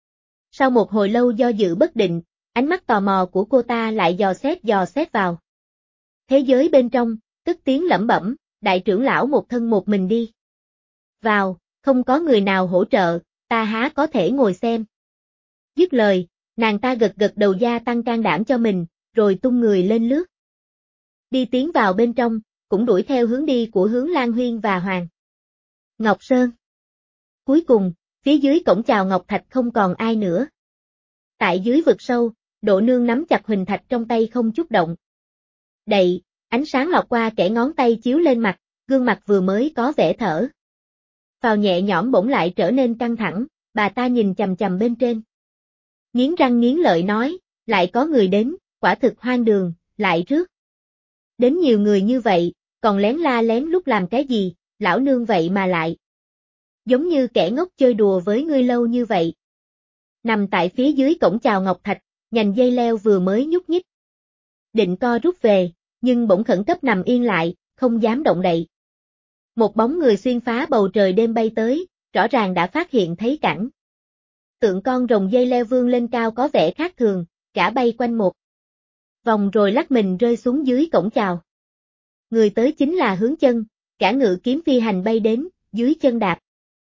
Sau một hồi lâu do dự bất định, ánh mắt tò mò của cô ta lại dò xét vào thế giới bên trong, tức tiếng lẩm bẩm, đại trưởng lão một thân một mình đi vào, không có người nào hỗ trợ, ta há có thể ngồi xem. Dứt lời, nàng ta gật đầu gia tăng can đảm cho mình, rồi tung người lên lướt. Đi tiến vào bên trong, cũng đuổi theo hướng đi của hướng Lan Huyên và Hoàng Ngọc Sơn. Cuối cùng, phía dưới cổng chào Ngọc Thạch không còn ai nữa. Tại dưới vực sâu, Độ Nương nắm chặt huỳnh thạch trong tay không chút động. Đậy, ánh sáng lọt qua kẽ ngón tay chiếu lên mặt, gương mặt vừa mới có vẻ thở phào nhẹ nhõm bỗng lại trở nên căng thẳng, bà ta nhìn chằm chằm bên trên. Nghiến răng nghiến lợi nói, lại có người đến, quả thực hoang đường, lại rước đến nhiều người như vậy, còn lén la lén lút làm cái gì, lão nương vậy mà lại giống như kẻ ngốc chơi đùa với ngươi lâu như vậy. Nằm tại phía dưới cổng chào Ngọc Thạch, nhành dây leo vừa mới nhúc nhích. Định co rút về, nhưng bỗng khẩn cấp nằm yên lại, không dám động đậy. Một bóng người xuyên phá bầu trời đêm bay tới, rõ ràng đã phát hiện thấy cảnh. Tượng con rồng dây leo vươn lên cao có vẻ khác thường, cả bay quanh một vòng rồi lắc mình rơi xuống dưới cổng chào. Người tới chính là Hướng Chân, cả ngự kiếm phi hành bay đến, dưới chân đạp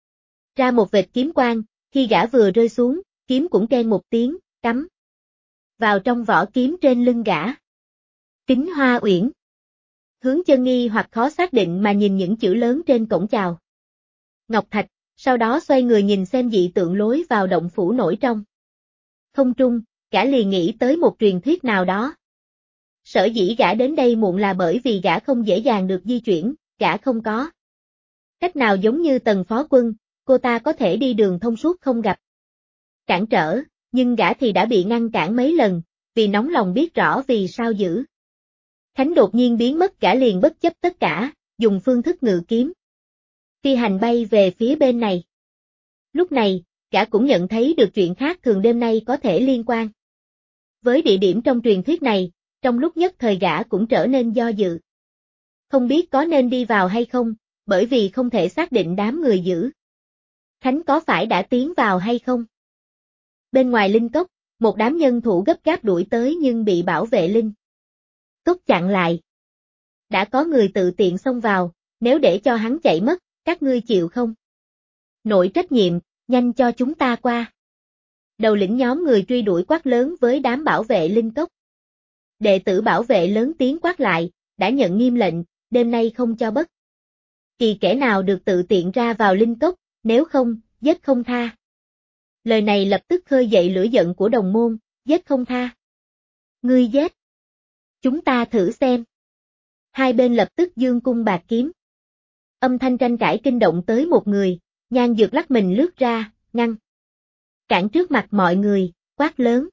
ra một vệt kiếm quang, khi gã vừa rơi xuống, kiếm cũng keng một tiếng, cắm vào trong vỏ kiếm trên lưng gã. Kính Hoa Uyển. Hướng Chân nghi hoặc khó xác định mà nhìn những chữ lớn trên cổng chào Ngọc Thạch, sau đó xoay người nhìn xem dị tượng lối vào động phủ nổi trong không trung, gã liền nghĩ tới một truyền thuyết nào đó. Sở dĩ gã đến đây muộn là bởi vì gã không dễ dàng được di chuyển, gã không có cách nào giống như Tần phó quân, cô ta có thể đi đường thông suốt không gặp cản trở, nhưng gã thì đã bị ngăn cản mấy lần, vì nóng lòng biết rõ vì sao giữ Khánh đột nhiên biến mất, gã liền bất chấp tất cả, dùng phương thức ngự kiếm phi hành bay về phía bên này. Lúc này, gã cũng nhận thấy được chuyện khác thường đêm nay có thể liên quan với địa điểm trong truyền thuyết này, trong lúc nhất thời gã cũng trở nên do dự. Không biết có nên đi vào hay không, bởi vì không thể xác định đám người giữ Khánh có phải đã tiến vào hay không. Bên ngoài linh cốc, một đám nhân thủ gấp gáp đuổi tới nhưng bị bảo vệ linh cốc chặn lại. Đã có người tự tiện xông vào, nếu để cho hắn chạy mất, các ngươi chịu không nổi trách nhiệm, nhanh cho chúng ta qua. Đầu lĩnh nhóm người truy đuổi quát lớn với đám bảo vệ linh cốc. Đệ tử bảo vệ lớn tiếng quát lại, đã nhận nghiêm lệnh, đêm nay không cho bất kỳ kẻ nào được tự tiện ra vào linh cốc, nếu không, giết không tha. Lời này lập tức khơi dậy lửa giận của đồng môn, giết không tha. Ngươi giết. Chúng ta thử xem. Hai bên lập tức giương cung bạt kiếm. Âm thanh tranh cãi kinh động tới một người, Nhan Dược lắc mình lướt ra, ngăn cản trước mặt mọi người, quát lớn.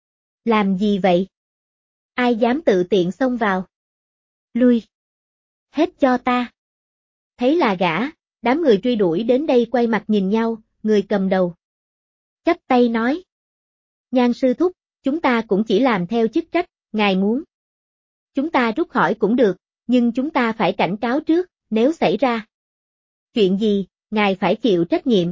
Làm gì vậy? Ai dám tự tiện xông vào? Lui! Hết cho ta! Thấy là gã, đám người truy đuổi đến đây quay mặt nhìn nhau, người cầm đầu chắp tay nói. Nhan sư thúc, chúng ta cũng chỉ làm theo chức trách, ngài muốn chúng ta rút khỏi cũng được, nhưng chúng ta phải cảnh cáo trước, nếu xảy ra chuyện gì, ngài phải chịu trách nhiệm.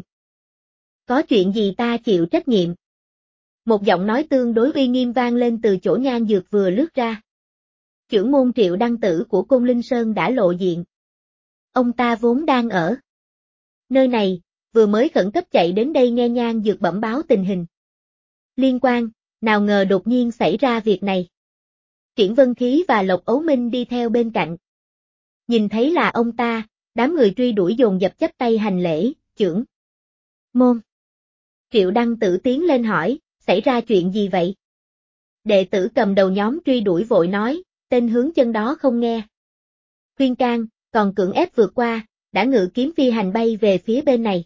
Có chuyện gì ta chịu trách nhiệm? Một giọng nói tương đối uy nghiêm vang lên từ chỗ Nhan Dược vừa lướt ra. Chưởng môn Triệu Đăng Tử của Côn Linh Sơn đã lộ diện. Ông ta vốn đang ở nơi này, vừa mới khẩn cấp chạy đến đây nghe Nhan Dược bẩm báo tình hình liên quan, nào ngờ đột nhiên xảy ra việc này. Triển Vân Khí và Lộc Ấu Minh đi theo bên cạnh. Nhìn thấy là ông ta, đám người truy đuổi dồn dập chắp tay hành lễ, chưởng môn. Triệu Đăng Tử tiến lên hỏi, xảy ra chuyện gì vậy? Đệ tử cầm đầu nhóm truy đuổi vội nói, tên hướng chân đó không nghe khuyên can, còn cưỡng ép vượt qua, đã ngự kiếm phi hành bay về phía bên này.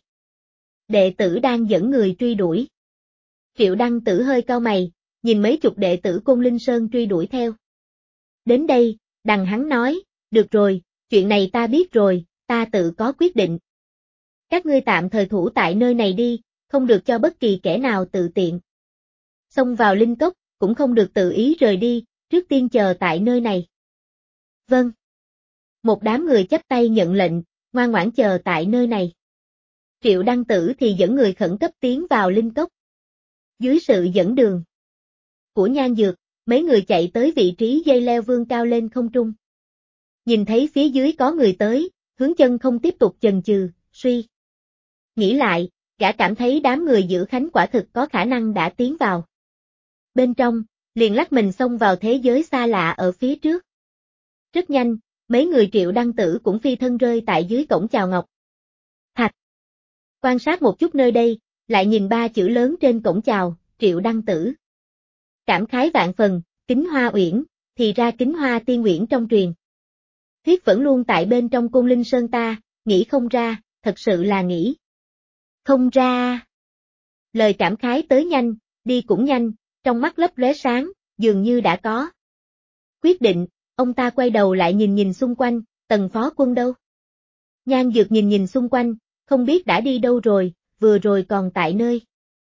Đệ tử đang dẫn người truy đuổi. Triệu Đăng Tử hơi cau mày, nhìn mấy chục đệ tử Côn Linh Sơn truy đuổi theo. Đến đây, đằng hắn nói, được rồi, chuyện này ta biết rồi, ta tự có quyết định. Các ngươi tạm thời thủ tại nơi này đi, không được cho bất kỳ kẻ nào tự tiện xông vào linh cốc, cũng không được tự ý rời đi, trước tiên chờ tại nơi này. Vâng. Một đám người chắp tay nhận lệnh, ngoan ngoãn chờ tại nơi này. Triệu Đăng Tử thì dẫn người khẩn cấp tiến vào linh cốc. Dưới sự dẫn đường của Nhan Dược, mấy người chạy tới vị trí dây leo vươn cao lên không trung. Nhìn thấy phía dưới có người tới, Hướng Chân không tiếp tục chần chừ, suy nghĩ lại, gã cảm thấy đám người giữ khánh quả thực có khả năng đã tiến vào bên trong, liền lách mình xông vào thế giới xa lạ ở phía trước. Rất nhanh, mấy người Triệu Đăng Tử cũng phi thân rơi tại dưới cổng chào ngọc thạch. Quan sát một chút nơi đây, lại nhìn ba chữ lớn trên cổng chào, Triệu Đăng Tử. Cảm khái vạn phần, Kính Hoa Uyển, thì ra Kính Hoa Tiên Uyển trong truyền thuyết vẫn luôn tại bên trong Côn Linh Sơn ta, nghĩ không ra, thật sự là nghĩ không ra. Lời cảm khái tới nhanh, đi cũng nhanh, trong mắt lấp lóe sáng, dường như đã có quyết định, ông ta quay đầu lại nhìn nhìn xung quanh, Tần phó quân đâu? Nhan Dược nhìn nhìn xung quanh, không biết đã đi đâu rồi, vừa rồi còn tại nơi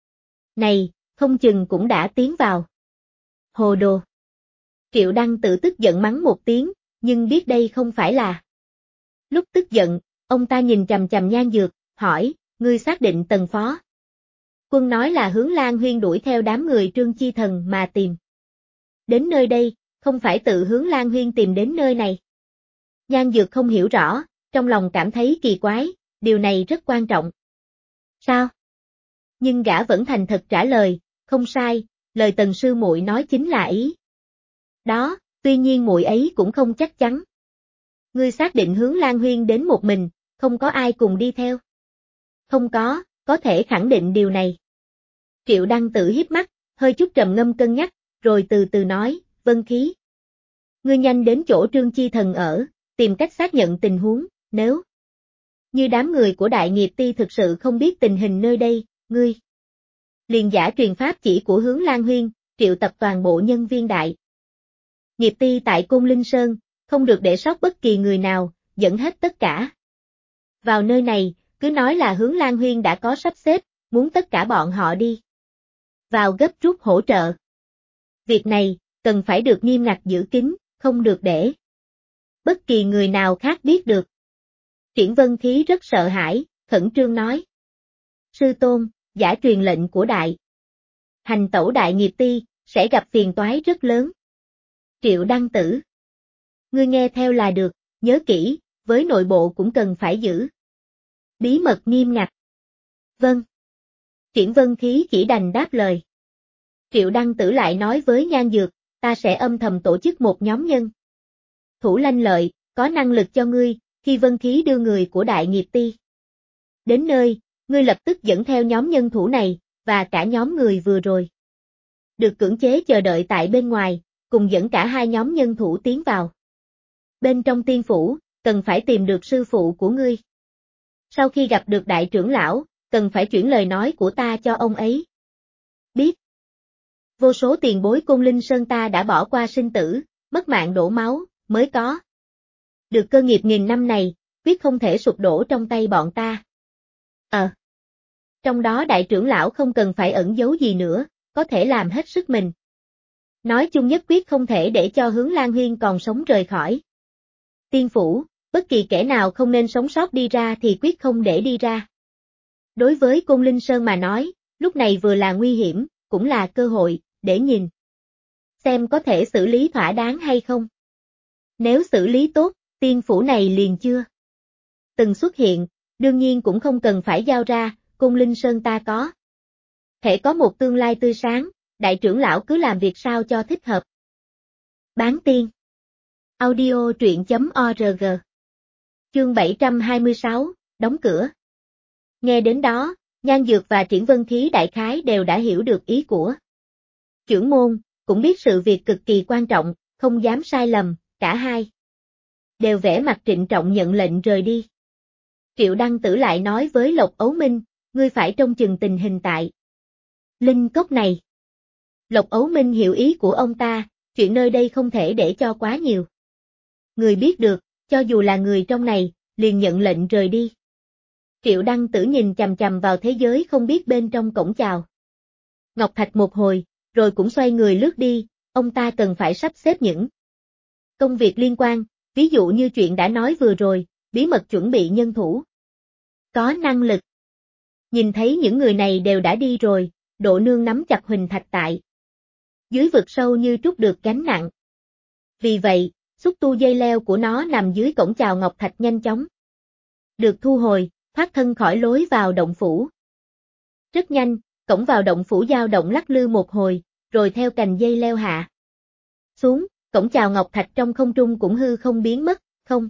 này, không chừng cũng đã tiến vào. Hồ đồ. Triệu Đăng Tử tức giận mắng một tiếng, nhưng biết đây không phải là lúc tức giận, ông ta nhìn chằm chằm Nhan Dược, hỏi, ngươi xác định Tần phó quân nói là Hướng Lan Huyên đuổi theo đám người Trương Chi Thần mà tìm đến nơi đây, không phải tự Hướng Lan Huyên tìm đến nơi này. Nhan Dược không hiểu rõ, trong lòng cảm thấy kỳ quái, điều này rất quan trọng. Sao? Nhưng gã vẫn thành thật trả lời, không sai, lời Tần sư muội nói chính là ý đó, tuy nhiên muội ấy cũng không chắc chắn. Ngươi xác định Hướng Lan Huyên đến một mình, không có ai cùng đi theo? Không có thể khẳng định điều này. Triệu Đăng Tử híp mắt, hơi chút trầm ngâm cân nhắc, rồi từ từ nói, Vân Khí. Ngươi nhanh đến chỗ Trương Chi Thần ở, tìm cách xác nhận tình huống, nếu như đám người của Đại Nghiệp Ti thực sự không biết tình hình nơi đây, ngươi liền giả truyền pháp chỉ của Hướng Lan Huyên, triệu tập toàn bộ nhân viên Đại Nghiệp Ti tại Côn Linh Sơn, không được để sót bất kỳ người nào, dẫn hết tất cả vào nơi này, cứ nói là Hướng Lan Huyên đã có sắp xếp, muốn tất cả bọn họ đi vào gấp rút hỗ trợ. Việc này, cần phải được nghiêm ngặt giữ kín, không được để bất kỳ người nào khác biết được. Triển Vân Khí rất sợ hãi, khẩn trương nói. Sư tôn, giả truyền lệnh của Đại Hành Tẩu Đại Nghiệp Ti, sẽ gặp phiền toái rất lớn. Triệu Đăng Tử. Ngươi nghe theo là được, nhớ kỹ, với nội bộ cũng cần phải giữ bí mật nghiêm ngặt. Vâng. Triển Vân Khí chỉ đành đáp lời. Triệu Đăng Tử lại nói với Nhan Dược, ta sẽ âm thầm tổ chức một nhóm nhân thủ lanh lợi, có năng lực cho ngươi, khi Vân Khí đưa người của Đại Nghiệp Ti đến nơi, ngươi lập tức dẫn theo nhóm nhân thủ này, và cả nhóm người vừa rồi được cưỡng chế chờ đợi tại bên ngoài, cùng dẫn cả hai nhóm nhân thủ tiến vào bên trong tiên phủ, cần phải tìm được sư phụ của ngươi. Sau khi gặp được đại trưởng lão, cần phải chuyển lời nói của ta cho ông ấy. Biết. Vô số tiền bối Côn Linh Sơn ta đã bỏ qua sinh tử, mất mạng đổ máu, mới có. Được cơ nghiệp nghìn năm này, quyết không thể sụp đổ trong tay bọn ta. Trong đó đại trưởng lão không cần phải ẩn giấu gì nữa, có thể làm hết sức mình. Nói chung nhất quyết không thể để cho Hướng Lan Huyên còn sống rời khỏi Tiên Phủ, bất kỳ kẻ nào không nên sống sót đi ra thì quyết không để đi ra. Đối với Côn Linh Sơn mà nói, lúc này vừa là nguy hiểm, cũng là cơ hội, để nhìn xem có thể xử lý thỏa đáng hay không. Nếu xử lý tốt, Tiên Phủ này liền chưa từng xuất hiện, đương nhiên cũng không cần phải giao ra, Côn Linh Sơn ta có thể có một tương lai tươi sáng, đại trưởng lão cứ làm việc sao cho thích hợp. Bán tiên. Audio truyện.org. Chương 726, đóng cửa. Nghe đến đó, Nhan Dược và Triển Vân Khí đại khái đều đã hiểu được ý của trưởng môn, cũng biết sự việc cực kỳ quan trọng, không dám sai lầm, cả hai đều vẻ mặt trịnh trọng nhận lệnh rời đi. Triệu Đăng Tử lại nói với Lộc Ấu Minh, ngươi phải trông chừng tình hình tại Linh Cốc này. Lộc Ấu Minh hiểu ý của ông ta, chuyện nơi đây không thể để cho quá nhiều người biết được, cho dù là người trong này, liền nhận lệnh rời đi. Triệu Đăng Tử nhìn chằm chằm vào thế giới không biết bên trong cổng chào Ngọc Thạch một hồi, rồi cũng xoay người lướt đi, ông ta cần phải sắp xếp những công việc liên quan, ví dụ như chuyện đã nói vừa rồi, bí mật chuẩn bị nhân thủ có năng lực. Nhìn thấy những người này đều đã đi rồi, Độ Nương nắm chặt Huỳnh Thạch tại dưới vực sâu như trút được gánh nặng. Vì vậy, xúc tu dây leo của nó nằm dưới cổng chào Ngọc Thạch nhanh chóng được thu hồi, thoát thân khỏi lối vào động phủ. Rất nhanh, cổng vào động phủ dao động lắc lư một hồi, rồi theo cành dây leo hạ xuống, cổng chào Ngọc Thạch trong không trung cũng hư không biến mất, không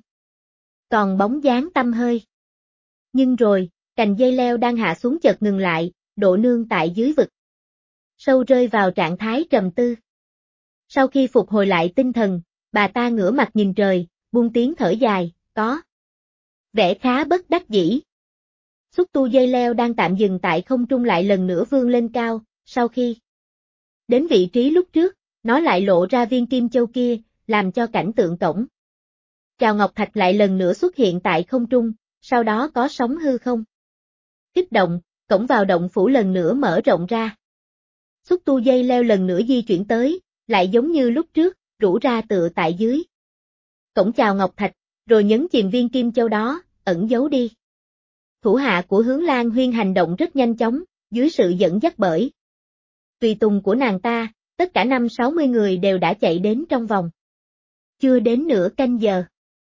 còn bóng dáng tăm hơi. Nhưng rồi, cành dây leo đang hạ xuống chợt ngừng lại, Độ Nương tại dưới vực sâu rơi vào trạng thái trầm tư. Sau khi phục hồi lại tinh thần, bà ta ngửa mặt nhìn trời, buông tiếng thở dài, có vẻ khá bất đắc dĩ. Xúc tu dây leo đang tạm dừng tại không trung lại lần nữa vươn lên cao, sau khi đến vị trí lúc trước, nó lại lộ ra viên kim châu kia, làm cho cảnh tượng cổng chào Ngọc Thạch lại lần nữa xuất hiện tại không trung, sau đó có sóng hư không kích động, cổng vào động phủ lần nữa mở rộng ra. Xúc tu dây leo lần nữa di chuyển tới, lại giống như lúc trước, rũ ra tựa tại dưới cổng chào Ngọc Thạch, rồi nhấn chìm viên kim châu đó, ẩn giấu đi. Thủ hạ của Hướng Lan Huyên hành động rất nhanh chóng, dưới sự dẫn dắt bởi tùy tùng của nàng ta, tất cả 50-60 người đều đã chạy đến trong vòng chưa đến nửa canh giờ.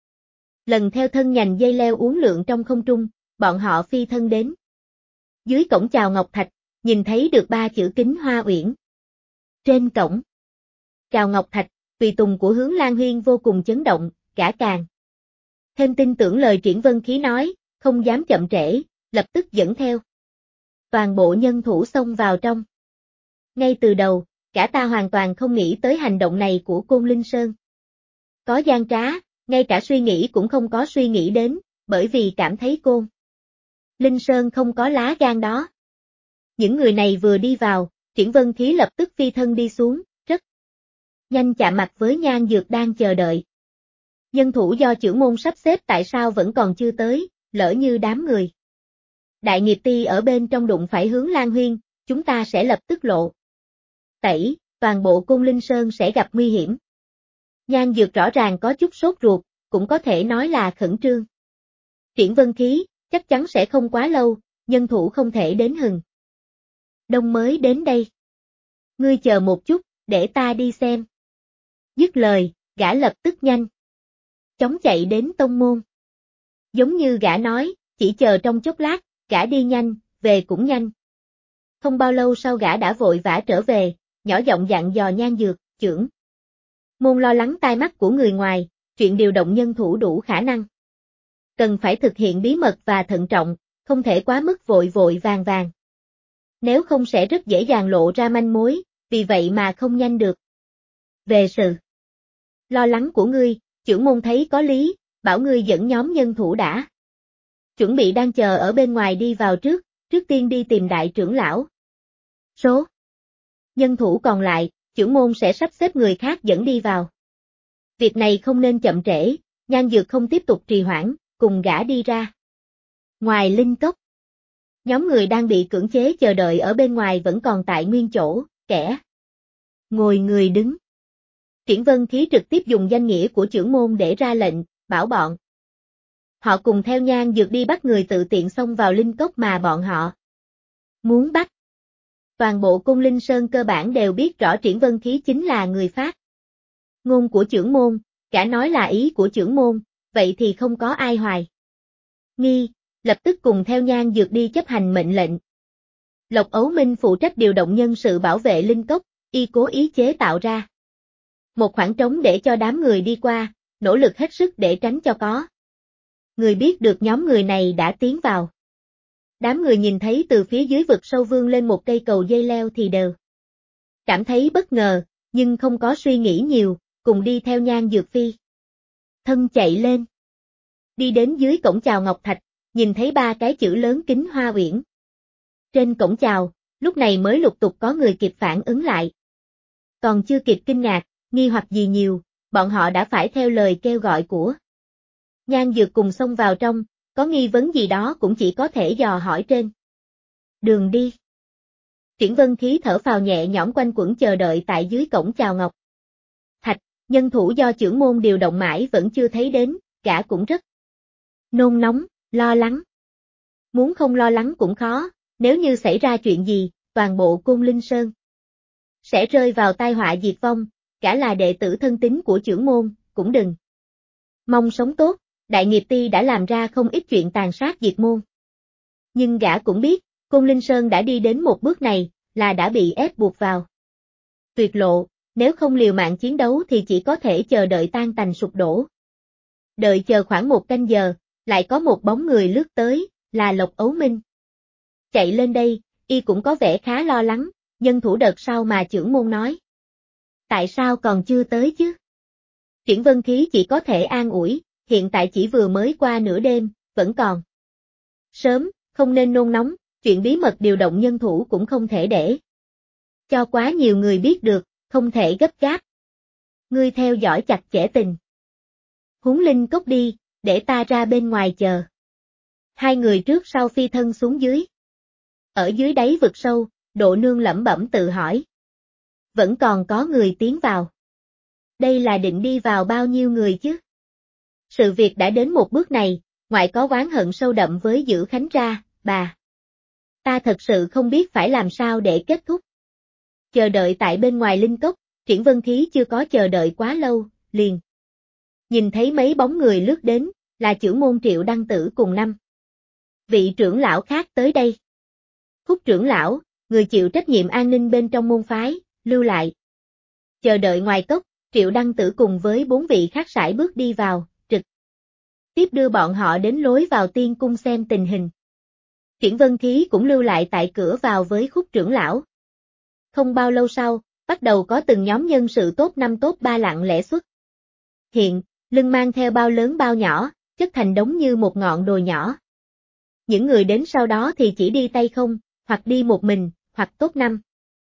Lần theo thân nhành dây leo uốn lượn trong không trung, bọn họ phi thân đến dưới cổng chào Ngọc Thạch, nhìn thấy được 3 chữ Kính Hoa Uyển. Trên cổng chào Ngọc Thạch, tùy tùng của Hướng Lan Huyên vô cùng chấn động, cả càng thêm tin tưởng lời Triển Vân Khí nói, không dám chậm trễ, lập tức dẫn theo toàn bộ nhân thủ xông vào trong. Ngay từ đầu, cả ta hoàn toàn không nghĩ tới hành động này của Côn Linh Sơn có gian trá, ngay cả suy nghĩ cũng không có suy nghĩ đến, bởi vì cảm thấy Côn Linh Sơn không có lá gan đó. Những người này vừa đi vào, Triển Vân Khí lập tức phi thân đi xuống, rất nhanh chạm mặt với Nhan Dược đang chờ đợi. Nhân thủ do trưởng môn sắp xếp tại sao vẫn còn chưa tới, lỡ như đám người Đại Nghiệp Ti ở bên trong đụng phải Hướng Lan Huyên, chúng ta sẽ lập tức lộ tẩy, toàn bộ Côn Linh Sơn sẽ gặp nguy hiểm. Nhan Dược rõ ràng có chút sốt ruột, cũng có thể nói là khẩn trương. Triển Vân Khí, chắc chắn sẽ không quá lâu, nhân thủ không thể đến hừng đông mới đến đây. Ngươi chờ một chút, để ta đi xem. Dứt lời, gã lập tức nhanh chóng chạy đến tông môn. Giống như gã nói, chỉ chờ trong chốc lát, gã đi nhanh, về cũng nhanh. Không bao lâu sau gã đã vội vã trở về, nhỏ giọng dặn dò Nhan Dược, trưởng môn lo lắng tai mắt của người ngoài, chuyện điều động nhân thủ đủ khả năng. Cần phải thực hiện bí mật và thận trọng, không thể quá mức vội vội vàng vàng. Nếu không sẽ rất dễ dàng lộ ra manh mối, vì vậy mà không nhanh được. Về sự lo lắng của ngươi, trưởng môn thấy có lý, bảo ngươi dẫn nhóm nhân thủ đã. Chuẩn bị đang chờ ở bên ngoài đi vào trước tiên đi tìm đại trưởng lão. Số nhân thủ còn lại, trưởng môn sẽ sắp xếp người khác dẫn đi vào. Việc này không nên chậm trễ, Nhan Dược không tiếp tục trì hoãn, cùng gã đi ra. Ngoài linh cốc, nhóm người đang bị cưỡng chế chờ đợi ở bên ngoài vẫn còn tại nguyên chỗ, kẻ ngồi người đứng. Triển Vân Khí trực tiếp dùng danh nghĩa của trưởng môn để ra lệnh, bảo bọn họ cùng theo Nhan Dược đi bắt người tự tiện xông vào linh cốc mà bọn họ muốn bắt. Toàn bộ Côn Linh Sơn cơ bản đều biết rõ Triển Vân Khí chính là người phát ngôn của trưởng môn, cả nói là ý của trưởng môn, vậy thì không có ai hoài nghi, lập tức cùng theo Nhan Dược đi chấp hành mệnh lệnh. Lộc Ấu Minh phụ trách điều động nhân sự bảo vệ linh cốc, y cố ý chế tạo ra một khoảng trống để cho đám người đi qua, nỗ lực hết sức để tránh cho có người biết được nhóm người này đã tiến vào. Đám người nhìn thấy từ phía dưới vực sâu vươn lên một cây cầu dây leo thì đều cảm thấy bất ngờ, nhưng không có suy nghĩ nhiều, cùng đi theo Nhan Dược phi thân chạy lên. Đi đến dưới cổng chào Ngọc Thạch, nhìn thấy 3 cái chữ lớn Kính Hoa Uyển. Trên cổng chào, lúc này mới lục tục có người kịp phản ứng lại. Còn chưa kịp kinh ngạc, nghi hoặc gì nhiều, bọn họ đã phải theo lời kêu gọi của Nhan Dược cùng xông vào trong, có nghi vấn gì đó cũng chỉ có thể dò hỏi trên đường đi. Triển Vân Khí thở phào nhẹ nhõm quanh quẩn chờ đợi tại dưới cổng chào Ngọc Thạch, nhân thủ do trưởng môn điều động mãi vẫn chưa thấy đến, gã cũng rất nôn nóng, lo lắng. Muốn không lo lắng cũng khó, nếu như xảy ra chuyện gì, toàn bộ Côn Linh Sơn sẽ rơi vào tai họa diệt vong, cả là đệ tử thân tín của trưởng môn, cũng đừng mong sống tốt, Đại Nghiệp Ti đã làm ra không ít chuyện tàn sát diệt môn. Nhưng gã cũng biết, Côn Linh Sơn đã đi đến một bước này, là đã bị ép buộc vào tuyệt lộ, nếu không liều mạng chiến đấu thì chỉ có thể chờ đợi tan tành sụp đổ. Đợi chờ khoảng 1 canh giờ, lại có một bóng người lướt tới, là Lộc Ấu Minh. Chạy lên đây, y cũng có vẻ khá lo lắng, nhân thủ đợt sau mà trưởng môn nói. Tại sao còn chưa tới chứ? Triển Vân Khí chỉ có thể an ủi, hiện tại chỉ vừa mới qua nửa đêm, vẫn còn sớm, không nên nôn nóng, chuyện bí mật điều động nhân thủ cũng không thể để cho quá nhiều người biết được, không thể gấp gáp. Ngươi theo dõi chặt chẽ tình huống linh cốc đi, để ta ra bên ngoài chờ. 2 người trước sau phi thân xuống dưới. Ở dưới đáy vực sâu, Độ Nương lẩm bẩm tự hỏi. Vẫn còn có người tiến vào. Đây là định đi vào bao nhiêu người chứ? Sự việc đã đến một bước này, ngoại có oán hận sâu đậm với Dữ Khánh ra, bà. Ta thật sự không biết phải làm sao để kết thúc. Chờ đợi tại bên ngoài linh cốc, Triển Vân Khí chưa có chờ đợi quá lâu, liền nhìn thấy mấy bóng người lướt đến, là trưởng môn Triệu Đăng Tử cùng 5 vị trưởng lão khác tới đây. Khúc trưởng lão, người chịu trách nhiệm an ninh bên trong môn phái, lưu lại. Chờ đợi ngoài cốc, Triệu Đăng Tử cùng với 4 vị khác sải bước đi vào, trực tiếp đưa bọn họ đến lối vào tiên cung xem tình hình. Triển Vân Khí cũng lưu lại tại cửa vào với Khúc trưởng lão. Không bao lâu sau, bắt đầu có từng nhóm nhân sự top 5 top 3 lặng lẽ xuất hiện, lưng mang theo bao lớn bao nhỏ, chất thành đống như một ngọn đồi nhỏ. Những người đến sau đó thì chỉ đi tay không, hoặc đi một mình, hoặc top 5,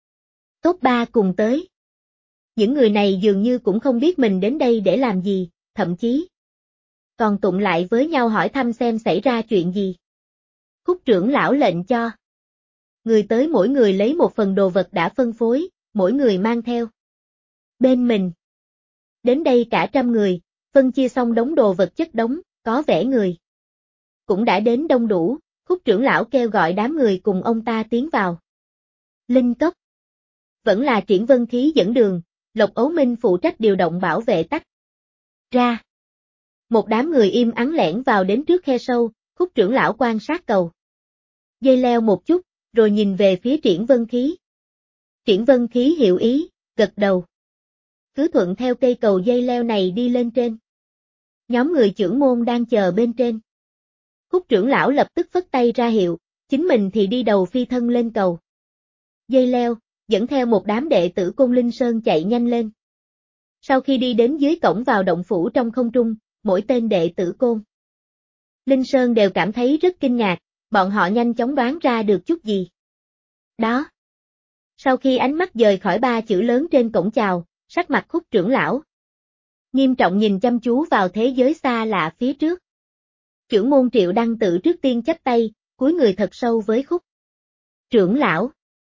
top 3 cùng tới. Những người này dường như cũng không biết mình đến đây để làm gì, thậm chí còn tụng lại với nhau hỏi thăm xem xảy ra chuyện gì. Khúc trưởng lão lệnh cho người tới mỗi người lấy một phần đồ vật đã phân phối, mỗi người mang theo bên mình. Đến đây cả 100 người, phân chia xong đống đồ vật chất đống, có vẻ người cũng đã đến đông đủ. Khúc trưởng lão kêu gọi đám người cùng ông ta tiến vào linh cốc. Vẫn là Triển Vân Khí dẫn đường, Lộc Ấu Minh phụ trách điều động bảo vệ tách ra. Một đám người im ắng lẻn vào đến trước khe sâu, Khúc trưởng lão quan sát cầu dây leo một chút, rồi nhìn về phía Triển Vân Khí. Triển Vân Khí hiểu ý, gật đầu. Cứ thuận theo cây cầu dây leo này đi lên trên. Nhóm người trưởng môn đang chờ bên trên. Khúc trưởng lão lập tức phất tay ra hiệu, chính mình thì đi đầu phi thân lên cầu dây leo, dẫn theo một đám đệ tử Côn Linh Sơn chạy nhanh lên. Sau khi đi đến dưới cổng vào động phủ trong không trung, mỗi tên đệ tử Côn Linh Sơn đều cảm thấy rất kinh ngạc, bọn họ nhanh chóng đoán ra được chút gì. Đó. Sau khi ánh mắt dời khỏi ba chữ lớn trên cổng chào, sắc mặt Khúc trưởng lão nghiêm trọng nhìn chăm chú vào thế giới xa lạ phía trước. Trưởng môn Triệu Đăng Tử trước tiên chắp tay, cúi người thật sâu với Khúc trưởng lão.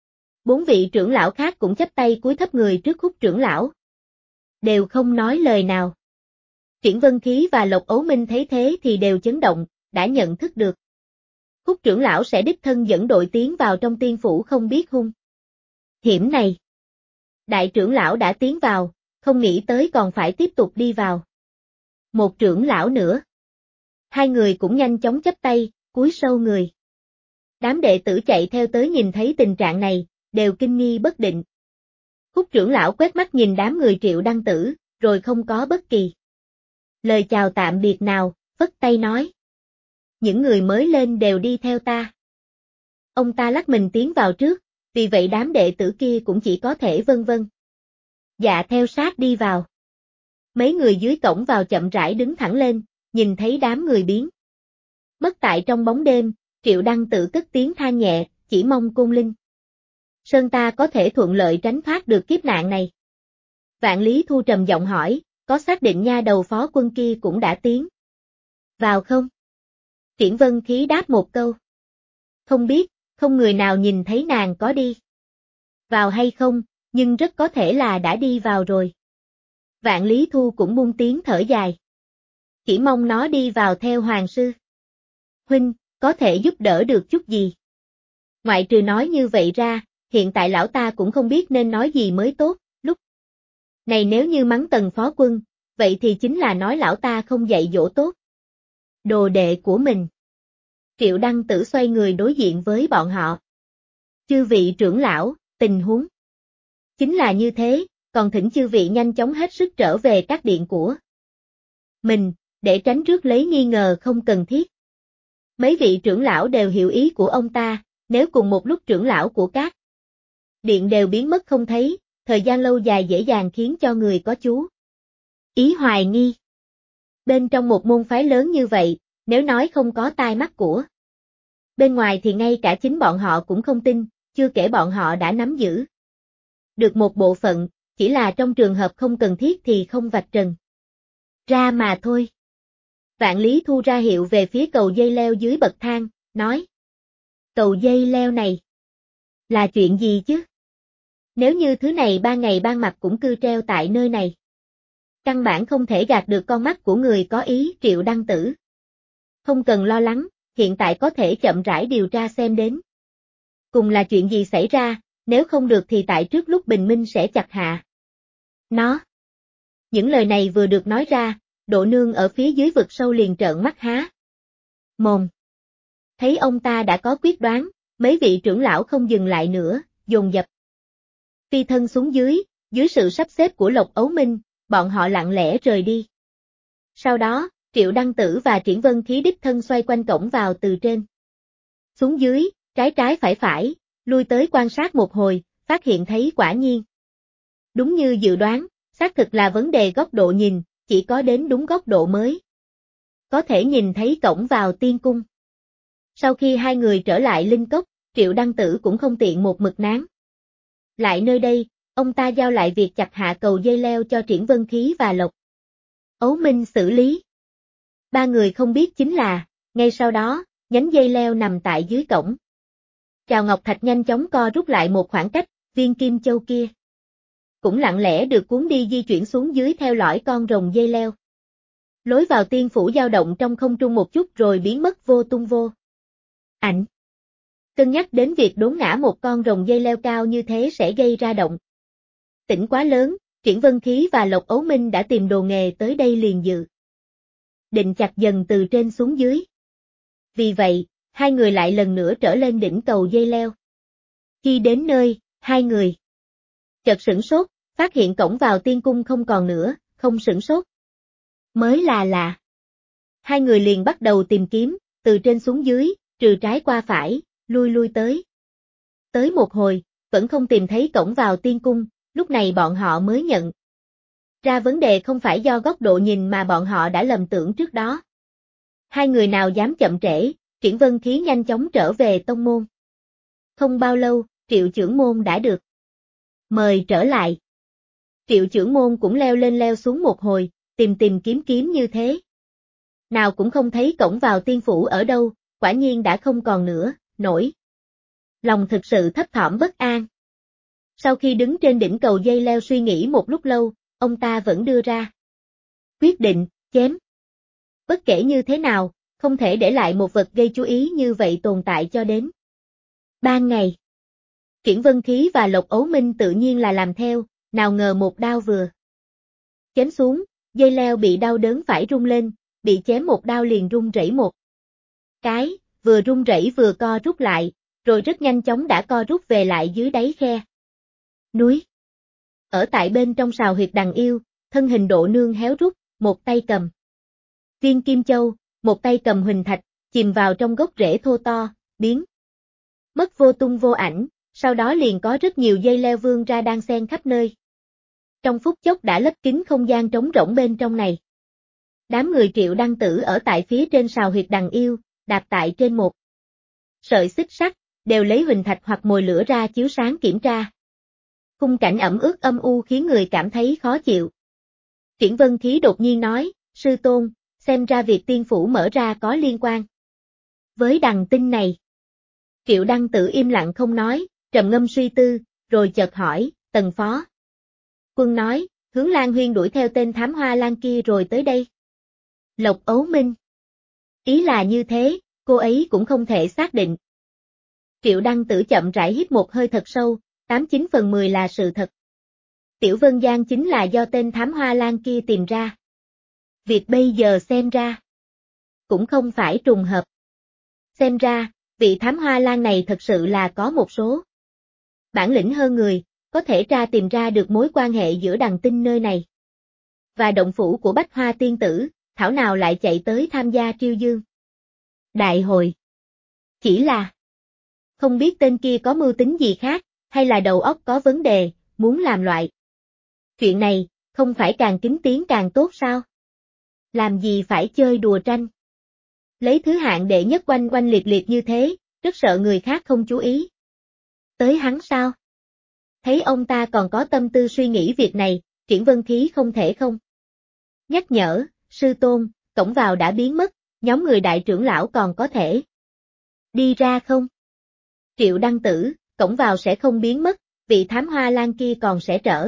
4 vị trưởng lão khác cũng chắp tay cúi thấp người trước Khúc trưởng lão. Đều không nói lời nào. Triển Vân Khí và Lộc Ấu Minh thấy thế thì đều chấn động, đã nhận thức được. Khúc trưởng lão sẽ đích thân dẫn đội tiến vào trong tiên phủ không biết hung hiểm này. Đại trưởng lão đã tiến vào, không nghĩ tới còn phải tiếp tục đi vào. Một trưởng lão nữa. Hai người cũng nhanh chóng chắp tay, cúi sâu người. Đám đệ tử chạy theo tới nhìn thấy tình trạng này, đều kinh nghi bất định. Khúc trưởng lão quét mắt nhìn đám người Triệu Đăng Tử, rồi không có bất kỳ lời chào tạm biệt nào, phất tay nói. Những người mới lên đều đi theo ta. Ông ta lắc mình tiến vào trước, vì vậy đám đệ tử kia cũng chỉ có thể vân vân. Dạ theo sát đi vào. Mấy người dưới cổng vào chậm rãi đứng thẳng lên, nhìn thấy đám người biến mất tại trong bóng đêm, Triệu Đăng Tử cất tiếng than nhẹ, chỉ mong Côn Linh Sơn ta có thể thuận lợi tránh thoát được kiếp nạn này. Vạn Lý Thu trầm giọng hỏi, có xác định nha đầu phó quân kia cũng đã tiến vào không? Triển Vân Khí đáp một câu. Không biết, không người nào nhìn thấy nàng có đi vào hay không, nhưng rất có thể là đã đi vào rồi. Vạn Lý Thu cũng buông tiếng thở dài. Chỉ mong nó đi vào theo Hoàng sư huynh, có thể giúp đỡ được chút gì. Ngoại trừ nói như vậy ra, hiện tại lão ta cũng không biết nên nói gì mới tốt, lúc này nếu như mắng Tần phó quân, vậy thì chính là nói lão ta không dạy dỗ tốt đồ đệ của mình. Triệu Đăng Tử xoay người đối diện với bọn họ. Chư vị trưởng lão, tình huống chính là như thế, còn thỉnh chư vị nhanh chóng hết sức trở về các điện của mình, để tránh rước lấy nghi ngờ không cần thiết. Mấy vị trưởng lão đều hiểu ý của ông ta, nếu cùng một lúc trưởng lão của các điện đều biến mất không thấy, thời gian lâu dài dễ dàng khiến cho người có chú ý hoài nghi. Bên trong một môn phái lớn như vậy, nếu nói không có tai mắt của bên ngoài thì ngay cả chính bọn họ cũng không tin, chưa kể bọn họ đã nắm giữ được một bộ phận, chỉ là trong trường hợp không cần thiết thì không vạch trần ra mà thôi. Vạn Lý Thu ra hiệu về phía cầu dây leo dưới bậc thang, nói. Cầu dây leo này là chuyện gì chứ? Nếu như thứ này ban ngày ban mặt cũng cư treo tại nơi này, căn bản không thể gạt được con mắt của người có ý. Triệu Đăng Tử không cần lo lắng, hiện tại có thể chậm rãi điều tra xem đến cùng là chuyện gì xảy ra, nếu không được thì tại trước lúc bình minh sẽ chặt hạ nó. Những lời này vừa được nói ra, Độ Nương ở phía dưới vực sâu liền trợn mắt há mồm. Thấy ông ta đã có quyết đoán, mấy vị trưởng lão không dừng lại nữa, dồn dập phi thân xuống dưới sự sắp xếp của Lộc Ấu Minh, bọn họ lặng lẽ rời đi. Sau đó, Triệu Đăng Tử và Triển Vân Khí đích thân xoay quanh cổng vào từ trên xuống dưới, trái trái phải phải, lui tới quan sát một hồi, phát hiện thấy quả nhiên đúng như dự đoán, xác thực là vấn đề góc độ nhìn, chỉ có đến đúng góc độ mới có thể nhìn thấy cổng vào tiên cung. Sau khi hai người trở lại Linh Cốc, Triệu Đăng Tử cũng không tiện một mực nán lại nơi đây, ông ta giao lại việc chặt hạ cầu dây leo cho Triển Vân Khí và Lộc Ấu Minh xử lý. Ba người không biết chính là, ngay sau đó, nhánh dây leo nằm tại dưới cổng Chào Ngọc Thạch nhanh chóng co rút lại một khoảng cách, viên kim châu kia cũng lặng lẽ được cuốn đi di chuyển xuống dưới theo lõi con rồng dây leo. Lối vào tiên phủ dao động trong không trung một chút rồi biến mất vô tung vô ảnh. Cân nhắc đến việc đốn ngã một con rồng dây leo cao như thế sẽ gây ra động tĩnh quá lớn, Triển Vân Khí và Lộc Ấu Minh đã tìm đồ nghề tới đây liền dự định chặt dần từ trên xuống dưới. Vì vậy, hai người lại lần nữa trở lên đỉnh cầu dây leo. Khi đến nơi, hai người chợt sửng sốt, phát hiện cổng vào tiên cung không còn nữa, không sửng sốt mới là lạ. Hai người liền bắt đầu tìm kiếm, từ trên xuống dưới, trừ trái qua phải, lui tới. Tới một hồi, vẫn không tìm thấy cổng vào tiên cung, lúc này bọn họ mới nhận ra vấn đề không phải do góc độ nhìn mà bọn họ đã lầm tưởng trước đó. Hai người nào dám chậm trễ, Triển Vân Khí nhanh chóng trở về tông môn. Không bao lâu, Triệu trưởng môn đã được mời trở lại. Triệu trưởng môn cũng leo lên leo xuống một hồi, tìm kiếm như thế. Nào cũng không thấy cổng vào tiên phủ ở đâu, quả nhiên đã không còn nữa, nổi. Lòng thực sự thấp thỏm bất an. Sau khi đứng trên đỉnh cầu dây leo suy nghĩ một lúc lâu, ông ta vẫn đưa ra quyết định, chém. Bất kể như thế nào, không thể để lại một vật gây chú ý như vậy tồn tại cho đến ban ngày. Triển Vân Khí và Lộc Ấu Minh tự nhiên là làm theo, nào ngờ một đao vừa chém xuống, dây leo bị đau đớn phải rung lên, bị chém một đao liền rung rẩy một cái, vừa rung rẩy vừa co rút lại, rồi rất nhanh chóng đã co rút về lại dưới đáy khe núi. Ở tại bên trong sào huyệt đằng yêu, thân hình Độ Nương héo rút, một tay cầm viên kim châu, một tay cầm huỳnh thạch, chìm vào trong gốc rễ thô to, biến mất vô tung vô ảnh, sau đó liền có rất nhiều dây leo vươn ra đan xen khắp nơi. Trong phút chốc đã lấp kín không gian trống rỗng bên trong này. Đám người Triệu Đăng Tử ở tại phía trên sào huyệt đằng yêu, đạp tại trên một sợi xích sắt, đều lấy huỳnh thạch hoặc mồi lửa ra chiếu sáng kiểm tra. Khung cảnh ẩm ướt âm u khiến người cảm thấy khó chịu. Triển Vân Khí đột nhiên nói, sư tôn, xem ra việc tiên phủ mở ra có liên quan với đằng tinh này. Triệu Đăng Tử im lặng không nói, trầm ngâm suy tư, rồi chợt hỏi, Tần phó quân nói, Hướng Lan Huyên đuổi theo tên thám hoa lan kia rồi tới đây. Lộc Ấu Minh. Ý là như thế, cô ấy cũng không thể xác định. Triệu Đăng Tử chậm rãi hít một hơi thật sâu, 89 phần 10 là sự thật. Tiểu Vân Giang chính là do tên thám hoa lan kia tìm ra. Việc bây giờ xem ra cũng không phải trùng hợp. Xem ra, vị thám hoa lan này thật sự là có một số bản lĩnh hơn người, có thể tìm ra được mối quan hệ giữa đằng tinh nơi này và động phủ của Bách Hoa tiên tử, thảo nào lại chạy tới tham gia Triêu Dương đại hội. Chỉ là không biết tên kia có mưu tính gì khác, hay là đầu óc có vấn đề, muốn làm loại chuyện này, không phải càng kín tiếng càng tốt sao? Làm gì phải chơi đùa tranh? Lấy thứ hạng đệ nhất oanh oanh liệt liệt như thế, rất sợ người khác không chú ý tới hắn sao? Thấy ông ta còn có tâm tư suy nghĩ việc này, Triển Vân Khí không thể không nhắc nhở, sư tôn, cổng vào đã biến mất, nhóm người đại trưởng lão còn có thể đi ra không? Triệu Đăng Tử, cổng vào sẽ không biến mất, vị thám hoa lan kia còn sẽ trở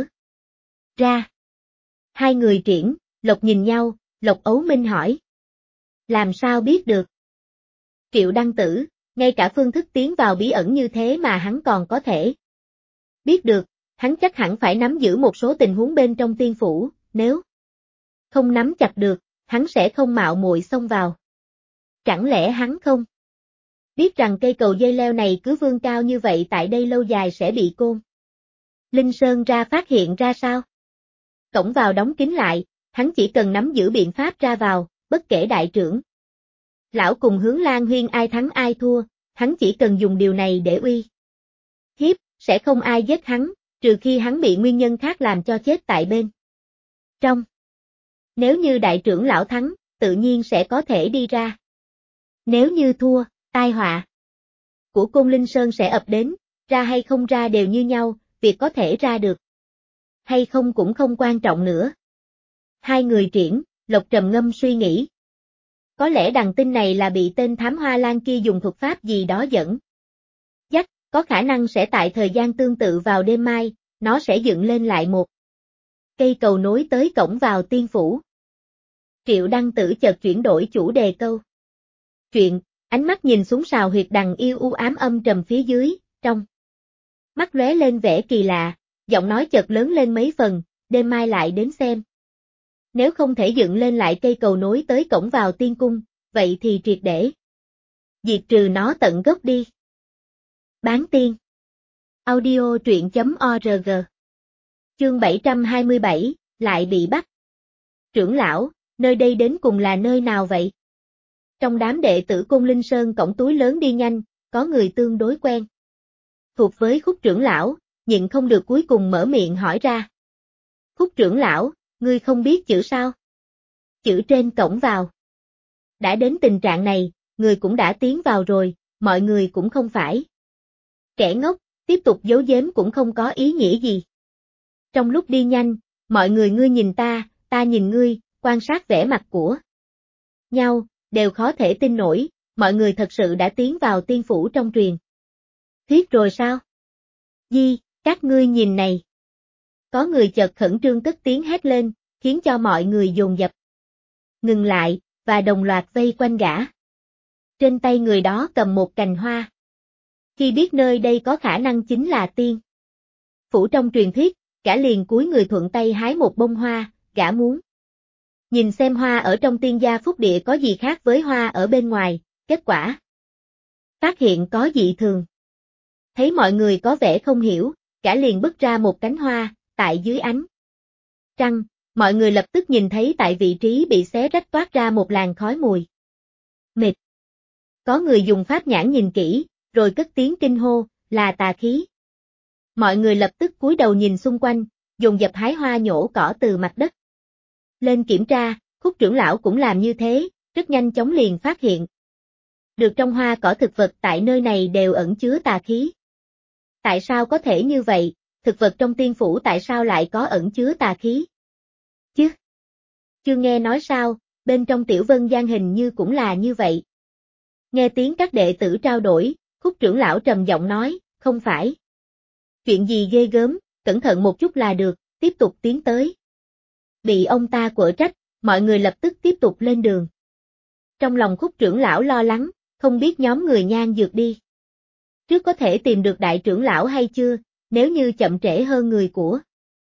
ra. Hai người Triển, Lộc nhìn nhau, Lộc Ấu Minh hỏi. Làm sao biết được? Triệu Đăng Tử, ngay cả phương thức tiến vào bí ẩn như thế mà hắn còn có thể biết được, hắn chắc hẳn phải nắm giữ một số tình huống bên trong tiên phủ, nếu không nắm chặt được, hắn sẽ không mạo muội xông vào. Chẳng lẽ hắn không biết rằng cây cầu dây leo này cứ vươn cao như vậy tại đây lâu dài sẽ bị Côn Linh Sơn ra phát hiện ra sao? Cổng vào đóng kín lại, hắn chỉ cần nắm giữ biện pháp ra vào, bất kể đại trưởng lão cùng Hướng Lan Huyên ai thắng ai thua, hắn chỉ cần dùng điều này để uy hiếp, sẽ không ai giết hắn, trừ khi hắn bị nguyên nhân khác làm cho chết tại bên trong. Nếu như đại trưởng lão thắng, tự nhiên sẽ có thể đi ra. Nếu như thua, tai họa của Côn Linh Sơn sẽ ập đến, ra hay không ra đều như nhau, việc có thể ra được hay không cũng không quan trọng nữa. Hai người Triển, Lộc trầm ngâm suy nghĩ. Có lẽ đằng tinh này là bị tên thám hoa lan kia dùng thuật pháp gì đó dẫn dắt, có khả năng sẽ tại thời gian tương tự vào đêm mai, nó sẽ dựng lên lại một cây cầu nối tới cổng vào tiên phủ. Triệu Đăng Tử chợt chuyển đổi chủ đề câu chuyện, ánh mắt nhìn xuống sào huyệt đằng yêu u ám âm trầm phía dưới, trong mắt lóe lên vẻ kỳ lạ, giọng nói chợt lớn lên mấy phần, đêm mai lại đến xem. Nếu không thể dựng lên lại cây cầu nối tới cổng vào tiên cung, vậy thì triệt để diệt trừ nó tận gốc đi. Bán tiên. Audio truyện.org. Chương 727, lại bị bắt. Trưởng lão, nơi đây đến cùng là nơi nào vậy? Trong đám đệ tử Côn Linh Sơn cổng túi lớn đi nhanh, có người tương đối quen thuộc với Khúc trưởng lão, nhịn không được cuối cùng mở miệng hỏi ra. Khúc trưởng lão, Ngươi không biết chữ sao? Chữ trên cổng vào. Đã đến tình trạng này, người cũng đã tiến vào rồi, mọi người cũng không phải kẻ ngốc, tiếp tục giấu giếm cũng không có ý nghĩa gì. Trong lúc đi nhanh, mọi người ngươi nhìn ta nhìn ngươi, quan sát vẻ mặt của nhau, đều khó thể tin nổi, mọi người thật sự đã tiến vào tiên phủ trong truyền thuyết rồi sao? Di, các ngươi nhìn này. Có người chợt khẩn trương cất tiếng hét lên, khiến cho mọi người dồn dập ngừng lại, và đồng loạt vây quanh gã. Trên tay người đó cầm một cành hoa. Khi biết nơi đây có khả năng chính là tiên phủ trong truyền thuyết, gã liền cúi người thuận tay hái một bông hoa, gã muốn nhìn xem hoa ở trong tiên gia phúc địa có gì khác với hoa ở bên ngoài, kết quả phát hiện có dị thường. Thấy mọi người có vẻ không hiểu, gã liền bứt ra một cánh hoa, tại dưới ánh trăng, mọi người lập tức nhìn thấy tại vị trí bị xé rách toát ra một làn khói mùi mịt. Có người dùng pháp nhãn nhìn kỹ, rồi cất tiếng kinh hô, là tà khí. Mọi người lập tức cúi đầu nhìn xung quanh, dồn dập hái hoa nhổ cỏ từ mặt đất lên kiểm tra, Khúc trưởng lão cũng làm như thế, rất nhanh chóng liền phát hiện được trong hoa cỏ thực vật tại nơi này đều ẩn chứa tà khí. Tại sao có thể như vậy, thực vật trong tiên phủ tại sao lại có ẩn chứa tà khí? Chứ? Chưa nghe nói sao, bên trong Tiểu Vân Gian hình như cũng là như vậy. Nghe tiếng các đệ tử trao đổi, Khúc trưởng lão trầm giọng nói, không phải chuyện gì ghê gớm, cẩn thận một chút là được, tiếp tục tiến tới. Bị ông ta quở trách, mọi người lập tức tiếp tục lên đường. Trong lòng Khúc trưởng lão lo lắng, không biết nhóm người Nhan Dược đi trước có thể tìm được đại trưởng lão hay chưa, nếu như chậm trễ hơn người của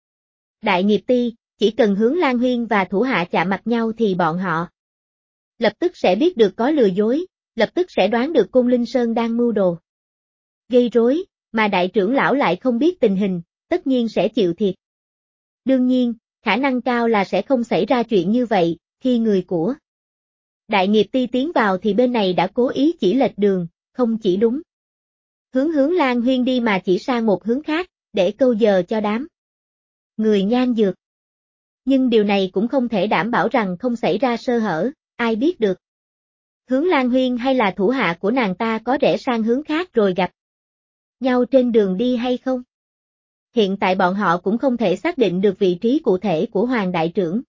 Đại Nghiệp Ti, chỉ cần hướng Lan Huyên và thủ hạ chạm mặt nhau thì bọn họ lập tức sẽ biết được có lừa dối, lập tức sẽ đoán được Côn Linh Sơn đang mưu đồ gây rối, mà đại trưởng lão lại không biết tình hình, tất nhiên sẽ chịu thiệt. Đương nhiên, khả năng cao là sẽ không xảy ra chuyện như vậy, khi người của Đại Nghiệp Ti tiến vào thì bên này đã cố ý chỉ lệch đường, không chỉ đúng hướng Lan Huyên đi mà chỉ sang một hướng khác, để câu giờ cho đám người Nhan Dược. Nhưng điều này cũng không thể đảm bảo rằng không xảy ra sơ hở, ai biết được. Hướng Lan Huyên hay là thủ hạ của nàng ta có rẽ sang hướng khác rồi gặp nhau trên đường đi hay không? Hiện tại bọn họ cũng không thể xác định được vị trí cụ thể của Hoàng Đại trưởng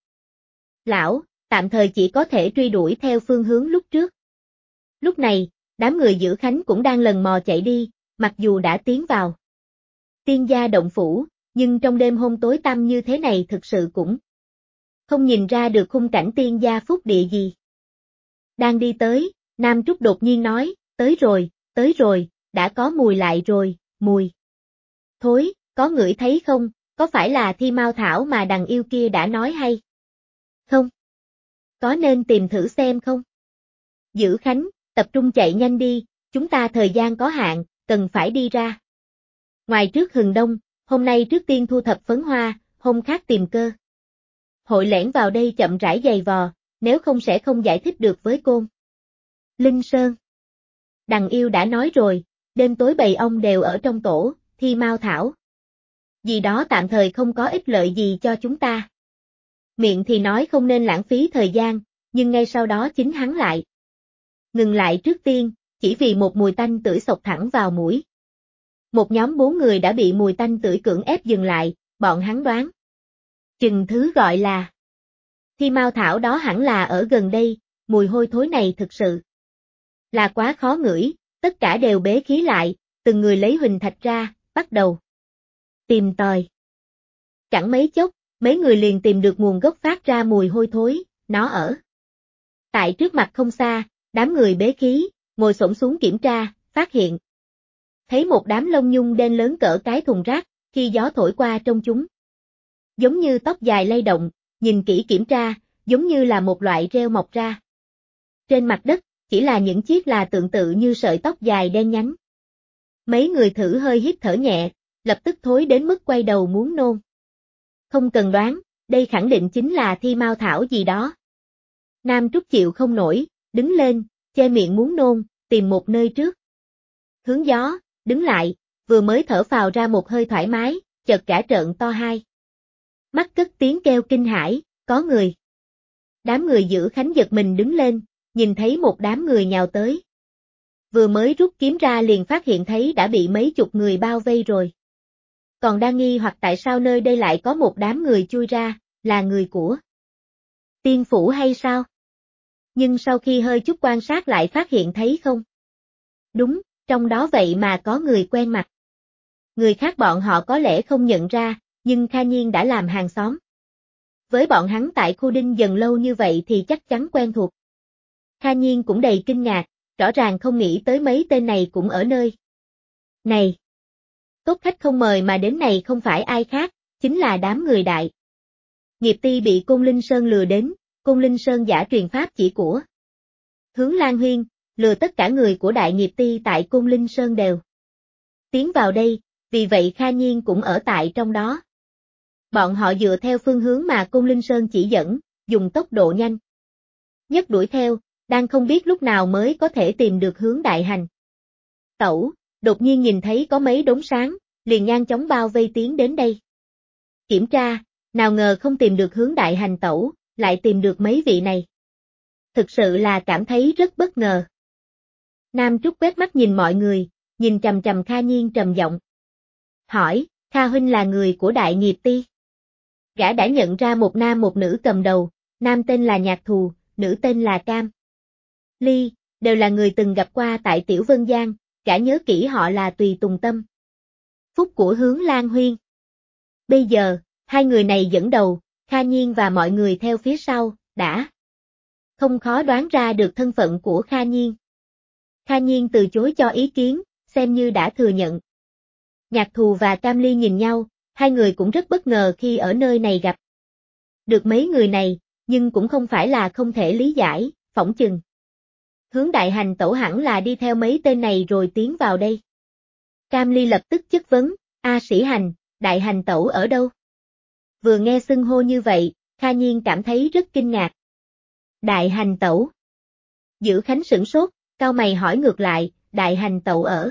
lão, tạm thời chỉ có thể truy đuổi theo phương hướng lúc trước. Lúc này, đám người giữ Khánh cũng đang lần mò chạy đi, mặc dù đã tiến vào tiên gia động phủ, nhưng trong đêm hôm tối tăm như thế này thực sự cũng không nhìn ra được khung cảnh tiên gia phúc địa gì. Đang đi tới, Nam Trúc đột nhiên nói, tới rồi, đã có mùi lại rồi, mùi thối, có ngửi thấy không, có phải là thi mao thảo mà đằng yêu kia đã nói hay không? Có nên tìm thử xem không? Giữ Khánh, tập trung chạy nhanh đi, chúng ta thời gian có hạn, cần phải đi ra ngoài trước hừng đông, hôm nay trước tiên thu thập phấn hoa, hôm khác tìm cơ hội lẻn vào đây chậm rãi giày vò, nếu không sẽ không giải thích được với Côn Linh Sơn. Đằng yêu đã nói rồi, đêm tối bầy ong đều ở trong tổ, thi mao thảo gì đó tạm thời không có ích lợi gì cho chúng ta. Miệng thì nói không nên lãng phí thời gian, nhưng ngay sau đó chính hắn lại ngừng lại trước tiên, chỉ vì một mùi tanh tưởi xộc thẳng vào mũi. Một nhóm 4 người đã bị mùi tanh tưởi cưỡng ép dừng lại, bọn hắn đoán chừng thứ gọi là thi mao thảo đó hẳn là ở gần đây, mùi hôi thối này thực sự là quá khó ngửi, tất cả đều bế khí lại, từng người lấy huỳnh thạch ra, bắt đầu tìm tòi. Chẳng mấy chốc, mấy người liền tìm được nguồn gốc phát ra mùi hôi thối, nó ở tại trước mặt không xa, đám người bế khí, ngồi xổm xuống kiểm tra, phát hiện thấy một đám lông nhung đen lớn cỡ cái thùng rác, khi gió thổi qua trong chúng giống như tóc dài lay động, nhìn kỹ kiểm tra, giống như là một loại rêu mọc ra trên mặt đất, chỉ là những chiếc là tượng tự như sợi tóc dài đen nhánh. Mấy người thử hơi hít thở nhẹ, lập tức thối đến mức quay đầu muốn nôn. Không cần đoán, đây khẳng định chính là thi mao thảo gì đó. Nam Trúc chịu không nổi, đứng lên, che miệng muốn nôn, tìm một nơi trước hướng gió, đứng lại, vừa mới thở phào ra một hơi thoải mái, chợt cả trợn to hai Mắt cất tiếng kêu kinh hãi, có người. Đám người Giữ Khánh giật mình đứng lên, nhìn thấy một đám người nhào tới. Vừa mới rút kiếm ra liền phát hiện thấy đã bị mấy chục người bao vây rồi. Còn đang nghi hoặc tại sao nơi đây lại có một đám người chui ra, là người của Tiên Phủ hay sao? Nhưng sau khi hơi chút quan sát lại phát hiện thấy không. Đúng, trong đó vậy mà có người quen mặt. Người khác bọn họ có lẽ không nhận ra, nhưng Kha Nhiên đã làm hàng xóm. Với bọn hắn tại khu Đinh Dần lâu như vậy thì chắc chắn quen thuộc. Kha Nhiên cũng đầy kinh ngạc, rõ ràng không nghĩ tới mấy tên này cũng ở nơi này. Tốt khách không mời mà đến này không phải ai khác, chính là đám người Đại Nghiệp Ti bị Côn Linh Sơn lừa đến, Côn Linh Sơn giả truyền pháp chỉ của Hướng Lan Huyên, lừa tất cả người của Đại Nghiệp Ti tại Côn Linh Sơn đều tiến vào đây, vì vậy Kha Nhiên cũng ở tại trong đó. Bọn họ dựa theo phương hướng mà Côn Linh Sơn chỉ dẫn, dùng tốc độ nhanh nhất đuổi theo, đang không biết lúc nào mới có thể tìm được hướng Đại Hành Tẩu, đột nhiên nhìn thấy có mấy đống sáng, liền nhanh chóng bao vây tiến đến đây. Kiểm tra, nào ngờ không tìm được hướng Đại Hành Tẩu, lại tìm được mấy vị này. Thực sự là cảm thấy rất bất ngờ. Nam Trúc quét mắt nhìn mọi người, nhìn chằm chằm Kha Nhiên trầm giọng. Hỏi, Kha huynh là người của Đại Nghiệp Ti. Gã đã nhận ra một nam một nữ cầm đầu, nam tên là Nhạc Thù, nữ tên là Cam Ly, đều là người từng gặp qua tại Tiểu Vân Giang, gã nhớ kỹ họ là Tùy Tùng Tâm Phúc của Hướng Lan Huyên. Bây giờ, hai người này dẫn đầu, Kha Nhiên và mọi người theo phía sau, đã không khó đoán ra được thân phận của Kha Nhiên. Kha Nhiên từ chối cho ý kiến, xem như đã thừa nhận. Nhạc Thù và Cam Ly nhìn nhau, hai người cũng rất bất ngờ khi ở nơi này gặp được mấy người này, nhưng cũng không phải là không thể lý giải, phỏng chừng. Hướng Đại Hành Tẩu hẳn là đi theo mấy tên này rồi tiến vào đây. Cam Ly lập tức chất vấn, Sĩ Hành, Đại Hành Tẩu ở đâu? Vừa nghe xưng hô như vậy, Kha Nhiên cảm thấy rất kinh ngạc. Đại Hành Tẩu. Giữ Khánh sửng sốt, cau mày hỏi ngược lại, Đại Hành Tẩu ở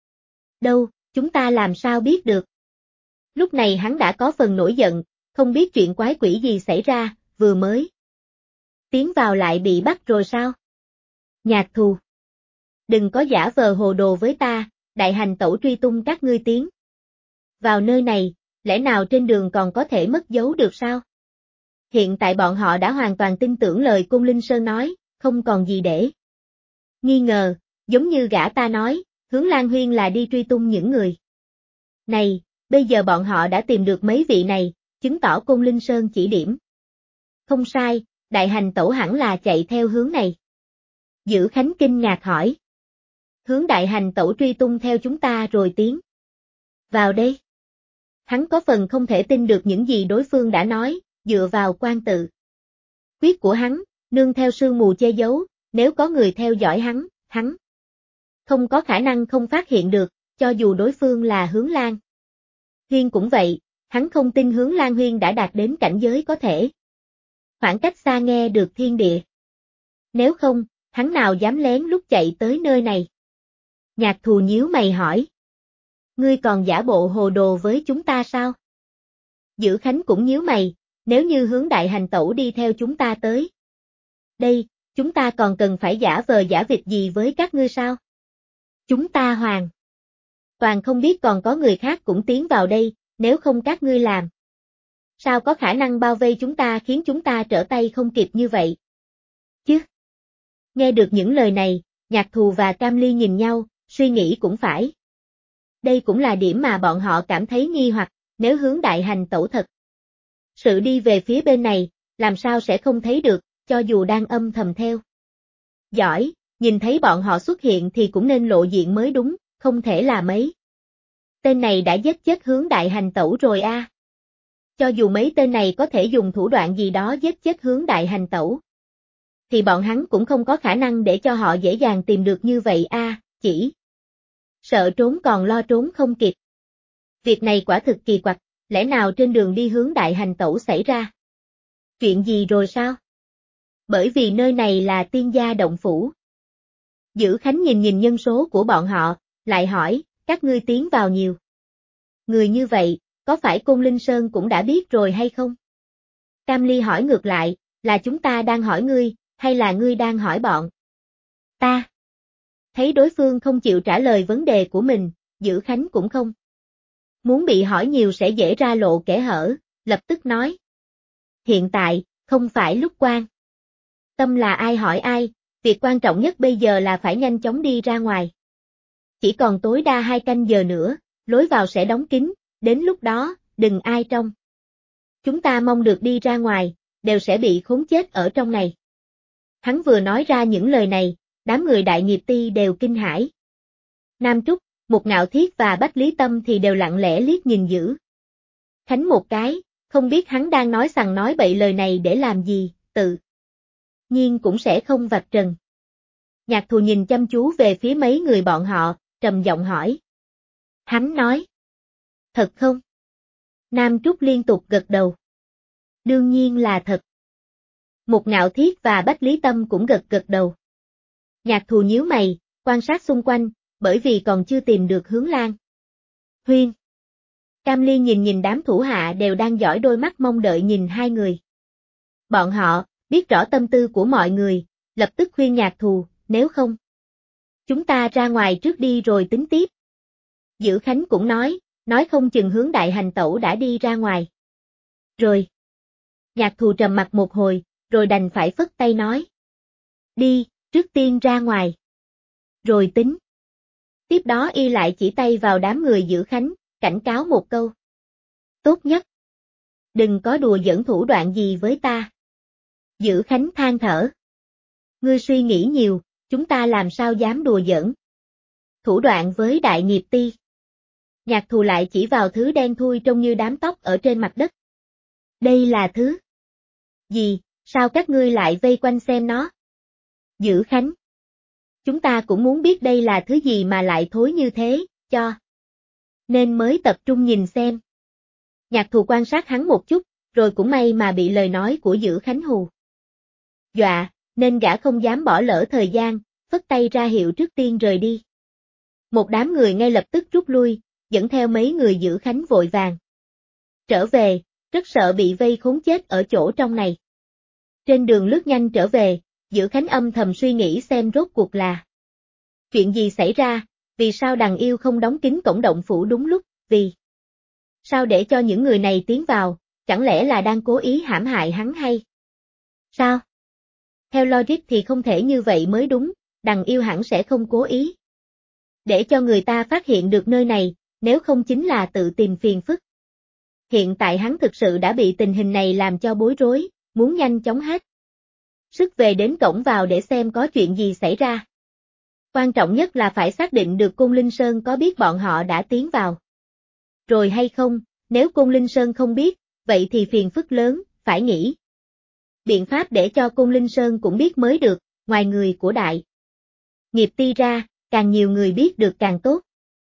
đâu, chúng ta làm sao biết được? Lúc này hắn đã có phần nổi giận, không biết chuyện quái quỷ gì xảy ra, vừa mới tiến vào lại bị bắt rồi sao? Nhạc Thù. Đừng có giả vờ hồ đồ với ta, Đại Hành Tẩu truy tung các ngươi tiến vào nơi này, lẽ nào trên đường còn có thể mất dấu được sao? Hiện tại bọn họ đã hoàn toàn tin tưởng lời Côn Linh Sơn nói, không còn gì để nghi ngờ, giống như gã ta nói, Hướng Lan Huyên là đi truy tung những người này, bây giờ bọn họ đã tìm được mấy vị này, chứng tỏ Côn Linh Sơn chỉ điểm. Không sai, Đại Hành Tẩu hẳn là chạy theo hướng này. Giữ Khánh kinh ngạc hỏi. Hướng Đại Hành Tẩu truy tung theo chúng ta rồi tiến vào đây. Hắn có phần không thể tin được những gì đối phương đã nói, dựa vào quan tự quyết của hắn, nương theo sương mù che giấu, nếu có người theo dõi hắn không có khả năng không phát hiện được, cho dù đối phương là Hướng Lan Huyên cũng vậy, hắn không tin Hướng Lan Huyên đã đạt đến cảnh giới có thể khoảng cách xa nghe được thiên địa. Nếu không, hắn nào dám lén lút chạy tới nơi này? Nhạc Thù nhíu mày hỏi. Ngươi còn giả bộ hồ đồ với chúng ta sao? Giữ Khánh cũng nhíu mày, nếu như Hướng Đại Hành Tẩu đi theo chúng ta tới đây, chúng ta còn cần phải giả vờ giả vịt gì với các ngươi sao? Chúng ta hoàn toàn không biết còn có người khác cũng tiến vào đây, nếu không các ngươi làm sao có khả năng bao vây chúng ta khiến chúng ta trở tay không kịp như vậy? Chứ. Nghe được những lời này, Nhạc Thù và Cam Ly nhìn nhau, suy nghĩ cũng phải. Đây cũng là điểm mà bọn họ cảm thấy nghi hoặc, nếu Hướng Đại Hành Tẩu thật sự đi về phía bên này, làm sao sẽ không thấy được, cho dù đang âm thầm theo dõi, nhìn thấy bọn họ xuất hiện thì cũng nên lộ diện mới đúng, không thể là mấy tên này đã giết chết Hướng Đại Hành Tẩu rồi a. Cho dù mấy tên này có thể dùng thủ đoạn gì đó giết chết Hướng Đại Hành Tẩu, thì bọn hắn cũng không có khả năng để cho họ dễ dàng tìm được như vậy a, chỉ sợ trốn còn lo trốn không kịp. Việc này quả thực kỳ quặc, lẽ nào trên đường đi Hướng Đại Hành Tẩu xảy ra chuyện gì rồi sao? Bởi vì nơi này là tiên gia động phủ. Giữ Khánh nhìn nhìn nhân số của bọn họ, lại hỏi, các ngươi tiến vào nhiều người như vậy, có phải Côn Linh Sơn cũng đã biết rồi hay không? Cam Ly hỏi ngược lại, là chúng ta đang hỏi ngươi, hay là ngươi đang hỏi bọn ta? Thấy đối phương không chịu trả lời vấn đề của mình, Dữ Khánh cũng không muốn bị hỏi nhiều sẽ dễ ra lộ kẽ hở, lập tức nói. Hiện tại, không phải lúc quan tâm là ai hỏi ai, việc quan trọng nhất bây giờ là phải nhanh chóng đi ra ngoài. Chỉ còn tối đa 2 canh giờ nữa, lối vào sẽ đóng kín, đến lúc đó, đừng ai trong chúng ta mong được đi ra ngoài, đều sẽ bị khốn chết ở trong này. Hắn vừa nói ra những lời này, đám người Đại Nghiệp Ti đều kinh hãi. Nam Trúc, Mục Ngạo Thiết và Bách Lý Tâm thì đều lặng lẽ liếc nhìn Dữ Khánh một cái, không biết hắn đang nói sằng nói bậy lời này để làm gì, tự nhiên cũng sẽ không vạch trần. Nhạc Thù nhìn chăm chú về phía mấy người bọn họ, trầm giọng hỏi. Hắn nói. Thật không? Nam Trúc liên tục gật đầu. Đương nhiên là thật. Mục Ngạo Thiết và Bách Lý Tâm cũng gật gật đầu. Nhạc Thù nhíu mày, quan sát xung quanh, bởi vì còn chưa tìm được hướng Lan Huyên. Cam Ly nhìn đám thủ hạ đều đang dõi đôi mắt mong đợi nhìn hai người. Bọn họ, biết rõ tâm tư của mọi người, lập tức khuyên Nhạc Thù, nếu không, chúng ta ra ngoài trước đi rồi tính tiếp. Dữ Khánh cũng nói không chừng hướng Đại Hành Tẩu đã đi ra ngoài. Rồi. Nhạc Thù trầm mặt một hồi, rồi đành phải phất tay nói. Đi, trước tiên ra ngoài. Rồi tính. Tiếp đó y lại chỉ tay vào đám người Dữ Khánh, cảnh cáo một câu. Tốt nhất. Đừng có đùa giỡn thủ đoạn gì với ta. Dữ Khánh than thở. Ngươi suy nghĩ nhiều, chúng ta làm sao dám đùa giỡn. Thủ đoạn với Đại Nghiệp Ti. Nhạc Thù lại chỉ vào thứ đen thui trông như đám tóc ở trên mặt đất. Đây là thứ gì, sao các ngươi lại vây quanh xem nó? Dữ Khánh. Chúng ta cũng muốn biết đây là thứ gì mà lại thối như thế, cho nên mới tập trung nhìn xem. Nhạc Thù quan sát hắn một chút, rồi cũng may mà bị lời nói của Dữ Khánh hù dọa, nên gã không dám bỏ lỡ thời gian, phất tay ra hiệu trước tiên rời đi. Một đám người ngay lập tức rút lui, dẫn theo mấy người Dữ Khánh vội vàng trở về, rất sợ bị vây khốn chết ở chỗ trong này. Trên đường lướt nhanh trở về, Dữ Khánh âm thầm suy nghĩ xem rốt cuộc là chuyện gì xảy ra, vì sao Đằng Yêu không đóng kín cổng động phủ đúng lúc, vì sao để cho những người này tiến vào, chẳng lẽ là đang cố ý hãm hại hắn hay sao? Theo logic thì không thể như vậy mới đúng, Đằng Yêu hẳn sẽ không cố ý để cho người ta phát hiện được nơi này, nếu không chính là tự tìm phiền phức. Hiện tại hắn thực sự đã bị tình hình này làm cho bối rối, muốn nhanh chóng hết sức về đến cổng vào để xem có chuyện gì xảy ra. Quan trọng nhất là phải xác định được Côn Linh Sơn có biết bọn họ đã tiến vào rồi hay không, nếu Côn Linh Sơn không biết, vậy thì phiền phức lớn, phải nghĩ biện pháp để cho Côn Linh Sơn cũng biết mới được, ngoài người của Đại Nghiệp Ti ra, càng nhiều người biết được càng tốt.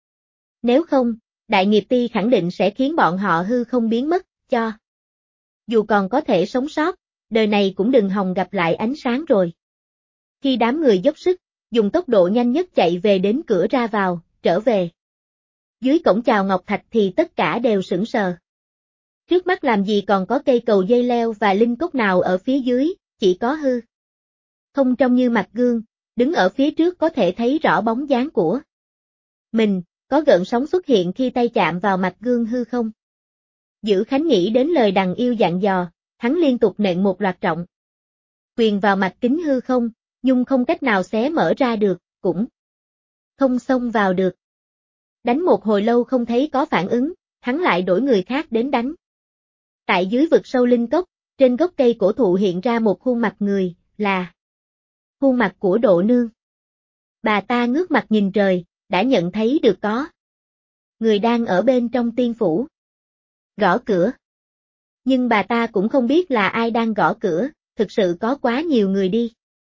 Nếu không, Đại Nghiệp Ti khẳng định sẽ khiến bọn họ hư không biến mất, cho dù còn có thể sống sót, đời này cũng đừng hòng gặp lại ánh sáng rồi. Khi đám người dốc sức, dùng tốc độ nhanh nhất chạy về đến cửa ra vào, trở về dưới cổng chào Ngọc Thạch thì tất cả đều sững sờ. Trước mắt làm gì còn có cây cầu dây leo và linh cốc nào ở phía dưới, chỉ có hư không trông như mặt gương, đứng ở phía trước có thể thấy rõ bóng dáng của mình, có gợn sóng xuất hiện khi tay chạm vào mặt gương hư không. Dữ Khánh nghĩ đến lời Đằng Yêu dặn dò, hắn liên tục nện một loạt trọng quyền vào mặt kính hư không, nhưng không cách nào xé mở ra được, cũng không xông vào được. Đánh một hồi lâu không thấy có phản ứng, hắn lại đổi người khác đến đánh. Tại dưới vực sâu linh cốc, trên gốc cây cổ thụ hiện ra một khuôn mặt người, là khuôn mặt của Độ Nương. Bà ta ngước mặt nhìn trời, đã nhận thấy được có người đang ở bên trong tiên phủ gõ cửa. Nhưng bà ta cũng không biết là ai đang gõ cửa, thực sự có quá nhiều người đi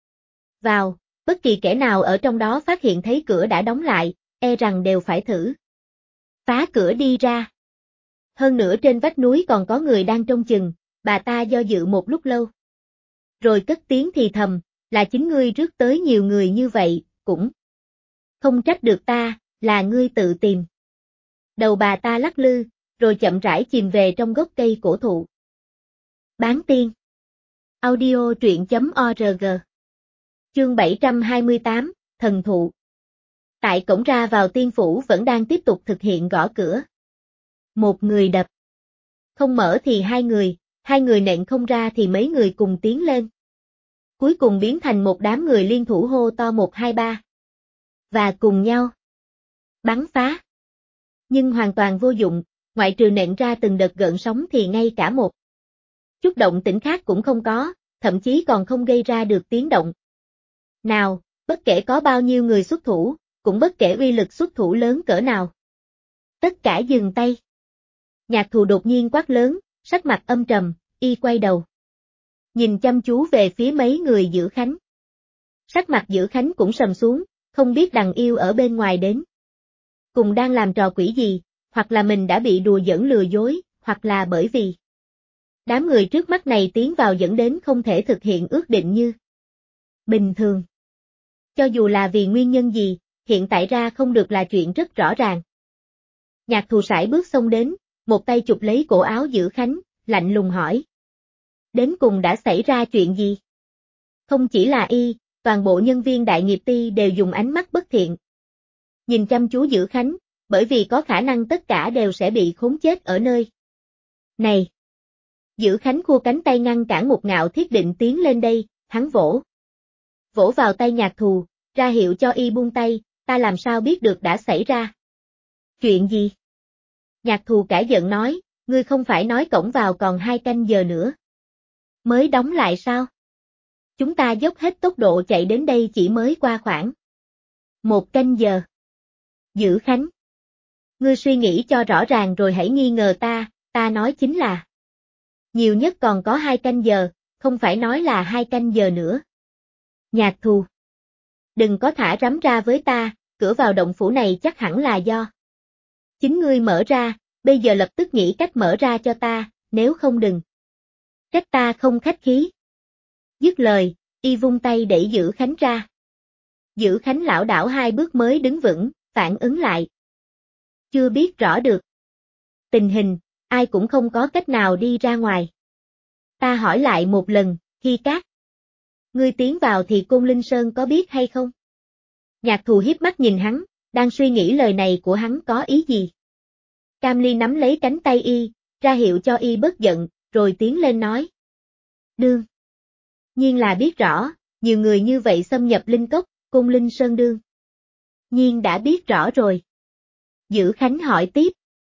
vào, bất kỳ kẻ nào ở trong đó phát hiện thấy cửa đã đóng lại, e rằng đều phải thử phá cửa đi ra. Hơn nữa trên vách núi còn có người đang trông chừng, bà ta do dự một lúc lâu. Rồi cất tiếng thì thầm, là chính ngươi rước tới nhiều người như vậy, cũng không trách được ta, là ngươi tự tìm. Đầu bà ta lắc lư, rồi chậm rãi chìm về trong gốc cây cổ thụ. Bán tiên. Audio truyện.org. Chương 728, Thần thụ. Tại cổng ra vào tiên phủ vẫn đang tiếp tục thực hiện gõ cửa. Một người đập. Không mở thì hai người nện không ra thì mấy người cùng tiến lên. Cuối cùng biến thành một đám người liên thủ hô to 1 2 3. Và cùng nhau bắn phá. Nhưng hoàn toàn vô dụng, ngoại trừ nện ra từng đợt gợn sóng thì ngay cả một chút động tĩnh khác cũng không có, thậm chí còn không gây ra được tiếng động. Nào, bất kể có bao nhiêu người xuất thủ, cũng bất kể uy lực xuất thủ lớn cỡ nào. Tất cả dừng tay. Nhạc Thù đột nhiên quát lớn, sắc mặt âm trầm, y quay đầu. Nhìn chăm chú về phía mấy người Dữ Khánh. Sắc mặt Dữ Khánh cũng sầm xuống, không biết đằng yêu ở bên ngoài đến. Cùng đang làm trò quỷ gì, hoặc là mình đã bị đùa giỡn lừa dối, hoặc là bởi vì đám người trước mắt này tiến vào dẫn đến không thể thực hiện ước định như bình thường. Cho dù là vì nguyên nhân gì, hiện tại ra không được là chuyện rất rõ ràng. Nhạc Thù sải bước xông đến, một tay chụp lấy cổ áo Dữ Khánh, lạnh lùng hỏi. Đến cùng đã xảy ra chuyện gì? Không chỉ là y, toàn bộ nhân viên Đại Nghiệp Ty đều dùng ánh mắt bất thiện. Nhìn chăm chú Dữ Khánh, bởi vì có khả năng tất cả đều sẽ bị khốn chết ở nơi này. Dữ Khánh khua cánh tay ngăn cản một Ngạo Thiết định tiến lên đây, hắn vỗ vào tay Nhạc Thù, ra hiệu cho y buông tay, ta làm sao biết được đã xảy ra. Chuyện gì? Nhạc Thù cả giận nói, ngươi không phải nói cổng vào còn 2 canh giờ nữa mới đóng lại sao? Chúng ta dốc hết tốc độ chạy đến đây chỉ mới qua khoảng 1 canh giờ. Dữ Khánh, ngươi suy nghĩ cho rõ ràng rồi hãy nghi ngờ ta nói chính là nhiều nhất còn có 2 canh giờ, không phải nói là 2 canh giờ nữa. Nhạc Thù, đừng có thả rắm ra với ta, cửa vào động phủ này chắc hẳn là do chính ngươi mở ra, bây giờ lập tức nghĩ cách mở ra cho ta, nếu không đừng trách ta không khách khí. Dứt lời, y vung tay đẩy Dữ Khánh ra. Dữ Khánh lảo đảo 2 bước mới đứng vững, phản ứng lại. Chưa biết rõ được tình hình, ai cũng không có cách nào đi ra ngoài. Ta hỏi lại một lần, khi các ngươi tiến vào thì Côn Linh Sơn có biết hay không? Nhạc Thù hiếp mắt nhìn hắn, đang suy nghĩ lời này của hắn có ý gì. Cam Ly nắm lấy cánh tay y, ra hiệu cho y bớt giận, rồi tiến lên nói. Đương nhiên là biết rõ, nhiều người như vậy xâm nhập linh cốc, Côn Linh Sơn đương nhiên đã biết rõ rồi. Dữ Khánh hỏi tiếp.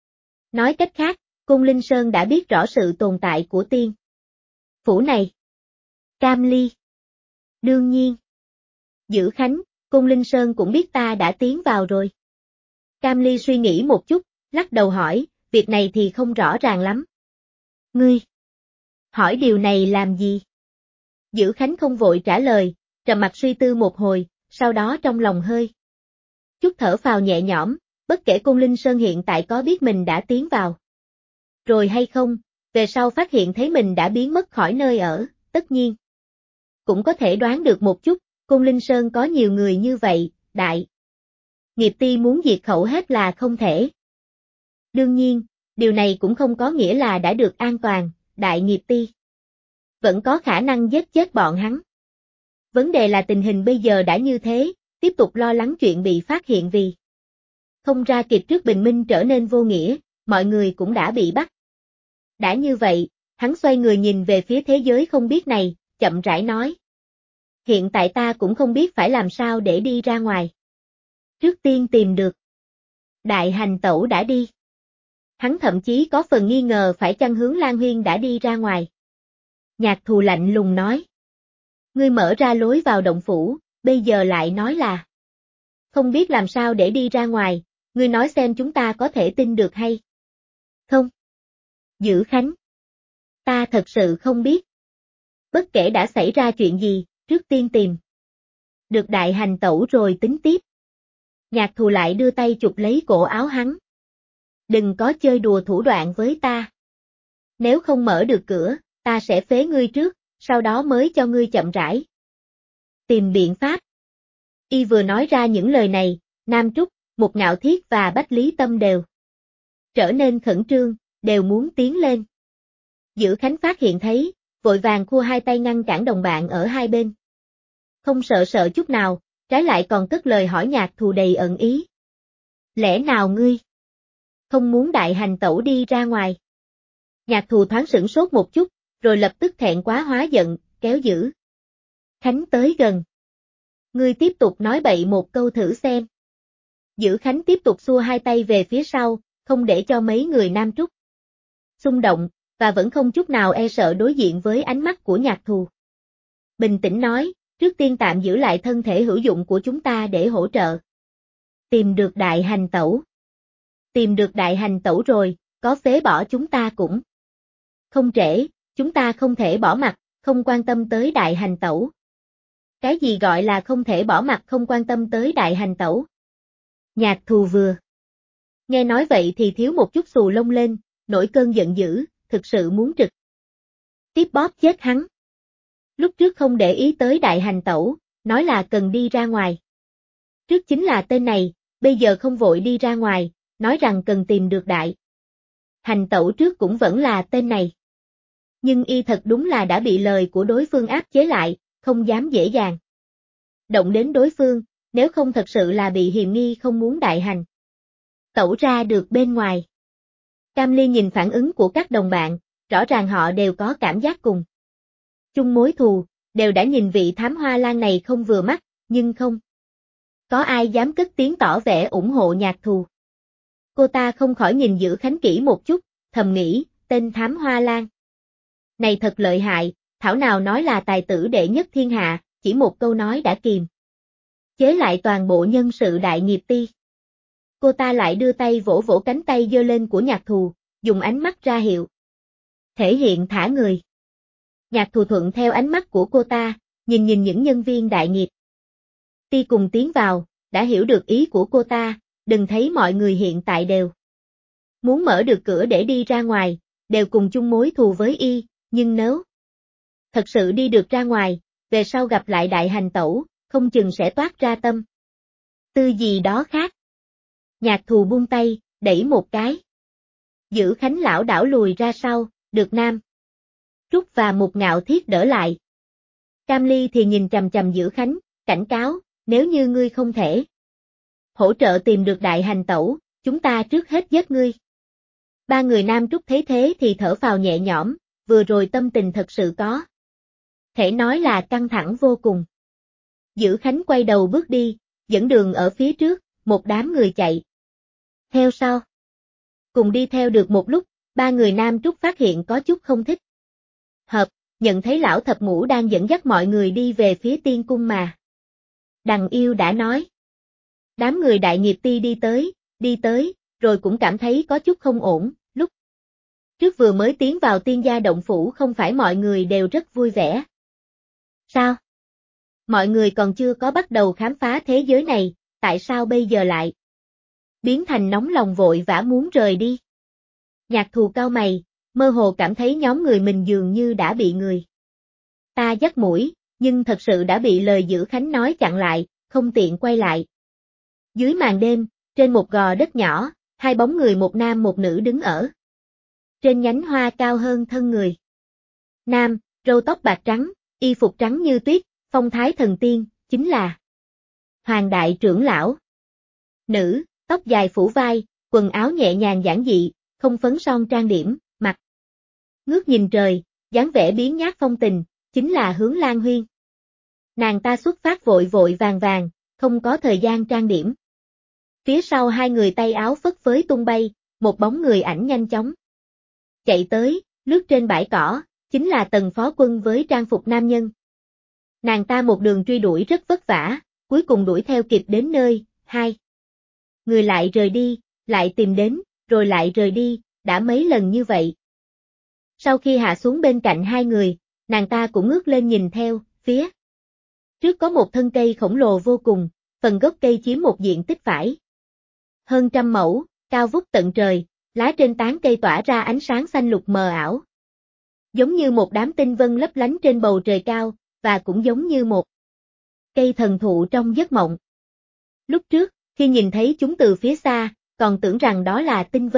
Nói cách khác, Côn Linh Sơn đã biết rõ sự tồn tại của tiên phủ này. Cam Ly. Đương nhiên. Dữ Khánh, Côn Linh Sơn cũng biết ta đã tiến vào rồi. Cam Ly suy nghĩ một chút, lắc đầu hỏi, việc này thì không rõ ràng lắm. Ngươi hỏi điều này làm gì? Dữ Khánh không vội trả lời, trầm mặt suy tư một hồi, sau đó trong lòng hơi chút thở phào nhẹ nhõm, bất kể Côn Linh Sơn hiện tại có biết mình đã tiến vào rồi hay không, về sau phát hiện thấy mình đã biến mất khỏi nơi ở, tất nhiên cũng có thể đoán được một chút, Côn Linh Sơn có nhiều người như vậy, Đại Nghiệp Ty muốn diệt khẩu hết là không thể. Đương nhiên, điều này cũng không có nghĩa là đã được an toàn, Đại Nghiệp Ty vẫn có khả năng giết chết bọn hắn. Vấn đề là tình hình bây giờ đã như thế, tiếp tục lo lắng chuyện bị phát hiện vì không ra kịp trước bình minh trở nên vô nghĩa, mọi người cũng đã bị bắt. Đã như vậy, hắn xoay người nhìn về phía thế giới không biết này, chậm rãi nói. Hiện tại ta cũng không biết phải làm sao để đi ra ngoài. Trước tiên tìm được Đại Hành Tẩu đã đi. Hắn thậm chí có phần nghi ngờ phải chăng Hướng Lan Huyên đã đi ra ngoài. Nhạc Thù lạnh lùng nói. Ngươi mở ra lối vào động phủ, bây giờ lại nói là không biết làm sao để đi ra ngoài, ngươi nói xem chúng ta có thể tin được hay không? Dữ Khánh. Ta thật sự không biết. Bất kể đã xảy ra chuyện gì, trước tiên tìm được Đại Hành Tẩu rồi tính tiếp. Nhạc Thù lại đưa tay chụp lấy cổ áo hắn. Đừng có chơi đùa thủ đoạn với ta. Nếu không mở được cửa, ta sẽ phế ngươi trước, sau đó mới cho ngươi chậm rãi tìm biện pháp. Y vừa nói ra những lời này, Nam Trúc, Một Ngạo Thiết và Bách Lý Tâm đều trở nên khẩn trương, đều muốn tiến lên. Dữ Khánh phát hiện thấy, vội vàng khua hai tay ngăn cản đồng bạn ở hai bên. Không sợ chút nào, trái lại còn cất lời hỏi Nhạc Thù đầy ẩn ý. Lẽ nào ngươi không muốn đại hành tẩu đi ra ngoài? Nhạc Thù thoáng sửng sốt một chút, rồi lập tức thẹn quá hóa giận, kéo Dữ Khánh tới gần. Ngươi tiếp tục nói bậy một câu thử xem. Dữ Khánh tiếp tục xua hai tay về phía sau, không để cho mấy người Nam Trúc xung động, và vẫn không chút nào e sợ đối diện với ánh mắt của Nhạc Thù. Bình tĩnh nói, trước tiên tạm giữ lại thân thể hữu dụng của chúng ta để hỗ trợ. Tìm được đại hành tẩu. Tìm được đại hành tẩu rồi, có phế bỏ chúng ta cũng không trễ, chúng ta không thể bỏ mặc, không quan tâm tới đại hành tẩu. Cái gì gọi là không thể bỏ mặc không quan tâm tới đại hành tẩu? Nhạc Thù vừa nghe nói vậy thì thiếu một chút xù lông lên, nổi cơn giận dữ, thực sự muốn trực tiếp bóp chết hắn. Lúc trước không để ý tới đại hành tẩu, nói là cần đi ra ngoài. Trước chính là tên này, bây giờ không vội đi ra ngoài, nói rằng cần tìm được đại hành tẩu trước cũng vẫn là tên này. Nhưng y thật đúng là đã bị lời của đối phương áp chế lại, không dám dễ dàng động đến đối phương, nếu không thật sự là bị hiềm nghi không muốn đại hành tẩu ra được bên ngoài. Cam Ly nhìn phản ứng của các đồng bạn, rõ ràng họ đều có cảm giác cùng chung mối thù, đều đã nhìn vị thám hoa lan này không vừa mắt, nhưng không có ai dám cất tiếng tỏ vẻ ủng hộ Nhạc Thù. Cô ta không khỏi nhìn Dữ Khánh kỹ một chút, thầm nghĩ, tên thám hoa lan này thật lợi hại, thảo nào nói là tài tử đệ nhất thiên hạ, chỉ một câu nói đã kiềm chế lại toàn bộ nhân sự đại nghiệp ti. Cô ta lại đưa tay vỗ vỗ cánh tay giơ lên của Nhạc Thù, dùng ánh mắt ra hiệu thể hiện thả người. Nhạc Thù thuận theo ánh mắt của cô ta, nhìn những nhân viên đại nghiệp ti cùng tiến vào, đã hiểu được ý của cô ta, đừng thấy mọi người hiện tại đều muốn mở được cửa để đi ra ngoài, đều cùng chung mối thù với y, nhưng nếu thật sự đi được ra ngoài, về sau gặp lại đại hành tẩu, không chừng sẽ toát ra tâm tư gì đó khác. Nhạc Thù buông tay, đẩy một cái. Dữ Khánh lão đảo lùi ra sau, được Nam Trúc và Mục Ngạo Thiết đỡ lại. Cam Ly thì nhìn chằm chằm Dữ Khánh, cảnh cáo, nếu như ngươi không thể hỗ trợ tìm được đại hành tẩu, chúng ta trước hết giết ngươi. Ba người Nam Trúc thấy thế thì thở phào nhẹ nhõm, vừa rồi tâm tình thật sự có thể nói là căng thẳng vô cùng. Dữ Khánh quay đầu bước đi, dẫn đường ở phía trước, một đám người chạy theo sau. Cùng đi theo được một lúc, ba người Nam Trúc phát hiện có chút không thích hợp, nhận thấy lão thập ngũ đang dẫn dắt mọi người đi về phía tiên cung mà Đằng Yêu đã nói. Đám người đại nghiệp ti đi tới, rồi cũng cảm thấy có chút không ổn, lúc trước vừa mới tiến vào tiên gia động phủ không phải mọi người đều rất vui vẻ. Sao? Mọi người còn chưa có bắt đầu khám phá thế giới này, tại sao bây giờ lại biến thành nóng lòng vội vã muốn rời đi? Nhạc Thù cau mày, mơ hồ cảm thấy nhóm người mình dường như đã bị người ta dắt mũi, nhưng thật sự đã bị lời Dữ Khánh nói chặn lại, không tiện quay lại. Dưới màn đêm, trên một gò đất nhỏ, hai bóng người một nam một nữ đứng ở trên nhánh hoa cao hơn thân người. Nam, râu tóc bạc trắng, y phục trắng như tuyết, phong thái thần tiên, chính là Hoàng đại trưởng lão. Nữ, tóc dài phủ vai, quần áo nhẹ nhàng giản dị, không phấn son trang điểm, mặt ngước nhìn trời, dáng vẻ biếng nhác phong tình, chính là Hướng Lan Huyên. Nàng ta xuất phát vội vội vàng, không có thời gian trang điểm. Phía sau hai người tay áo phất phới tung bay, một bóng người ảnh nhanh chóng chạy tới, lướt trên bãi cỏ, chính là Tần Phó Quân với trang phục nam nhân. Nàng ta một đường truy đuổi rất vất vả, cuối cùng đuổi theo kịp đến nơi, hai người lại rời đi, lại tìm đến, rồi lại rời đi, đã mấy lần như vậy. Sau khi hạ xuống bên cạnh hai người, nàng ta cũng ngước lên nhìn theo, phía trước có một thân cây khổng lồ vô cùng, phần gốc cây chiếm một diện tích phải hơn 100 mẫu, cao vút tận trời, lá trên tán cây tỏa ra ánh sáng xanh lục mờ ảo. Giống như một đám tinh vân lấp lánh trên bầu trời cao, và cũng giống như một cây thần thụ trong giấc mộng. Lúc trước, khi nhìn thấy chúng từ phía xa, còn tưởng rằng đó là tinh vân,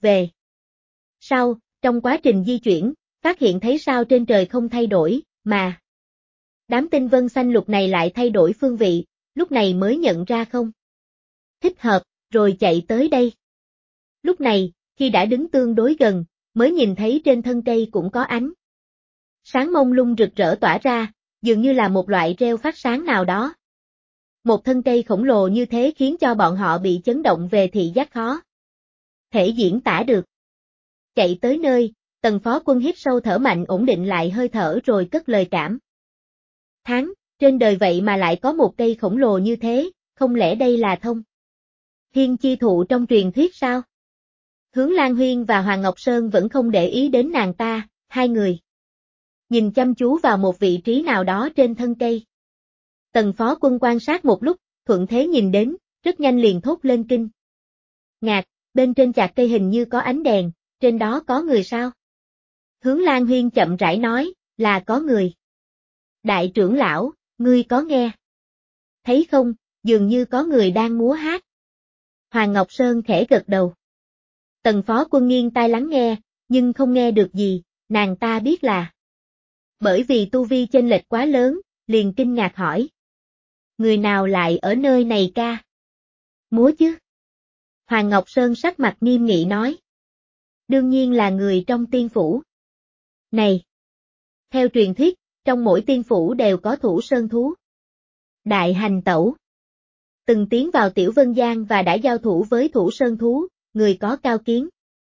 về sau, trong quá trình di chuyển, phát hiện thấy sao trên trời không thay đổi, mà đám tinh vân xanh lục này lại thay đổi phương vị, lúc này mới nhận ra không thích hợp, rồi chạy tới đây. Lúc này, khi đã đứng tương đối gần, mới nhìn thấy trên thân cây cũng có ánh sáng mông lung rực rỡ tỏa ra, dường như là một loại reo phát sáng nào đó. Một thân cây khổng lồ như thế khiến cho bọn họ bị chấn động về thị giác khó thể diễn tả được. Chạy tới nơi, Tần Phó Quân hít sâu thở mạnh ổn định lại hơi thở rồi cất lời cảm thán, trên đời vậy mà lại có một cây khổng lồ như thế, không lẽ đây là thông thiên chi thụ trong truyền thuyết sao? Hướng Lan Huyên và Hoàng Ngọc Sơn vẫn không để ý đến nàng ta, hai người nhìn chăm chú vào một vị trí nào đó trên thân cây. Tần Phó Quân quan sát một lúc, thuận thế nhìn đến, rất nhanh liền thốt lên kinh ngạc, bên trên chạc cây hình như có ánh đèn, trên đó có người sao? Hướng Lan Huyên chậm rãi nói, là có người. Đại trưởng lão, ngươi có nghe? Thấy không, dường như có người đang múa hát. Hoàng Ngọc Sơn khẽ gật đầu. Tần Phó Quân nghiêng tai lắng nghe, nhưng không nghe được gì, nàng ta biết là bởi vì tu vi chênh lệch quá lớn, liền kinh ngạc hỏi. Người nào lại ở nơi này ca? Múa chứ? Hoàng Ngọc Sơn sắc mặt nghiêm nghị nói. Đương nhiên là người trong tiên phủ. Này! Theo truyền thuyết, trong mỗi tiên phủ đều có thủ sơn thú. Đại hành tẩu. Từng tiến vào Tiểu Vân Giang và đã giao thủ với thủ sơn thú, người có cao kiến.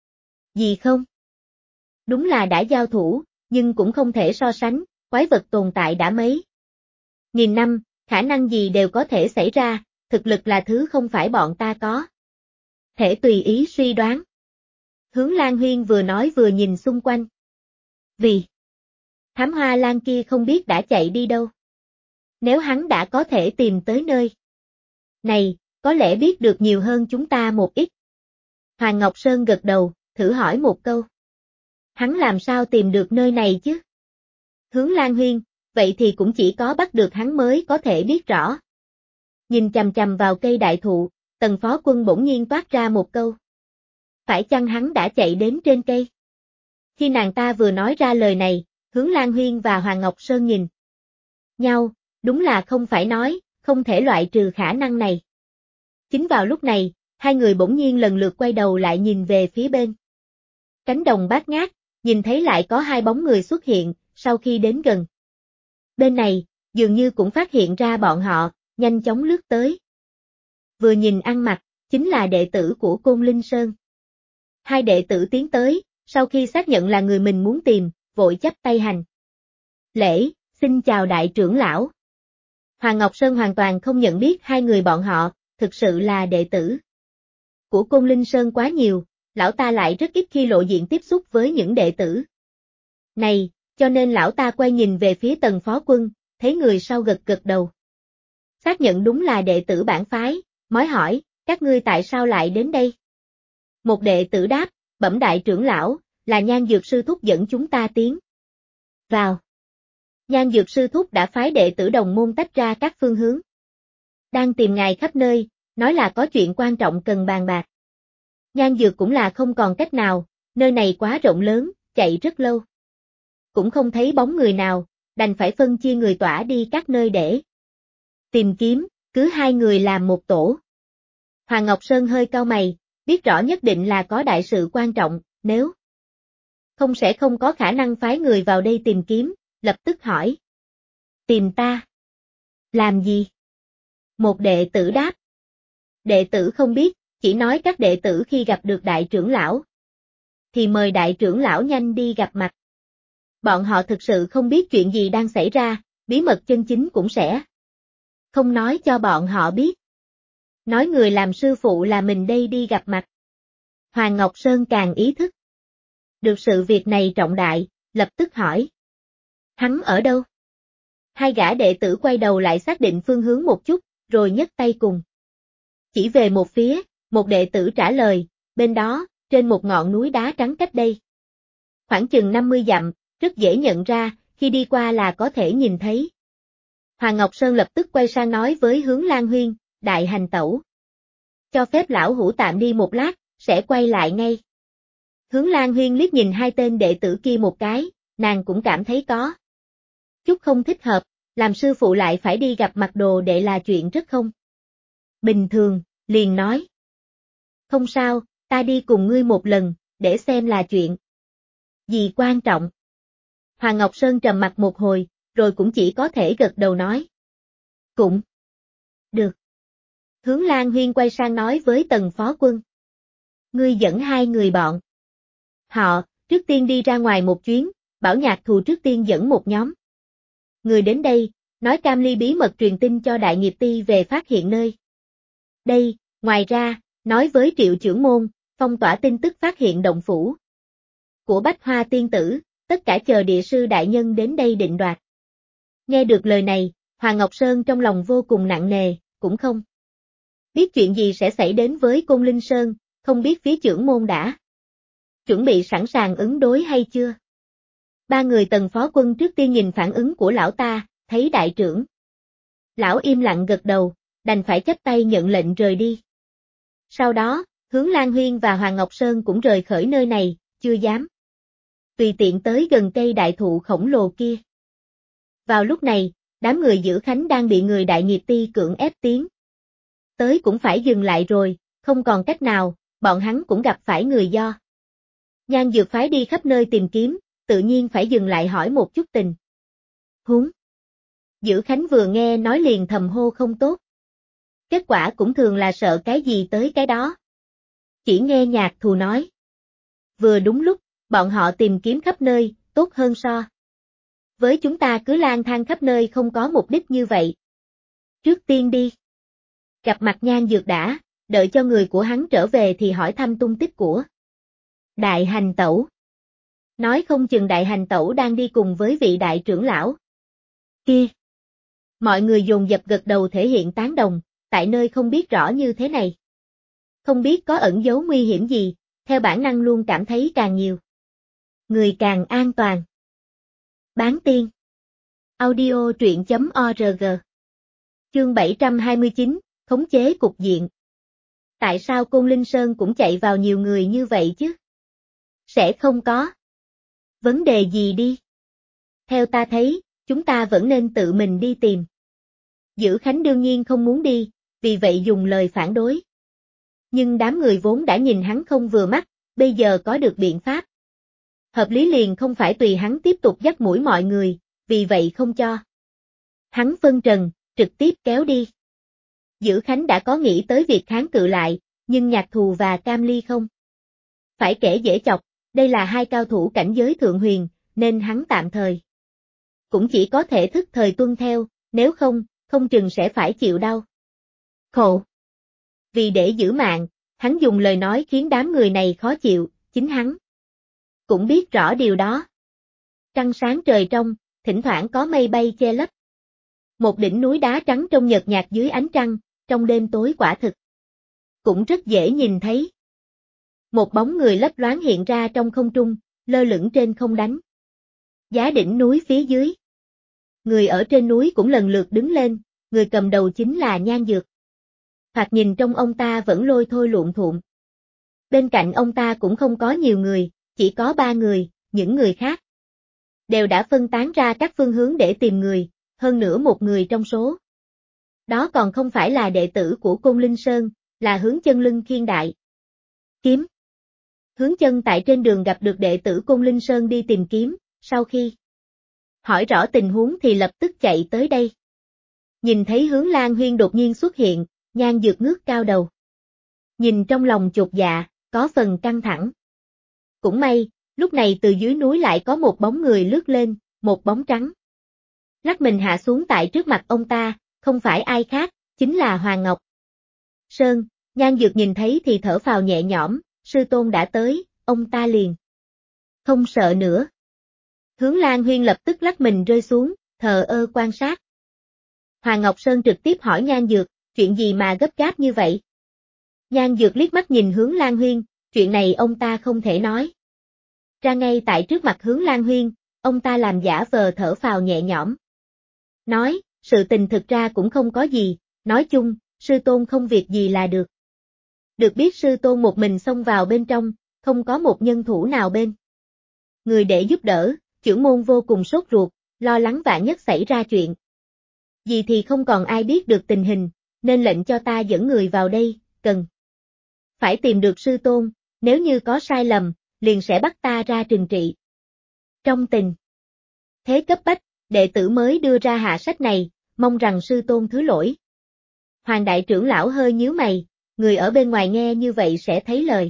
Gì không? Đúng là đã giao thủ, nhưng cũng không thể so sánh, quái vật tồn tại đã mấy nghìn năm, khả năng gì đều có thể xảy ra, thực lực là thứ không phải bọn ta có thể tùy ý suy đoán. Hướng Lan Huyên vừa nói vừa nhìn xung quanh. Vì Thám Hoa Lan kia không biết đã chạy đi đâu. Nếu hắn đã có thể tìm tới nơi này, có lẽ biết được nhiều hơn chúng ta một ít. Hoàng Ngọc Sơn gật đầu, thử hỏi một câu. Hắn làm sao tìm được nơi này chứ? Hướng Lan Huyên, vậy thì cũng chỉ có bắt được hắn mới có thể biết rõ. Nhìn chằm chằm vào cây đại thụ, Tần Phó Quân bỗng nhiên toát ra một câu. Phải chăng hắn đã chạy đến trên cây? Khi nàng ta vừa nói ra lời này, Hướng Lan Huyên và Hoàng Ngọc Sơn nhìn nhau, đúng là không phải nói, không thể loại trừ khả năng này. Chính vào lúc này, hai người bỗng nhiên lần lượt quay đầu lại nhìn về phía bên cánh đồng bát ngát, nhìn thấy lại có hai bóng người xuất hiện, sau khi đến gần. Bên này, dường như cũng phát hiện ra bọn họ, nhanh chóng lướt tới. Vừa nhìn ăn mặc, chính là đệ tử của Côn Linh Sơn. Hai đệ tử tiến tới, sau khi xác nhận là người mình muốn tìm, vội chắp tay hành lễ, xin chào đại trưởng lão. Hoàng Ngọc Sơn hoàn toàn không nhận biết hai người bọn họ, thực sự là đệ tử của Côn Linh Sơn quá nhiều, lão ta lại rất ít khi lộ diện tiếp xúc với những đệ tử này, cho nên lão ta quay nhìn về phía Tần Phó Quân, thấy người sau gật gật đầu. Xác nhận đúng là đệ tử bản phái, mới hỏi, các ngươi tại sao lại đến đây? Một đệ tử đáp, bẩm đại trưởng lão, là Nhan Dược Sư Thúc dẫn chúng ta tiến vào. Nhan Dược Sư Thúc đã phái đệ tử đồng môn tách ra các phương hướng. Đang tìm ngài khắp nơi, nói là có chuyện quan trọng cần bàn bạc. Nhan Dược cũng là không còn cách nào, nơi này quá rộng lớn, chạy rất lâu. Cũng không thấy bóng người nào, đành phải phân chia người tỏa đi các nơi để tìm kiếm, cứ hai người làm một tổ. Hoàng Ngọc Sơn hơi cau mày, biết rõ nhất định là có đại sự quan trọng, nếu không sẽ không có khả năng phái người vào đây tìm kiếm, lập tức hỏi. Tìm ta? Làm gì? Một đệ tử đáp. Đệ tử không biết, chỉ nói các đệ tử khi gặp được đại trưởng lão, thì mời đại trưởng lão nhanh đi gặp mặt. Bọn họ thực sự không biết chuyện gì đang xảy ra, bí mật chân chính cũng sẽ không nói cho bọn họ biết. Nói người làm sư phụ là mình đây đi gặp mặt. Hoàng Ngọc Sơn càng ý thức được sự việc này trọng đại, lập tức hỏi. Hắn ở đâu? Hai gã đệ tử quay đầu lại xác định phương hướng một chút, rồi nhấc tay cùng. Chỉ về một phía, một đệ tử trả lời, bên đó, trên một ngọn núi đá trắng cách đây. Khoảng chừng 50 dặm, rất dễ nhận ra, khi đi qua là có thể nhìn thấy. Hoàng Ngọc Sơn lập tức quay sang nói với Hướng Lan Huyên, đại hành tẩu. Cho phép lão hủ tạm đi một lát, sẽ quay lại ngay. Hướng Lan Huyên liếc nhìn hai tên đệ tử kia một cái, nàng cũng cảm thấy có chút không thích hợp, làm sư phụ lại phải đi gặp mặt đồ đệ là chuyện rất không bình thường, liền nói. Không sao, ta đi cùng ngươi một lần, để xem là chuyện gì quan trọng. Hoàng Ngọc Sơn trầm mặt một hồi, rồi cũng chỉ có thể gật đầu nói. Cũng được. Hướng Lan Huyên quay sang nói với Tần Phó Quân. Ngươi dẫn hai người bọn họ, trước tiên đi ra ngoài một chuyến, bảo Nhạc Thù trước tiên dẫn một nhóm người đến đây, nói Cam Ly bí mật truyền tin cho Đại Nghiệp Ti về phát hiện nơi đây, ngoài ra, nói với Triệu Chưởng Môn, phong tỏa tin tức phát hiện động phủ của Bách Hoa Tiên Tử, tất cả chờ địa sư đại nhân đến đây định đoạt. Nghe được lời này, Hoàng Ngọc Sơn trong lòng vô cùng nặng nề, cũng không biết chuyện gì sẽ xảy đến với Côn Linh Sơn, không biết phía Chưởng Môn đã chuẩn bị sẵn sàng ứng đối hay chưa. Ba người Tần Phó Quân trước tiên nhìn phản ứng của lão ta, thấy đại trưởng lão im lặng gật đầu, đành phải chắp tay nhận lệnh rời đi. Sau đó, Hướng Lan Huyên và Hoàng Ngọc Sơn cũng rời khỏi nơi này, chưa dám tùy tiện tới gần cây đại thụ khổng lồ kia. Vào lúc này, đám người giữ Khánh đang bị người Đại Nghiệp Ti cưỡng ép tiến tới cũng phải dừng lại rồi, không còn cách nào, bọn hắn cũng gặp phải người do Nhan Dược phái đi khắp nơi tìm kiếm, tự nhiên phải dừng lại hỏi một chút tình huống. Giữ Khánh vừa nghe nói liền thầm hô không tốt. Kết quả cũng thường là sợ cái gì tới cái đó. Chỉ nghe Nhạc Thù nói. Vừa đúng lúc, bọn họ tìm kiếm khắp nơi, tốt hơn so với chúng ta cứ lang thang khắp nơi không có mục đích như vậy. Trước tiên đi gặp mặt Nhan Dược đã, đợi cho người của hắn trở về thì hỏi thăm tung tích của Đại Hành Tẩu. Nói không chừng Đại Hành Tẩu đang đi cùng với vị đại trưởng lão kia. Mọi người dồn dập gật đầu thể hiện tán đồng, tại nơi không biết rõ như thế này. Không biết có ẩn giấu nguy hiểm gì, theo bản năng luôn cảm thấy càng nhiều người càng an toàn. Bán tiên. Audio truyện.org. Chương 729, khống chế cục diện. Tại sao Côn Linh Sơn cũng chạy vào nhiều người như vậy chứ? Sẽ không có vấn đề gì đi. Theo ta thấy, chúng ta vẫn nên tự mình đi tìm. Giữ Khánh đương nhiên không muốn đi, vì vậy dùng lời phản đối. Nhưng đám người vốn đã nhìn hắn không vừa mắt, bây giờ có được biện pháp hợp lý liền không phải tùy hắn tiếp tục dắt mũi mọi người, vì vậy không cho hắn phân trần, trực tiếp kéo đi. Giữ Khánh đã có nghĩ tới việc kháng cự lại, nhưng Nhạc Thù và Cam Ly không phải kẻ dễ chọc, đây là hai cao thủ cảnh giới thượng huyền, nên hắn tạm thời cũng chỉ có thể thức thời tuân theo, nếu không, không chừng sẽ phải chịu đau khổ. Vì để giữ mạng, hắn dùng lời nói khiến đám người này khó chịu, chính hắn cũng biết rõ điều đó. Trăng sáng trời trong, thỉnh thoảng có mây bay che lấp. Một đỉnh núi đá trắng trong nhợt nhạt dưới ánh trăng, trong đêm tối quả thực cũng rất dễ nhìn thấy. Một bóng người lấp loáng hiện ra trong không trung, lơ lửng trên không đánh giá đỉnh núi phía dưới. Người ở trên núi cũng lần lượt đứng lên, người cầm đầu chính là Nhan Dược. Thoạt nhìn trong ông ta vẫn lôi thôi luộn thuộn. Bên cạnh ông ta cũng không có nhiều người, chỉ có 3 người, những người khác đều đã phân tán ra các phương hướng để tìm người, hơn nữa một người trong số đó còn không phải là đệ tử của Côn Linh Sơn, là Hướng Chân lưng khiên đại kiếm. Hướng Chân tại trên đường gặp được đệ tử Côn Linh Sơn đi tìm kiếm, sau khi hỏi rõ tình huống thì lập tức chạy tới đây. Nhìn thấy Hướng Lan Huyên đột nhiên xuất hiện, Nhan Dược ngước cao đầu. Nhìn trong lòng chột dạ, có phần căng thẳng. Cũng may, lúc này từ dưới núi lại có một bóng người lướt lên, một bóng trắng. Lắc mình hạ xuống tại trước mặt ông ta, không phải ai khác, chính là Hoàng Ngọc Sơn. Nhan Dược nhìn thấy thì thở phào nhẹ nhõm, sư tôn đã tới, ông ta liền không sợ nữa. Hướng Lan Huyên lập tức lắc mình rơi xuống, thờ ơ quan sát. Hoàng Ngọc Sơn trực tiếp hỏi Nhan Dược, chuyện gì mà gấp gáp như vậy? Nhan Dược liếc mắt nhìn Hướng Lan Huyên, chuyện này ông ta không thể nói ra ngay tại trước mặt Hướng Lan Huyên, ông ta làm giả vờ thở phào nhẹ nhõm. Nói, sự tình thực ra cũng không có gì, nói chung, sư tôn không việc gì là được. Được biết sư tôn một mình xông vào bên trong, không có một nhân thủ nào bên người để giúp đỡ, chưởng môn vô cùng sốt ruột, lo lắng vạn nhất xảy ra chuyện gì thì không còn ai biết được tình hình, nên lệnh cho ta dẫn người vào đây, cần phải tìm được sư tôn, nếu như có sai lầm, liền sẽ bắt ta ra trừng trị. Trong tình thế cấp bách, đệ tử mới đưa ra hạ sách này, mong rằng sư tôn thứ lỗi. Hoàng đại trưởng lão hơi nhíu mày, người ở bên ngoài nghe như vậy sẽ thấy lời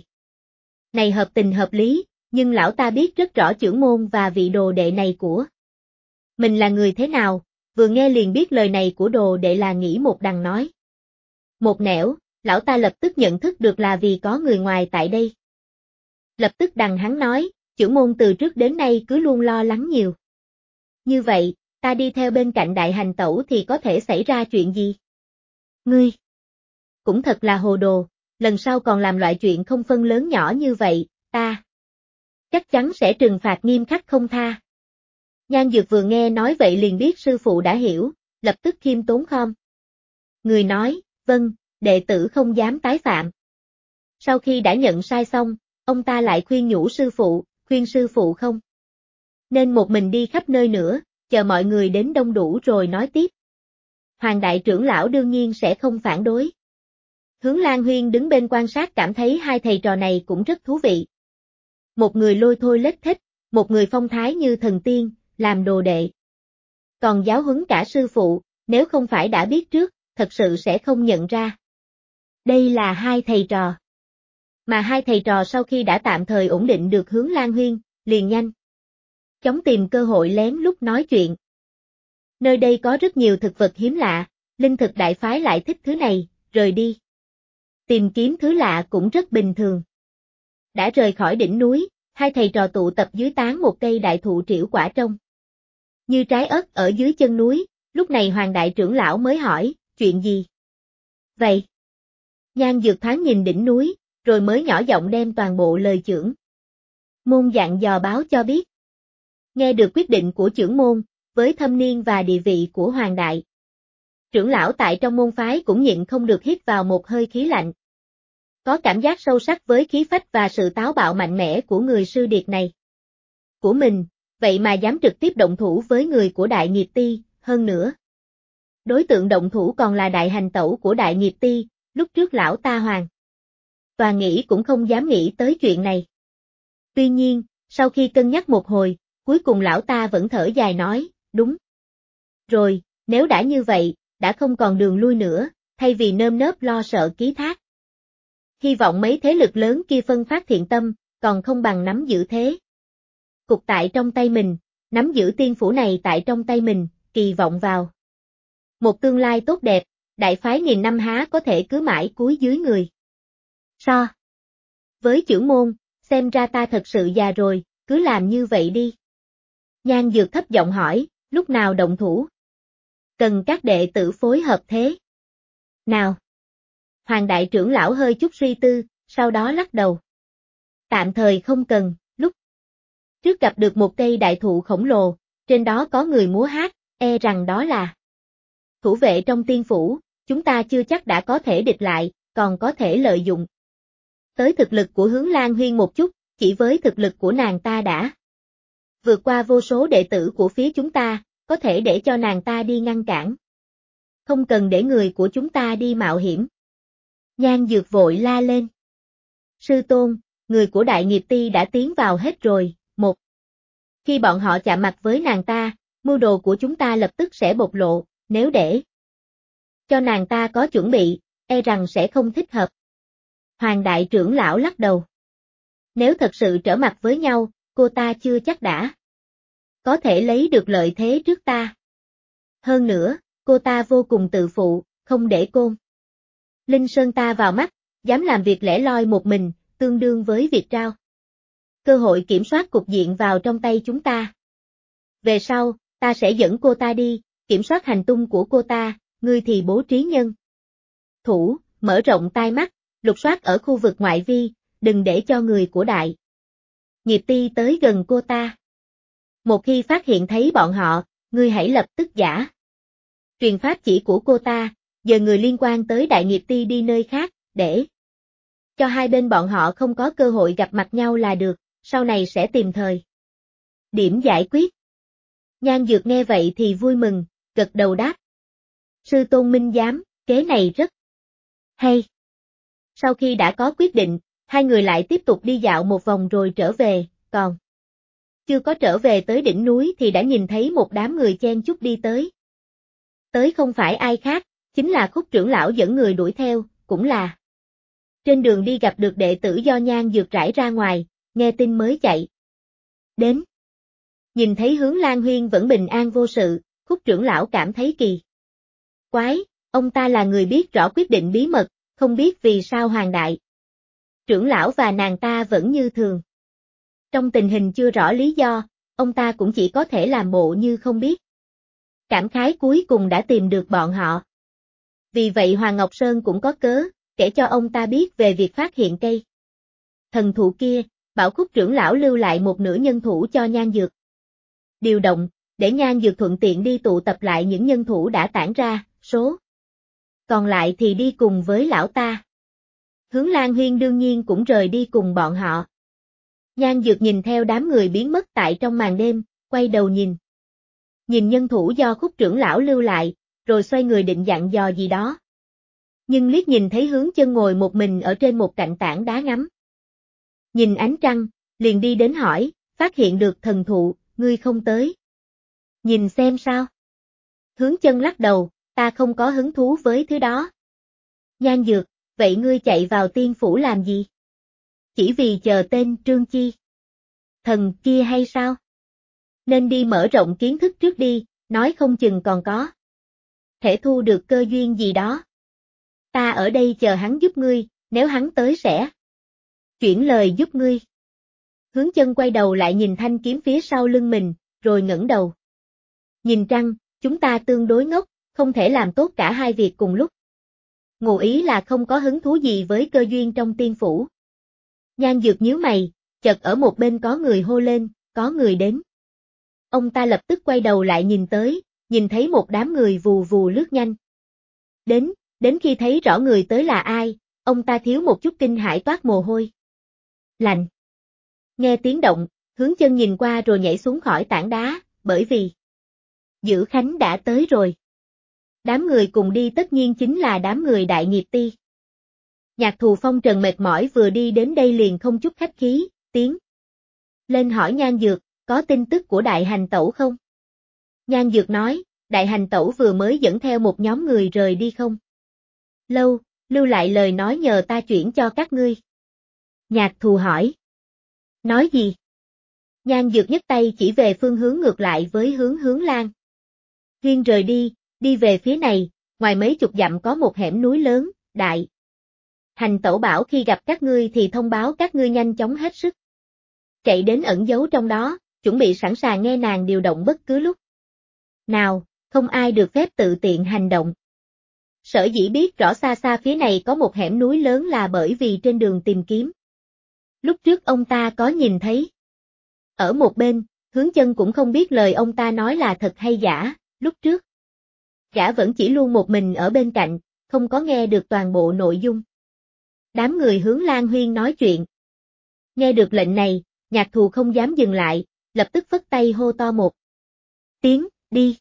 này hợp tình hợp lý, nhưng lão ta biết rất rõ chưởng môn và vị đồ đệ này của mình là người thế nào, vừa nghe liền biết lời này của đồ đệ là nghĩ một đằng nói một nẻo, lão ta lập tức nhận thức được là vì có người ngoài tại đây. Lập tức đằng hắn nói, chưởng môn từ trước đến nay cứ luôn lo lắng nhiều. Như vậy, ta đi theo bên cạnh đại hành tẩu thì có thể xảy ra chuyện gì? Ngươi cũng thật là hồ đồ, lần sau còn làm loại chuyện không phân lớn nhỏ như vậy, ta chắc chắn sẽ trừng phạt nghiêm khắc không tha. Nhan Dược vừa nghe nói vậy liền biết sư phụ đã hiểu, lập tức khiêm tốn khom. Người nói, vâng, đệ tử không dám tái phạm. Sau khi đã nhận sai xong, ông ta lại khuyên nhủ khuyên sư phụ không nên một mình đi khắp nơi nữa, chờ mọi người đến đông đủ rồi nói tiếp. Hoàng đại trưởng lão đương nhiên sẽ không phản đối. Hướng Lan Huyên đứng bên quan sát cảm thấy hai thầy trò này cũng rất thú vị. Một người lôi thôi lết thích, một người phong thái như thần tiên, làm đồ đệ. Còn giáo huấn cả sư phụ, nếu không phải đã biết trước, thật sự sẽ không nhận ra. Đây là hai thầy trò. Mà hai thầy trò sau khi đã tạm thời ổn định được Hướng Lan Huyên, liền nhanh chóng tìm cơ hội lén lút nói chuyện. Nơi đây có rất nhiều thực vật hiếm lạ, linh thực đại phái lại thích thứ này, rời đi. Tìm kiếm thứ lạ cũng rất bình thường. Đã rời khỏi đỉnh núi, hai thầy trò tụ tập dưới tán một cây đại thụ trĩu quả trông như trái ớt ở dưới chân núi, lúc này Hoàng đại trưởng lão mới hỏi, chuyện gì? Vậy? Nhan Dược thoáng nhìn đỉnh núi, rồi mới nhỏ giọng đem toàn bộ lời chưởng môn dặn dò báo cho biết. Nghe được quyết định của chưởng môn, với thâm niên và địa vị của Hoàng đại trưởng lão tại trong môn phái cũng nhịn không được hít vào một hơi khí lạnh. Có cảm giác sâu sắc với khí phách và sự táo bạo mạnh mẽ của người sư điệt này. Của mình, vậy mà dám trực tiếp động thủ với người của Đại Nghiệp Ti, hơn nữa. Đối tượng động thủ còn là đại hành tẩu của Đại Nghiệp Ti, lúc trước lão ta hoàn toàn nghĩ cũng không dám nghĩ tới chuyện này. Tuy nhiên, sau khi cân nhắc một hồi, cuối cùng lão ta vẫn thở dài nói, đúng. Rồi, nếu đã như vậy, đã không còn đường lui nữa, thay vì nơm nớp lo sợ ký thác. Hy vọng mấy thế lực lớn kia phân phát thiện tâm, còn không bằng nắm giữ thế cục tại trong tay mình, nắm giữ tiên phủ này tại trong tay mình, kỳ vọng vào một tương lai tốt đẹp, đại phái nghìn năm há có thể cứ mãi cúi dưới người. So với chưởng môn, xem ra ta thật sự già rồi, cứ làm như vậy đi. Nhan Dược thấp giọng hỏi, lúc nào động thủ? Cần các đệ tử phối hợp thế nào? Hoàng đại trưởng lão hơi chút suy tư, sau đó lắc đầu. Tạm thời không cần, lúc trước gặp được một cây đại thụ khổng lồ, trên đó có người múa hát, e rằng đó là thủ vệ trong tiên phủ, chúng ta chưa chắc đã có thể địch lại, còn có thể lợi dụng tới thực lực của Hướng Lan Huyên một chút, chỉ với thực lực của nàng ta đã vượt qua vô số đệ tử của phía chúng ta, có thể để cho nàng ta đi ngăn cản. Không cần để người của chúng ta đi mạo hiểm. Nhan Dược vội la lên. Sư tôn, người của Đại Nghiệp Ti đã tiến vào hết rồi, một. Khi bọn họ chạm mặt với nàng ta, mưu đồ của chúng ta lập tức sẽ bộc lộ, nếu để cho nàng ta có chuẩn bị, e rằng sẽ không thích hợp. Hoàng đại trưởng lão lắc đầu. Nếu thật sự trở mặt với nhau, cô ta chưa chắc đã có thể lấy được lợi thế trước ta. Hơn nữa, cô ta vô cùng tự phụ, không để Côn Linh Sơn ta vào mắt, dám làm việc lẻ loi một mình, tương đương với việc trao cơ hội kiểm soát cục diện vào trong tay chúng ta. Về sau, ta sẽ dẫn cô ta đi, kiểm soát hành tung của cô ta, ngươi thì bố trí nhân thủ, mở rộng tai mắt, lục soát ở khu vực ngoại vi, đừng để cho người của Đại Nghiệp Ti tới gần cô ta. Một khi phát hiện thấy bọn họ, ngươi hãy lập tức giả truyền pháp chỉ của cô ta, giờ người liên quan tới Đại Nghiệp Ti đi nơi khác, để Cho hai bên bọn họ không có cơ hội gặp mặt nhau là được, sau này sẽ tìm thời điểm giải quyết. Nhan Dược nghe vậy thì vui mừng, gật đầu đáp. Sư tôn minh giám, kế này rất hay. Sau khi đã có quyết định, hai người lại tiếp tục đi dạo một vòng rồi trở về, còn chưa có trở về tới đỉnh núi thì đã nhìn thấy một đám người chen chúc đi tới. Tới không phải ai khác, chính là Khúc trưởng lão dẫn người đuổi theo, cũng là trên đường đi gặp được đệ tử do Nhan Dược rải ra ngoài, nghe tin mới chạy đến. Nhìn thấy Hướng Lan Huyên vẫn bình an vô sự, Khúc trưởng lão cảm thấy kỳ quái, ông ta là người biết rõ quyết định bí mật, không biết vì sao Hoàng đại trưởng lão và nàng ta vẫn như thường. Trong tình hình chưa rõ lý do, ông ta cũng chỉ có thể làm bộ như không biết. Cảm khái cuối cùng đã tìm được bọn họ. Vì vậy Hoàng Ngọc Sơn cũng có cớ, kể cho ông ta biết về việc phát hiện cây thần thụ kia, bảo Khúc trưởng lão lưu lại một nửa nhân thủ cho Nhan Dược điều động, để Nhan Dược thuận tiện đi tụ tập lại những nhân thủ đã tản ra, số còn lại thì đi cùng với lão ta. Hướng Lan Huyên đương nhiên cũng rời đi cùng bọn họ. Nhan Dược nhìn theo đám người biến mất tại trong màn đêm, quay đầu nhìn. Nhìn nhân thủ do Khúc trưởng lão lưu lại, rồi xoay người định dặn dò gì đó. Nhưng liếc nhìn thấy Hướng Chân ngồi một mình ở trên một cạnh tảng đá ngắm. Nhìn ánh trăng, liền đi đến hỏi, phát hiện được thần thụ, ngươi không tới. Nhìn xem sao. Hướng Chân lắc đầu, ta không có hứng thú với thứ đó. Nhan Dược, vậy ngươi chạy vào tiên phủ làm gì? Chỉ vì chờ tên Trương Chi thần kia hay sao? Nên đi mở rộng kiến thức trước đi, nói không chừng còn có thể thu được cơ duyên gì đó. Ta ở đây chờ hắn giúp ngươi, nếu hắn tới sẽ chuyển lời giúp ngươi. Hướng Chân quay đầu lại nhìn thanh kiếm phía sau lưng mình, rồi ngẩng đầu. Nhìn trăng, chúng ta tương đối ngốc, không thể làm tốt cả hai việc cùng lúc. Ngụ ý là không có hứng thú gì với cơ duyên trong tiên phủ. Nhan Dược nhíu mày, chợt ở một bên có người hô lên, có người đến. Ông ta lập tức quay đầu lại nhìn tới, nhìn thấy một đám người vù vù lướt nhanh. Đến khi thấy rõ người tới là ai, ông ta thiếu một chút kinh hãi toát mồ hôi lạnh. Nghe tiếng động, Hướng Chân nhìn qua rồi nhảy xuống khỏi tảng đá, bởi vì Dữ Khánh đã tới rồi. Đám người cùng đi tất nhiên chính là đám người Đại Nghiệp Ti. Nhạc Thù Phong Trần mệt mỏi vừa đi đến đây liền không chút khách khí, tiến lên hỏi Nhan Dược, có tin tức của Đại Hành Tẩu không? Nhan Dược nói, Đại Hành Tẩu vừa mới dẫn theo một nhóm người rời đi không lâu, lưu lại lời nói nhờ ta chuyển cho các ngươi. Nhạc Thù hỏi. Nói gì? Nhan Dược nhấc tay chỉ về phương hướng ngược lại với Hướng Lan Huyên rời đi, đi về phía này, ngoài mấy chục dặm có một hẻm núi lớn, Đại Hành Tẩu bảo khi gặp các ngươi thì thông báo các ngươi nhanh chóng hết sức chạy đến ẩn giấu trong đó, chuẩn bị sẵn sàng nghe nàng điều động bất cứ lúc nào, không ai được phép tự tiện hành động. Sở dĩ biết rõ xa xa phía này có một hẻm núi lớn là bởi vì trên đường tìm kiếm. Lúc trước ông ta có nhìn thấy. Ở một bên, Hướng Chân cũng không biết lời ông ta nói là thật hay giả, lúc trước. Gã vẫn chỉ luôn một mình ở bên cạnh, không có nghe được toàn bộ nội dung. Đám người Hướng Lan Huyên nói chuyện. Nghe được lệnh này, Nhạc Thù không dám dừng lại, lập tức phất tay hô to một tiếng, đi.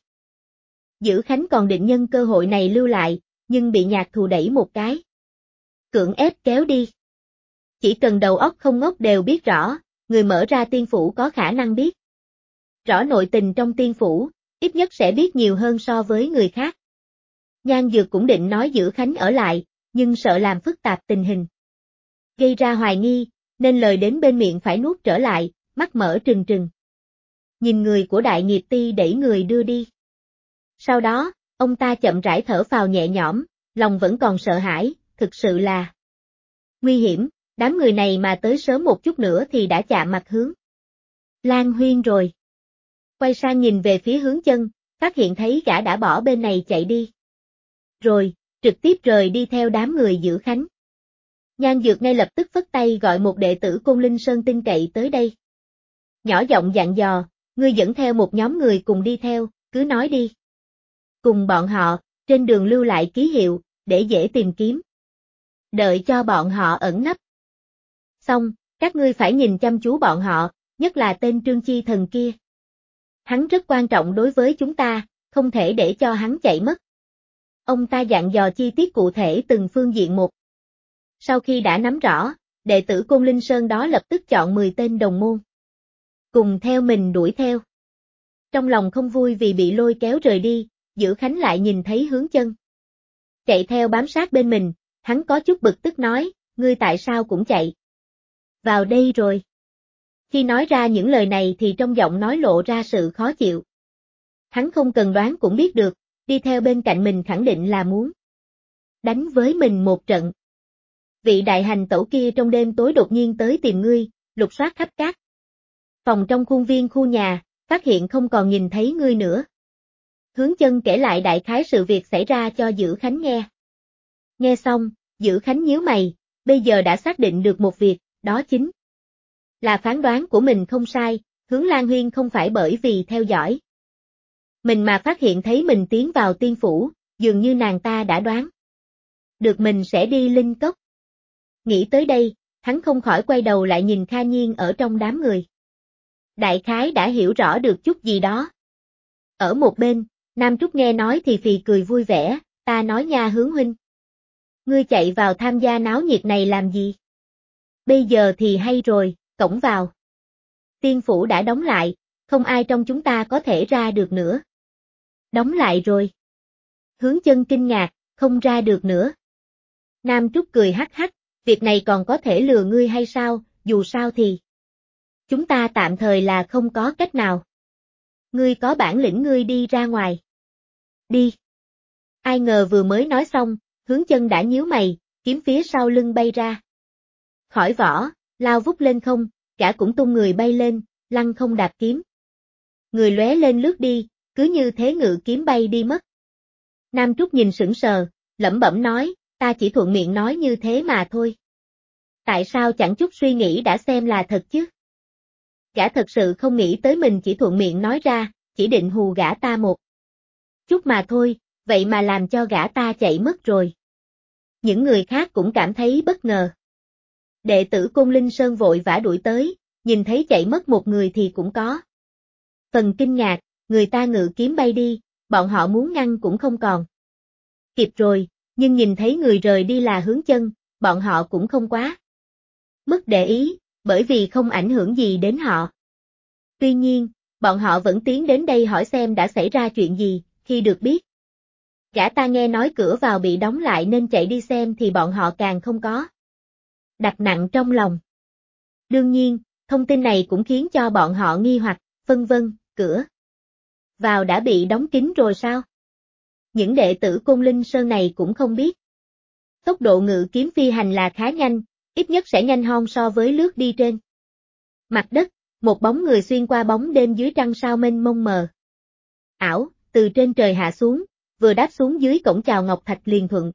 Dữ Khánh còn định nhân cơ hội này lưu lại, nhưng bị Nhạc Thù đẩy một cái. Cưỡng ép kéo đi. Chỉ cần đầu óc không ngốc đều biết rõ, người mở ra tiên phủ có khả năng biết rõ nội tình trong tiên phủ, ít nhất sẽ biết nhiều hơn so với người khác. Nhan Dược cũng định nói Dữ Khánh ở lại, nhưng sợ làm phức tạp tình hình, gây ra hoài nghi, nên lời đến bên miệng phải nuốt trở lại, mắt mở trừng trừng. Nhìn người của Đại Nghiệp Ti đẩy người đưa đi. Sau đó, ông ta chậm rãi thở phào nhẹ nhõm, lòng vẫn còn sợ hãi, thực sự là nguy hiểm, đám người này mà tới sớm một chút nữa thì đã chạm mặt Hướng Lan Huyên rồi. Quay sang nhìn về phía Hướng Chân, phát hiện thấy gã đã bỏ bên này chạy đi. Rồi, trực tiếp rời đi theo đám người Dữ Khánh. Nhan Dược ngay lập tức phất tay gọi một đệ tử Côn Linh Sơn tin cậy tới đây. Nhỏ giọng dặn dò, ngươi dẫn theo một nhóm người cùng đi theo, cứ nói đi. Cùng bọn họ, trên đường lưu lại ký hiệu, để dễ tìm kiếm. Đợi cho bọn họ ẩn nấp, Xong, các ngươi phải nhìn chăm chú bọn họ, nhất là tên Trương Chi Thần kia. Hắn rất quan trọng đối với chúng ta, không thể để cho hắn chạy mất. Ông ta dặn dò chi tiết cụ thể từng phương diện một. Sau khi đã nắm rõ, đệ tử Côn Linh Sơn đó lập tức chọn 10 tên đồng môn. Cùng theo mình đuổi theo. Trong lòng không vui vì bị lôi kéo rời đi, Dữ Khánh lại nhìn thấy Hướng Chân chạy theo bám sát bên mình, hắn có chút bực tức nói, ngươi tại sao cũng chạy vào đây rồi. Khi nói ra những lời này thì trong giọng nói lộ ra sự khó chịu. Hắn không cần đoán cũng biết được, đi theo bên cạnh mình khẳng định là muốn đánh với mình một trận. Vị đại hành tẩu kia trong đêm tối đột nhiên tới tìm ngươi, lục soát khắp các phòng trong khuôn viên khu nhà, phát hiện không còn nhìn thấy ngươi nữa. Hướng Chân kể lại đại khái sự việc xảy ra cho Dữ Khánh nghe. Nghe xong, Dữ Khánh nhíu mày, bây giờ đã xác định được một việc, đó chính là phán đoán của mình không sai, Hướng Lan Huyên không phải bởi vì theo dõi mình mà phát hiện thấy mình tiến vào tiên phủ, dường như nàng ta đã đoán được mình sẽ đi linh cốc. Nghĩ tới đây, hắn không khỏi quay đầu lại nhìn Kha Nhiên ở trong đám người. Đại khái đã hiểu rõ được chút gì đó. Ở một bên, Nam Trúc nghe nói thì phì cười vui vẻ, ta nói nha Hướng huynh. Ngươi chạy vào tham gia náo nhiệt này làm gì? Bây giờ thì hay rồi, cổng vào tiên phủ đã đóng lại, không ai trong chúng ta có thể ra được nữa. Đóng lại rồi. Hướng Chân kinh ngạc, không ra được nữa. Nam Trúc cười hắc hắc, việc này còn có thể lừa ngươi hay sao, dù sao thì chúng ta tạm thời là không có cách nào. Ngươi có bản lĩnh ngươi đi ra ngoài. Đi. Ai ngờ vừa mới nói xong, Hướng Chân đã nhíu mày, kiếm phía sau lưng bay ra. Khỏi vỏ, lao vút lên không, cả cũng tung người bay lên, lăng không đạp kiếm. Người lóe lên lướt đi, cứ như thế ngự kiếm bay đi mất. Nam Trúc nhìn sững sờ, lẩm bẩm nói, ta chỉ thuận miệng nói như thế mà thôi. Tại sao chẳng chút suy nghĩ đã xem là thật chứ? Gã thật sự không nghĩ tới mình chỉ thuận miệng nói ra, chỉ định hù gã ta một chút mà thôi, vậy mà làm cho gã ta chạy mất rồi. Những người khác cũng cảm thấy bất ngờ. Đệ tử Côn Linh Sơn vội vã đuổi tới, nhìn thấy chạy mất một người thì cũng có phần kinh ngạc, người ta ngự kiếm bay đi, bọn họ muốn ngăn cũng không còn kịp rồi, nhưng nhìn thấy người rời đi là Hướng Chân, bọn họ cũng không quá mức để ý, bởi vì không ảnh hưởng gì đến họ. Tuy nhiên, bọn họ vẫn tiến đến đây hỏi xem đã xảy ra chuyện gì, khi được biết gã ta nghe nói cửa vào bị đóng lại nên chạy đi xem thì bọn họ càng không có đặt nặng trong lòng. Đương nhiên, thông tin này cũng khiến cho bọn họ nghi hoặc, vân vân, cửa vào đã bị đóng kín rồi sao? Những đệ tử Côn Linh Sơn này cũng không biết. Tốc độ ngự kiếm phi hành là khá nhanh, ít nhất sẽ nhanh hơn so với lướt đi trên mặt đất, một bóng người xuyên qua bóng đêm dưới trăng sao mênh mông mờ ảo, từ trên trời hạ xuống, vừa đáp xuống dưới cổng chào Ngọc Thạch liền thuận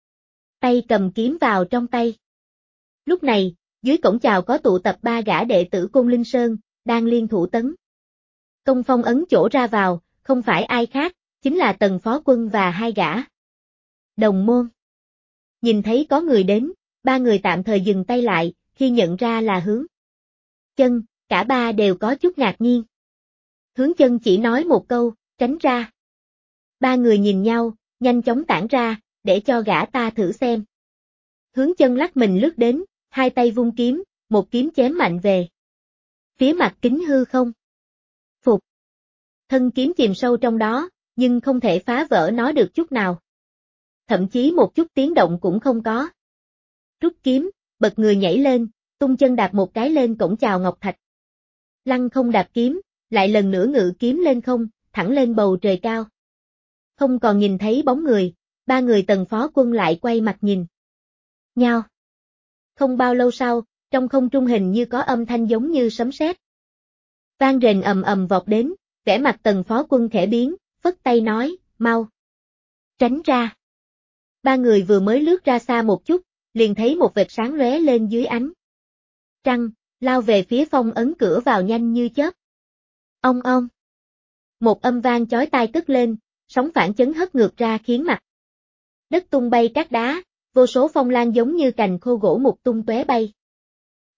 tay cầm kiếm vào trong tay. Lúc này, dưới cổng chào có tụ tập 3 gã đệ tử Côn Linh Sơn, đang liên thủ tấn công phong ấn chỗ ra vào, không phải ai khác, chính là Tần Phó Quân và 2 gã đồng môn. Nhìn thấy có người đến, 3 người tạm thời dừng tay lại, khi nhận ra là Hướng Chân, cả 3 đều có chút ngạc nhiên. Hướng Chân chỉ nói một câu, tránh ra. 3 người nhìn nhau, nhanh chóng tản ra, để cho gã ta thử xem. Hướng Chân lắc mình lướt đến, 2 tay vung kiếm, một kiếm chém mạnh về phía mặt kính hư không. Phục. Thân kiếm chìm sâu trong đó, nhưng không thể phá vỡ nó được chút nào. Thậm chí một chút tiếng động cũng không có. Rút kiếm, bật người nhảy lên, tung chân đạp một cái lên cổng chào Ngọc Thạch. Lăng không đạp kiếm, lại lần nữa ngự kiếm lên không, thẳng lên bầu trời cao. Không còn nhìn thấy bóng người, 3 người Tần Phó Quân lại quay mặt nhìn nhau. Không bao lâu sau, trong không trung hình như có âm thanh giống như sấm sét vang rền ầm ầm vọt đến, vẻ mặt Tần Phó Quân khẽ biến, phất tay nói, mau tránh ra. 3 người vừa mới lướt ra xa một chút, liền thấy một vệt sáng lóe lên dưới ánh trăng, lao về phía phong ấn cửa vào nhanh như chớp. Ong ong. Một âm vang chói tai cất lên, sóng phản chấn hất ngược ra khiến mặt đất tung bay cát đá, vô số phong lan giống như cành khô gỗ mục tung tóe bay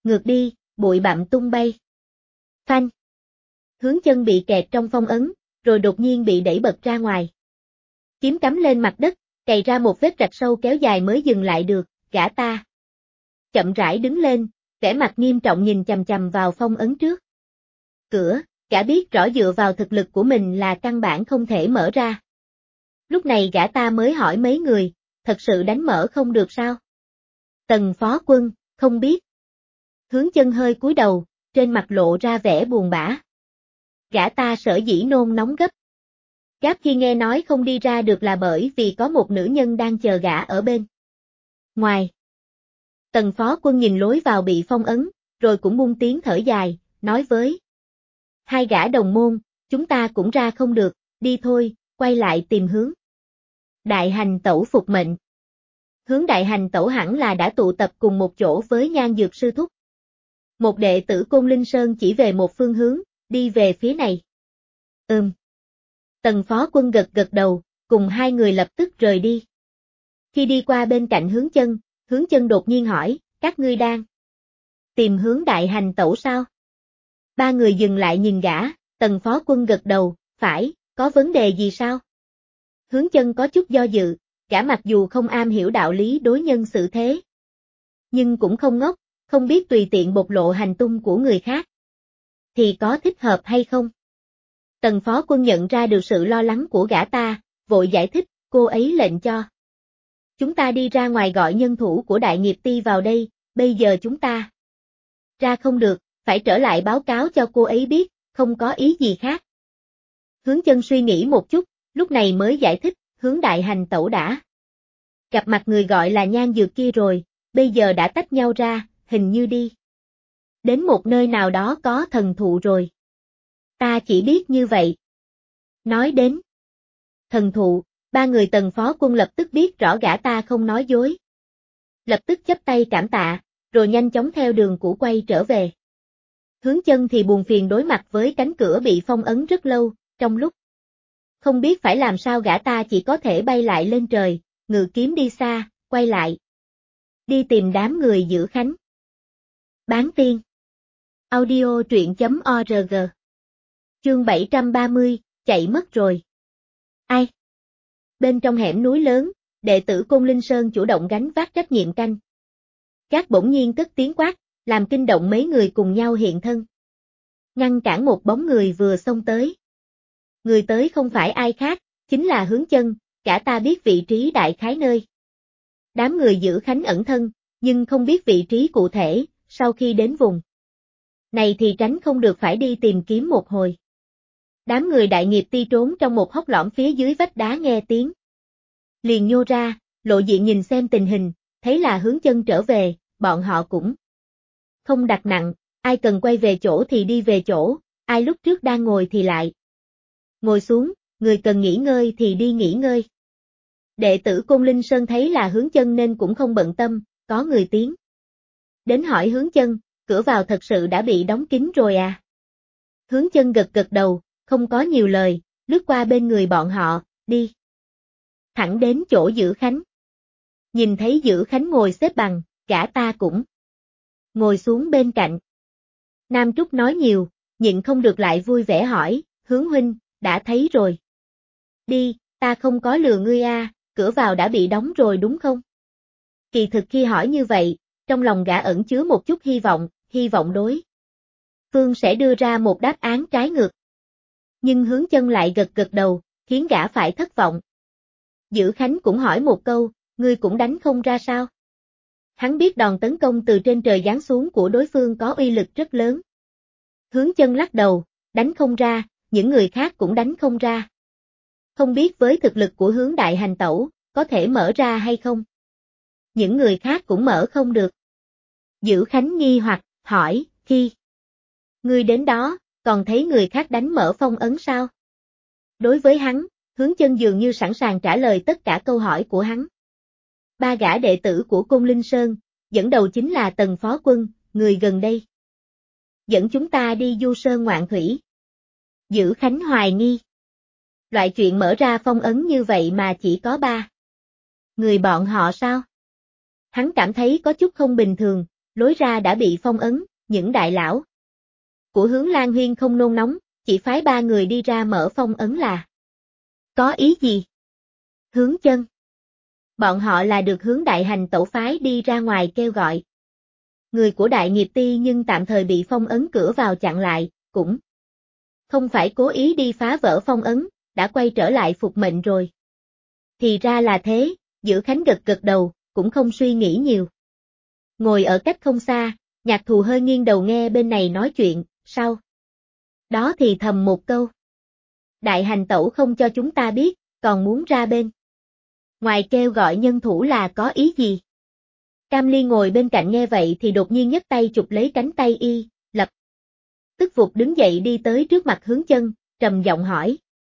Ngược đi, bụi bặm tung bay. Phanh. Hướng chân bị kẹt trong phong ấn, rồi đột nhiên bị đẩy bật ra ngoài. Kiếm cắm lên mặt đất, cày ra một vết rạch sâu kéo dài mới dừng lại được, gã ta. Chậm rãi đứng lên, vẻ mặt nghiêm trọng nhìn chằm chằm vào phong ấn trước. Cửa, gã biết rõ dựa vào thực lực của mình là căn bản không thể mở ra. Lúc này gã ta mới hỏi mấy người, thật sự đánh mở không được sao? Tần phó quân, không biết. Hướng chân hơi cúi đầu, trên mặt lộ ra vẻ buồn bã. Gã ta sở dĩ nôn nóng gấp. Gáp khi nghe nói không đi ra được là bởi vì có một nữ nhân đang chờ gã ở bên ngoài. Tần phó quân nhìn lối vào bị phong ấn, rồi cũng buông tiếng thở dài, nói với hai gã đồng môn, chúng ta cũng ra không được, đi thôi, quay lại tìm hướng. Đại hành tẩu phục mệnh. Hướng đại hành tẩu hẳn là đã tụ tập cùng một chỗ với Nhan Dược sư thúc. Một đệ tử Côn Linh Sơn chỉ về một phương hướng, đi về phía này. Tần phó quân gật gật đầu, cùng hai người lập tức rời đi. Khi đi qua bên cạnh hướng chân đột nhiên hỏi, các ngươi đang tìm hướng đại hành tẩu sao? Ba người dừng lại nhìn gã, tần phó quân gật đầu, phải, có vấn đề gì sao? Hướng chân có chút do dự, gã mặc dù không am hiểu đạo lý đối nhân xử thế. Nhưng cũng không ngốc, không biết tùy tiện bộc lộ hành tung của người khác. Thì có thích hợp hay không? Tần phó quân nhận ra được sự lo lắng của gã ta, vội giải thích, cô ấy lệnh cho. Chúng ta đi ra ngoài gọi nhân thủ của đại nghiệp ty vào đây, bây giờ chúng ta ra không được, phải trở lại báo cáo cho cô ấy biết, không có ý gì khác. Hướng chân suy nghĩ một chút, lúc này mới giải thích, hướng đại hành tẩu đã gặp mặt người gọi là Nhan Dược kia rồi, bây giờ đã tách nhau ra, hình như đi đến một nơi nào đó có thần thụ rồi. Ta chỉ biết như vậy. Nói đến thần thụ, ba người tần phó quân lập tức biết rõ gã ta không nói dối. Lập tức chắp tay cảm tạ, rồi nhanh chóng theo đường cũ quay trở về. Hướng chân thì buồn phiền đối mặt với cánh cửa bị phong ấn rất lâu, trong lúc không biết phải làm sao gã ta chỉ có thể bay lại lên trời, ngự kiếm đi xa, quay lại. Đi tìm đám người giữ khánh. Bán tiên. Audio truyện.org. Chương 730, chạy mất rồi. Ai? Bên trong hẻm núi lớn, đệ tử Côn Linh Sơn chủ động gánh vác trách nhiệm canh. Gác bỗng nhiên cất tiếng quát, làm kinh động mấy người cùng nhau hiện thân. Ngăn cản một bóng người vừa xông tới. Người tới không phải ai khác, chính là Hướng Chân, cả ta biết vị trí đại khái nơi. Đám người giữ khánh ẩn thân, nhưng không biết vị trí cụ thể, sau khi đến vùng này thì tránh không được phải đi tìm kiếm một hồi. Đám người đại nghiệp ty trốn trong một hốc lõm phía dưới vách đá nghe tiếng. Liền nhô ra, lộ diện nhìn xem tình hình, thấy là Hướng Chân trở về, bọn họ cũng không đặt nặng, ai cần quay về chỗ thì đi về chỗ, ai lúc trước đang ngồi thì lại ngồi xuống, người cần nghỉ ngơi thì đi nghỉ ngơi. Đệ tử Côn Linh Sơn thấy là Hướng Chân nên cũng không bận tâm, có người tiến đến hỏi Hướng Chân, cửa vào thật sự đã bị đóng kín rồi à? Hướng Chân gật gật đầu, không có nhiều lời, lướt qua bên người bọn họ, đi thẳng đến chỗ giữ khánh. Nhìn thấy giữ khánh ngồi xếp bằng, gã ta cũng ngồi xuống bên cạnh. Nam Trúc nói nhiều, nhịn không được lại vui vẻ hỏi, Hướng huynh, đã thấy rồi. Đi, ta không có lừa ngươi a, cửa vào đã bị đóng rồi đúng không? Kỳ thực khi hỏi như vậy, trong lòng gã ẩn chứa một chút hy vọng đối phương sẽ đưa ra một đáp án trái ngược. Nhưng Hướng Chân lại gật gật đầu, khiến gã phải thất vọng. Giữ Khánh cũng hỏi một câu, ngươi cũng đánh không ra sao? Hắn biết đòn tấn công từ trên trời giáng xuống của đối phương có uy lực rất lớn. Hướng Chân lắc đầu, đánh không ra, những người khác cũng đánh không ra. Không biết với thực lực của Hướng đại hành tẩu, có thể mở ra hay không? Những người khác cũng mở không được. Giữ Khánh nghi hoặc, hỏi, khi ngươi đến đó, còn thấy người khác đánh mở phong ấn sao? Đối với hắn, Hướng Chân dường như sẵn sàng trả lời tất cả câu hỏi của hắn. Ba gã đệ tử của Côn Linh Sơn, dẫn đầu chính là Tần Phó Quân, người gần đây. Dẫn chúng ta đi du sơn ngoạn thủy. Giữ Khánh hoài nghi. Loại chuyện mở ra phong ấn như vậy mà chỉ có ba người bọn họ sao? Hắn cảm thấy có chút không bình thường, lối ra đã bị phong ấn, những đại lão của Hướng Lan Huyên không nôn nóng, chỉ phái 3 người đi ra mở phong ấn là. Có ý gì? Hướng Chân. Bọn họ là được Hướng Đại Hành Tẩu phái đi ra ngoài kêu gọi. Người của Đại Nghiệp Ti nhưng tạm thời bị phong ấn cửa vào chặn lại, cũng không phải cố ý đi phá vỡ phong ấn, đã quay trở lại phục mệnh rồi. Thì ra là thế, Dữ Khánh gật gật đầu, cũng không suy nghĩ nhiều. Ngồi ở cách không xa, Nhạc Thù hơi nghiêng đầu nghe bên này nói chuyện, sau đó thì thầm một câu. Đại Hành Tẩu không cho chúng ta biết, còn muốn ra bên ngoài kêu gọi nhân thủ là có ý gì? Cam Ly ngồi bên cạnh nghe vậy thì đột nhiên nhấc tay chụp lấy cánh tay y, lập tức vụt đứng dậy đi tới trước mặt Hướng Chân, trầm giọng hỏi.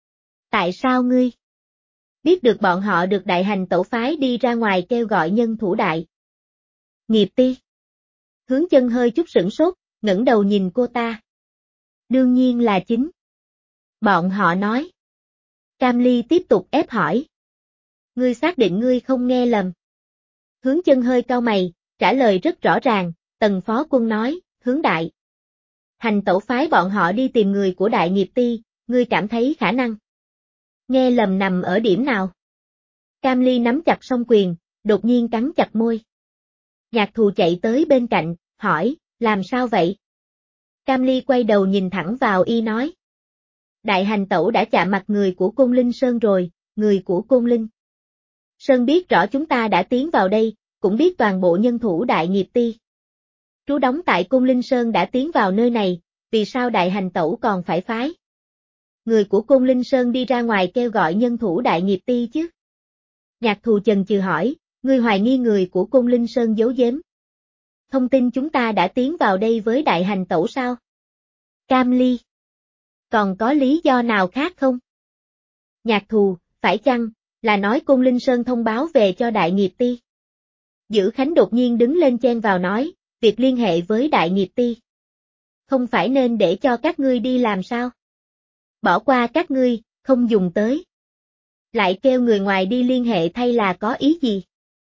Tại sao ngươi biết được bọn họ được Đại Hành Tẩu phái đi ra ngoài kêu gọi nhân thủ Đại Nghiệp Ti? Hướng Chân hơi chút sửng sốt, ngẩng đầu nhìn cô ta. Đương nhiên là chính bọn họ nói. Cam Ly tiếp tục ép hỏi. Ngươi xác định ngươi không nghe lầm? Hướng Chân hơi cau mày, trả lời rất rõ ràng, Tần Phó Quân nói, Hướng Đại Hành Tẩu phái bọn họ đi tìm người của Đại Nghiệp Ti, ngươi cảm thấy khả năng nghe lầm nằm ở điểm nào? Cam Ly nắm chặt song quyền, đột nhiên cắn chặt môi. Nhạc Thù chạy tới bên cạnh, hỏi, làm sao vậy? Cam Ly quay đầu nhìn thẳng vào y nói. Đại Hành Tẩu đã chạm mặt người của Côn Linh Sơn rồi, người của Côn Linh Sơn biết rõ chúng ta đã tiến vào đây, cũng biết toàn bộ nhân thủ Đại Nghiệp Ti trú đóng tại Côn Linh Sơn đã tiến vào nơi này, vì sao Đại Hành Tẩu còn phải phái người của Côn Linh Sơn đi ra ngoài kêu gọi nhân thủ Đại Nghiệp Ti chứ? Nhạc Thù chần chừ hỏi, ngươi hoài nghi người của Côn Linh Sơn giấu giếm thông tin chúng ta đã tiến vào đây với Đại Hành Tẩu sao? Cam Ly. Còn có lý do nào khác không? Nhạc Thù, phải chăng là nói Côn Linh Sơn thông báo về cho Đại Nghiệp Ti? Dữ Khánh đột nhiên đứng lên chen vào nói, việc liên hệ với Đại Nghiệp Ti không phải nên để cho các ngươi đi làm sao? Bỏ qua các ngươi, không dùng tới. Lại kêu người ngoài đi liên hệ thay là có ý gì?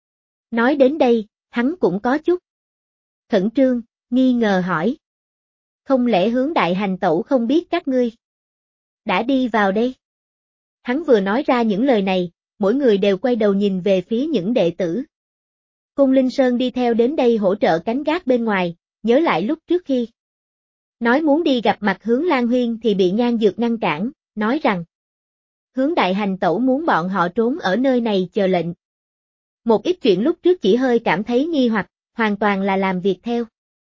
Nói đến đây, hắn cũng có chút khẩn trương, nghi ngờ hỏi. Không lẽ Hướng Đại Hành Tẩu không biết các ngươi đã đi vào đây? Hắn vừa nói ra những lời này, mỗi người đều quay đầu nhìn về phía những đệ tử. Côn Linh Sơn đi theo đến đây hỗ trợ cánh gác bên ngoài, nhớ lại lúc trước khi nói muốn đi gặp mặt Hướng Lan Huyên thì bị Nhan Dược ngăn cản, nói rằng Hướng Đại Hành Tẩu muốn bọn họ trốn ở nơi này chờ lệnh. Một ít chuyện lúc trước chỉ hơi cảm thấy nghi hoặc, hoàn toàn là làm việc theo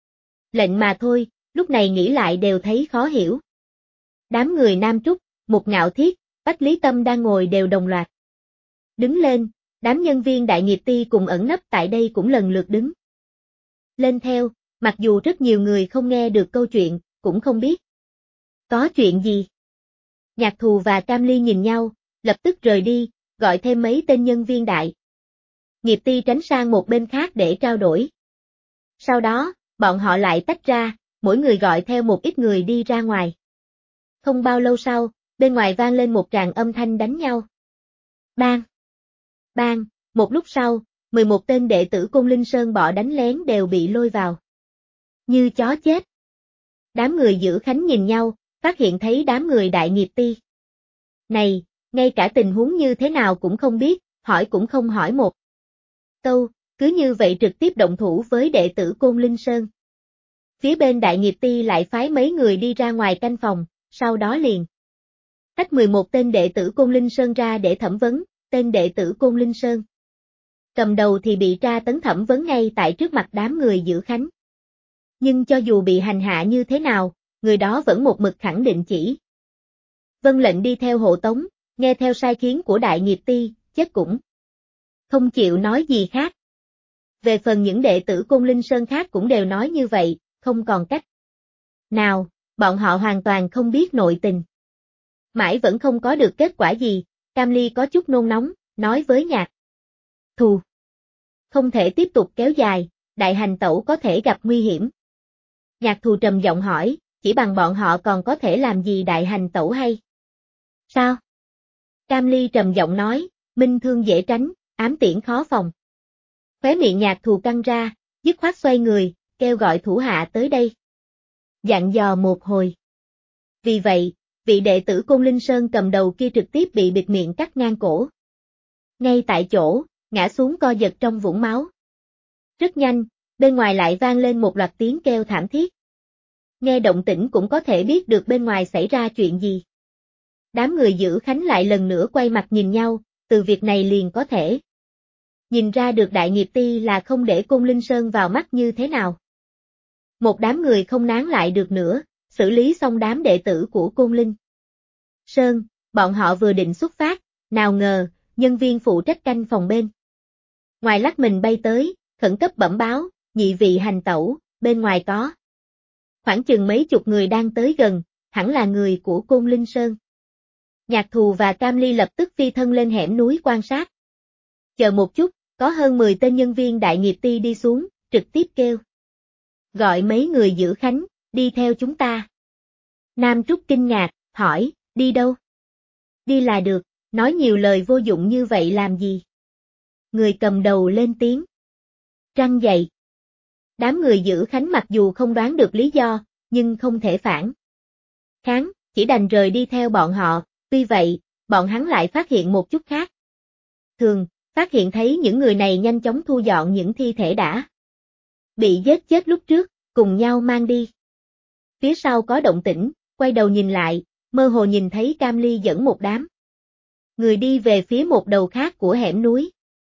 lệnh mà thôi, lúc này nghĩ lại đều thấy khó hiểu. Đám người Nam Trúc, Mục Ngạo Thiết, Bách Lý Tâm đang ngồi đều đồng loạt đứng lên, đám nhân viên Đại Nghiệp Ti cùng ẩn nấp tại đây cũng lần lượt đứng lên theo, mặc dù rất nhiều người không nghe được câu chuyện, cũng không biết có chuyện gì. Nhạc Thù và Cam Ly nhìn nhau, lập tức rời đi, gọi thêm mấy tên nhân viên Đại Nghiệp Ti tránh sang một bên khác để trao đổi. Sau đó, bọn họ lại tách ra, mỗi người gọi theo một ít người đi ra ngoài. Không bao lâu sau, bên ngoài vang lên một tràng âm thanh đánh nhau. Bang! Bang! Một lúc sau, 11 tên đệ tử Côn Linh Sơn bọ đánh lén đều bị lôi vào. Như chó chết. Đám người Dữ Khánh nhìn nhau, phát hiện thấy đám người Đại Nghiệp Ti này, ngay cả tình huống như thế nào cũng không biết, hỏi cũng không hỏi một câu, cứ như vậy trực tiếp động thủ với đệ tử Côn Linh Sơn. Phía bên Đại Nghiệp Ti lại phái mấy người đi ra ngoài canh phòng, sau đó liền tách 11 tên đệ tử Côn Linh Sơn ra để thẩm vấn, tên đệ tử Côn Linh Sơn cầm đầu thì bị tra tấn thẩm vấn ngay tại trước mặt đám người Dữ Khánh. Nhưng cho dù bị hành hạ như thế nào, người đó vẫn một mực khẳng định chỉ vâng lệnh đi theo hộ tống, nghe theo sai khiến của Đại Nghiệp Ti, chết cũng không chịu nói gì khác. Về phần những đệ tử Côn Linh Sơn khác cũng đều nói như vậy, không còn cách nào, bọn họ hoàn toàn không biết nội tình. Mãi vẫn không có được kết quả gì, Cam Ly có chút nôn nóng, nói với Nhạc Thù. Không thể tiếp tục kéo dài, Đại Hành Tẩu có thể gặp nguy hiểm. Nhạc Thù trầm giọng hỏi, chỉ bằng bọn họ còn có thể làm gì Đại Hành Tẩu hay sao? Cam Ly trầm giọng nói, minh thương dễ tránh, ám tiễn khó phòng. Khóe miệng Nhạc Thù căng ra, dứt khoát xoay người, kêu gọi thủ hạ tới đây. Dặn dò một hồi. Vì vậy, vị đệ tử Côn Linh Sơn cầm đầu kia trực tiếp bị bịt miệng cắt ngang cổ. Ngay tại chỗ, ngã xuống co giật trong vũng máu. Rất nhanh, bên ngoài lại vang lên một loạt tiếng kêu thảm thiết. Nghe động tĩnh cũng có thể biết được bên ngoài xảy ra chuyện gì. Đám người giữ khánh lại lần nữa quay mặt nhìn nhau, từ việc này liền có thể nhìn ra được Đại Nghiệp Ti là không để Côn Linh Sơn vào mắt như thế nào. Một đám người không nán lại được nữa, xử lý xong đám đệ tử của Côn Linh Sơn, bọn họ vừa định xuất phát, nào ngờ, nhân viên phụ trách canh phòng bên ngoài lắc mình bay tới, khẩn cấp bẩm báo, nhị vị hành tẩu, bên ngoài có khoảng chừng mấy chục người đang tới gần, hẳn là người của Côn Linh Sơn. Nhạc Thù và Cam Ly lập tức phi thân lên hẻm núi quan sát. Chờ một chút, có hơn 10 tên nhân viên Đại Nghiệp Ti đi xuống, trực tiếp kêu. Gọi mấy người giữ khánh, đi theo chúng ta. Nam Trúc kinh ngạc, hỏi, đi đâu? Đi là được, nói nhiều lời vô dụng như vậy làm gì? Người cầm đầu lên tiếng. Trăng dậy. Đám người giữ khánh mặc dù không đoán được lý do, nhưng không thể phản kháng, chỉ đành rời đi theo bọn họ, tuy vậy, bọn hắn lại phát hiện một chút khác. Thường, phát hiện thấy những người này nhanh chóng thu dọn những thi thể đã bị giết chết lúc trước, cùng nhau mang đi. Phía sau có động tĩnh, quay đầu nhìn lại, mơ hồ nhìn thấy Cam Ly dẫn một đám người đi về phía một đầu khác của hẻm núi.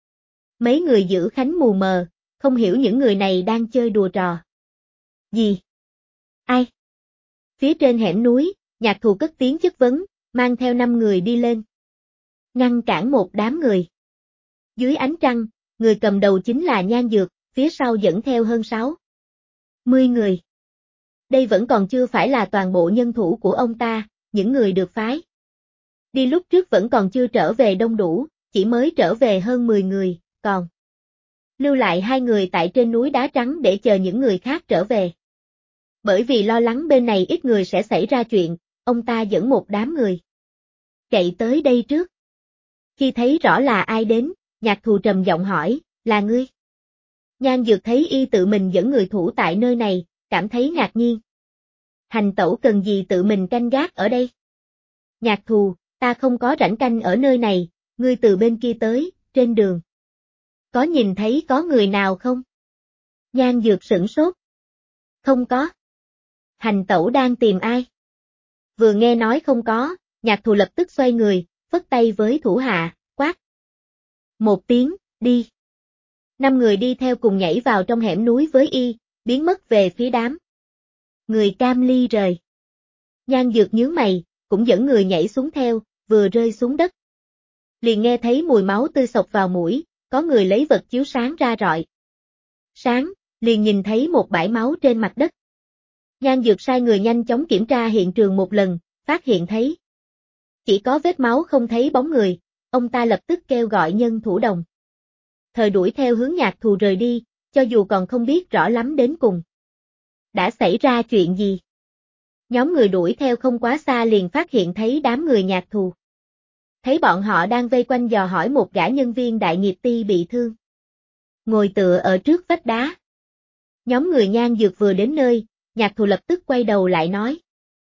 Mấy người giữ khánh mù mờ, không hiểu những người này đang chơi đùa trò gì. Ai? Phía trên hẻm núi, Nhạc Thù cất tiếng chất vấn, mang theo 5 người đi lên. Ngăn cản một đám người. Dưới ánh trăng, người cầm đầu chính là Nhan Dược, phía sau dẫn theo hơn 60 người. Đây vẫn còn chưa phải là toàn bộ nhân thủ của ông ta, những người được phái đi lúc trước vẫn còn chưa trở về đông đủ, chỉ mới trở về hơn 10 người, còn lưu lại 2 người tại trên núi đá trắng để chờ những người khác trở về. Bởi vì lo lắng bên này ít người sẽ xảy ra chuyện, ông ta dẫn một đám người chạy tới đây trước. Khi thấy rõ là ai đến, Nhạc Thù trầm giọng hỏi, là ngươi? Nhan Dược thấy y tự mình dẫn người thủ tại nơi này, cảm thấy ngạc nhiên. Hành tẩu cần gì tự mình canh gác ở đây? Nhạc Thù, ta không có rảnh canh ở nơi này, ngươi từ bên kia tới, trên đường. Có nhìn thấy có người nào không? Nhan Dược sửng sốt. Không có. Hành tẩu đang tìm ai? Vừa nghe nói không có, Nhạc Thù lập tức xoay người, phất tay với thủ hạ, quát. Một tiếng, đi. 5 người đi theo cùng nhảy vào trong hẻm núi với y, biến mất về phía đám người Cam Ly rời. Nhan Dược nhướng mày, cũng dẫn người nhảy xuống theo, vừa rơi xuống đất. Liền nghe thấy mùi máu tươi xộc vào mũi, có người lấy vật chiếu sáng ra rọi. Sáng, liền nhìn thấy một bãi máu trên mặt đất. Nhan Dược sai người nhanh chóng kiểm tra hiện trường một lần, phát hiện thấy chỉ có vết máu không thấy bóng người, ông ta lập tức kêu gọi nhân thủ đồng thời đuổi theo hướng Nhạc Thù rời đi, cho dù còn không biết rõ lắm đến cùng đã xảy ra chuyện gì. Nhóm người đuổi theo không quá xa liền phát hiện thấy đám người Nhạc Thù. Thấy bọn họ đang vây quanh dò hỏi một gã nhân viên Đại Nghiệp Ti bị thương, ngồi tựa ở trước vách đá. Nhóm người Nhan Dược vừa đến nơi, Nhạc Thù lập tức quay đầu lại nói.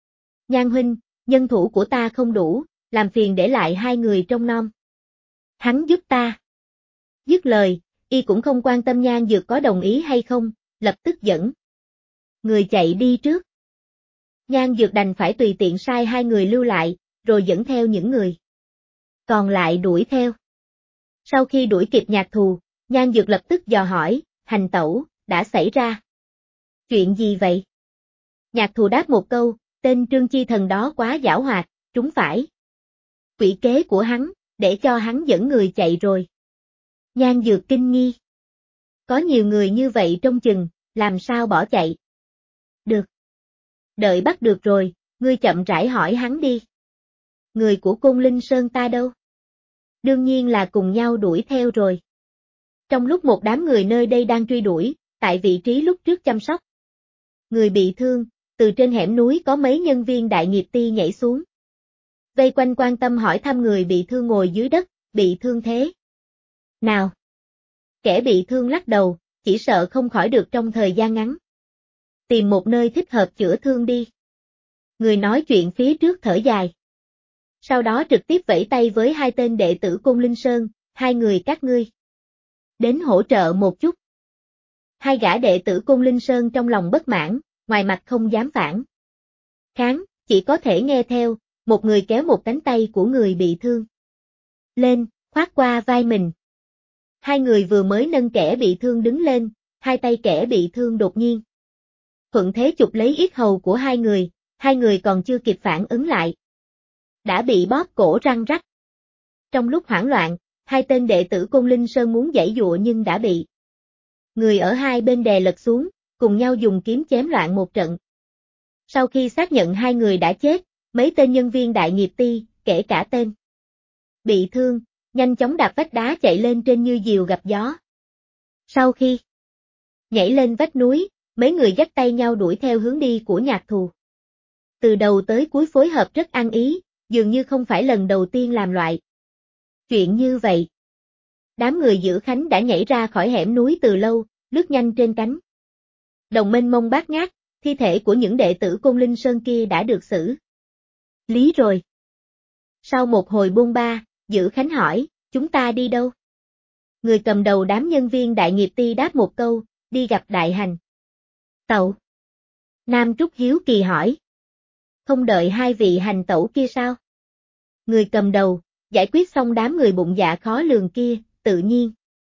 Nhan huynh, nhân thủ của ta không đủ, làm phiền để lại 2 người trong nom. Hắn giúp ta. Dứt lời, y cũng không quan tâm Nhan Dược có đồng ý hay không, lập tức dẫn người chạy đi trước. Nhan Dược đành phải tùy tiện sai 2 người lưu lại, rồi dẫn theo những người còn lại đuổi theo. Sau khi đuổi kịp Nhạc Thù, Nhan Dược lập tức dò hỏi, hành tẩu, đã xảy ra chuyện gì vậy? Nhạc Thù đáp một câu, tên Trương Chi Thần đó quá giảo hoạt, trúng phải quỷ kế của hắn, để cho hắn dẫn người chạy rồi. Nhan Dược kinh nghi. Có nhiều người như vậy trong chừng, làm sao bỏ chạy? Được. Đợi bắt được rồi, ngươi chậm rãi hỏi hắn đi. Người của Côn Linh Sơn ta đâu? Đương nhiên là cùng nhau đuổi theo rồi. Trong lúc một đám người nơi đây đang truy đuổi, tại vị trí lúc trước chăm sóc người bị thương, từ trên hẻm núi có mấy nhân viên Đại Nghiệp Ti nhảy xuống. Vây quanh quan tâm hỏi thăm người bị thương ngồi dưới đất, bị thương thế nào? Kẻ bị thương lắc đầu, chỉ sợ không khỏi được trong thời gian ngắn. tìm một nơi thích hợp chữa thương đi. Người nói chuyện phía trước thở dài. Sau đó trực tiếp vẫy tay với hai tên đệ tử Côn Linh Sơn, hai người các ngươi. Đến hỗ trợ một chút. Hai gã đệ tử Côn Linh Sơn trong lòng bất mãn, ngoài mặt không dám phản kháng, chỉ có thể nghe theo, một người kéo một cánh tay của người bị thương lên, khoác qua vai mình. Hai người vừa mới nâng kẻ bị thương đứng lên, hai tay kẻ bị thương đột nhiên thuận thế chụp lấy yết hầu của hai người còn chưa kịp phản ứng lại. Đã bị bóp cổ răng rắc. Trong lúc hoảng loạn, hai tên đệ tử Côn Linh Sơn muốn giãy giụa nhưng đã bị người ở hai bên đè lật xuống, cùng nhau dùng kiếm chém loạn một trận. Sau khi xác nhận hai người đã chết, mấy tên nhân viên Đại Nghiệp Ti, kể cả tên bị thương, nhanh chóng đạp vách đá chạy lên trên như diều gặp gió. Sau khi nhảy lên vách núi, mấy người dắt tay nhau đuổi theo hướng đi của nhạc thù. Từ đầu tới cuối phối hợp rất ăn ý, dường như không phải lần đầu tiên làm loại chuyện như vậy. Đám người giữ Khánh đã nhảy ra khỏi hẻm núi từ lâu, lướt nhanh trên cánh đồng mênh mông bát ngát, thi thể của những đệ tử Côn Linh Sơn kia đã được xử lý rồi. Sau một hồi buông ba, Giữ Khánh hỏi, chúng ta đi đâu? Người cầm đầu đám nhân viên Đại Nghiệp Ti đáp một câu, đi gặp đại hành tẩu. Nam Trúc hiếu kỳ hỏi, không đợi hai vị hành tẩu kia sao? Người cầm đầu, giải quyết xong đám người bụng dạ khó lường kia, tự nhiên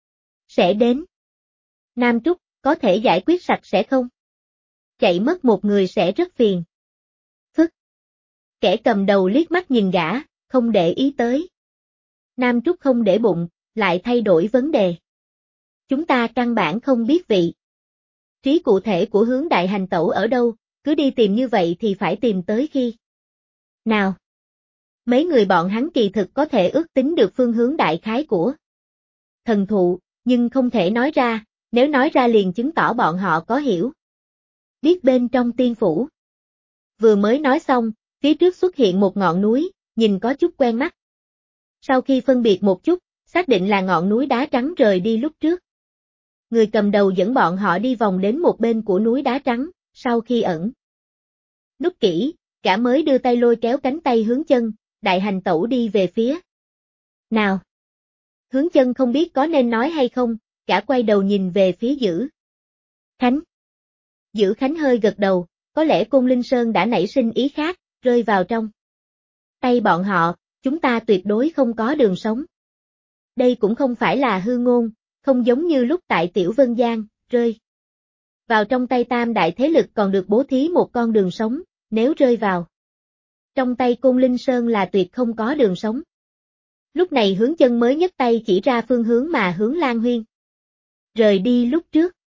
sẽ đến. Nam Trúc, có thể giải quyết sạch sẽ không? Chạy mất một người sẽ rất phiền phức. Kẻ cầm đầu liếc mắt nhìn gã, không để ý tới. Nam Trúc không để bụng, lại thay đổi vấn đề. Chúng ta căn bản không biết vị trí cụ thể của hướng đại hành tẩu ở đâu, cứ đi tìm như vậy thì phải tìm tới khi nào? Mấy người bọn hắn kỳ thực có thể ước tính được phương hướng đại khái của thần thụ, nhưng không thể nói ra, nếu nói ra liền chứng tỏ bọn họ có hiểu biết bên trong tiên phủ. Vừa mới nói xong, phía trước xuất hiện một ngọn núi, nhìn có chút quen mắt. Sau khi phân biệt một chút, xác định là ngọn núi đá trắng rời đi lúc trước. Người cầm đầu dẫn bọn họ đi vòng đến một bên của núi đá trắng, sau khi ẩn núp kỹ, gã mới đưa tay lôi kéo cánh tay Hướng Chân, đại hành tẩu đi về phía nào. Hướng Chân không biết có nên nói hay không, gã quay đầu nhìn về phía Giữ Khánh. Giữ Khánh hơi gật đầu, có lẽ Côn Linh Sơn đã nảy sinh ý khác, rơi vào trong tay bọn họ, chúng ta tuyệt đối không có đường sống. Đây cũng không phải là hư ngôn, không giống như lúc tại Tiểu Vân Giang, rơi vào trong tay tam đại thế lực còn được bố thí một con đường sống, nếu rơi vào trong tay Côn Linh Sơn là tuyệt không có đường sống. Lúc này Hướng Chân mới nhấc tay chỉ ra phương hướng mà Hướng Lan Huyên rời đi lúc trước.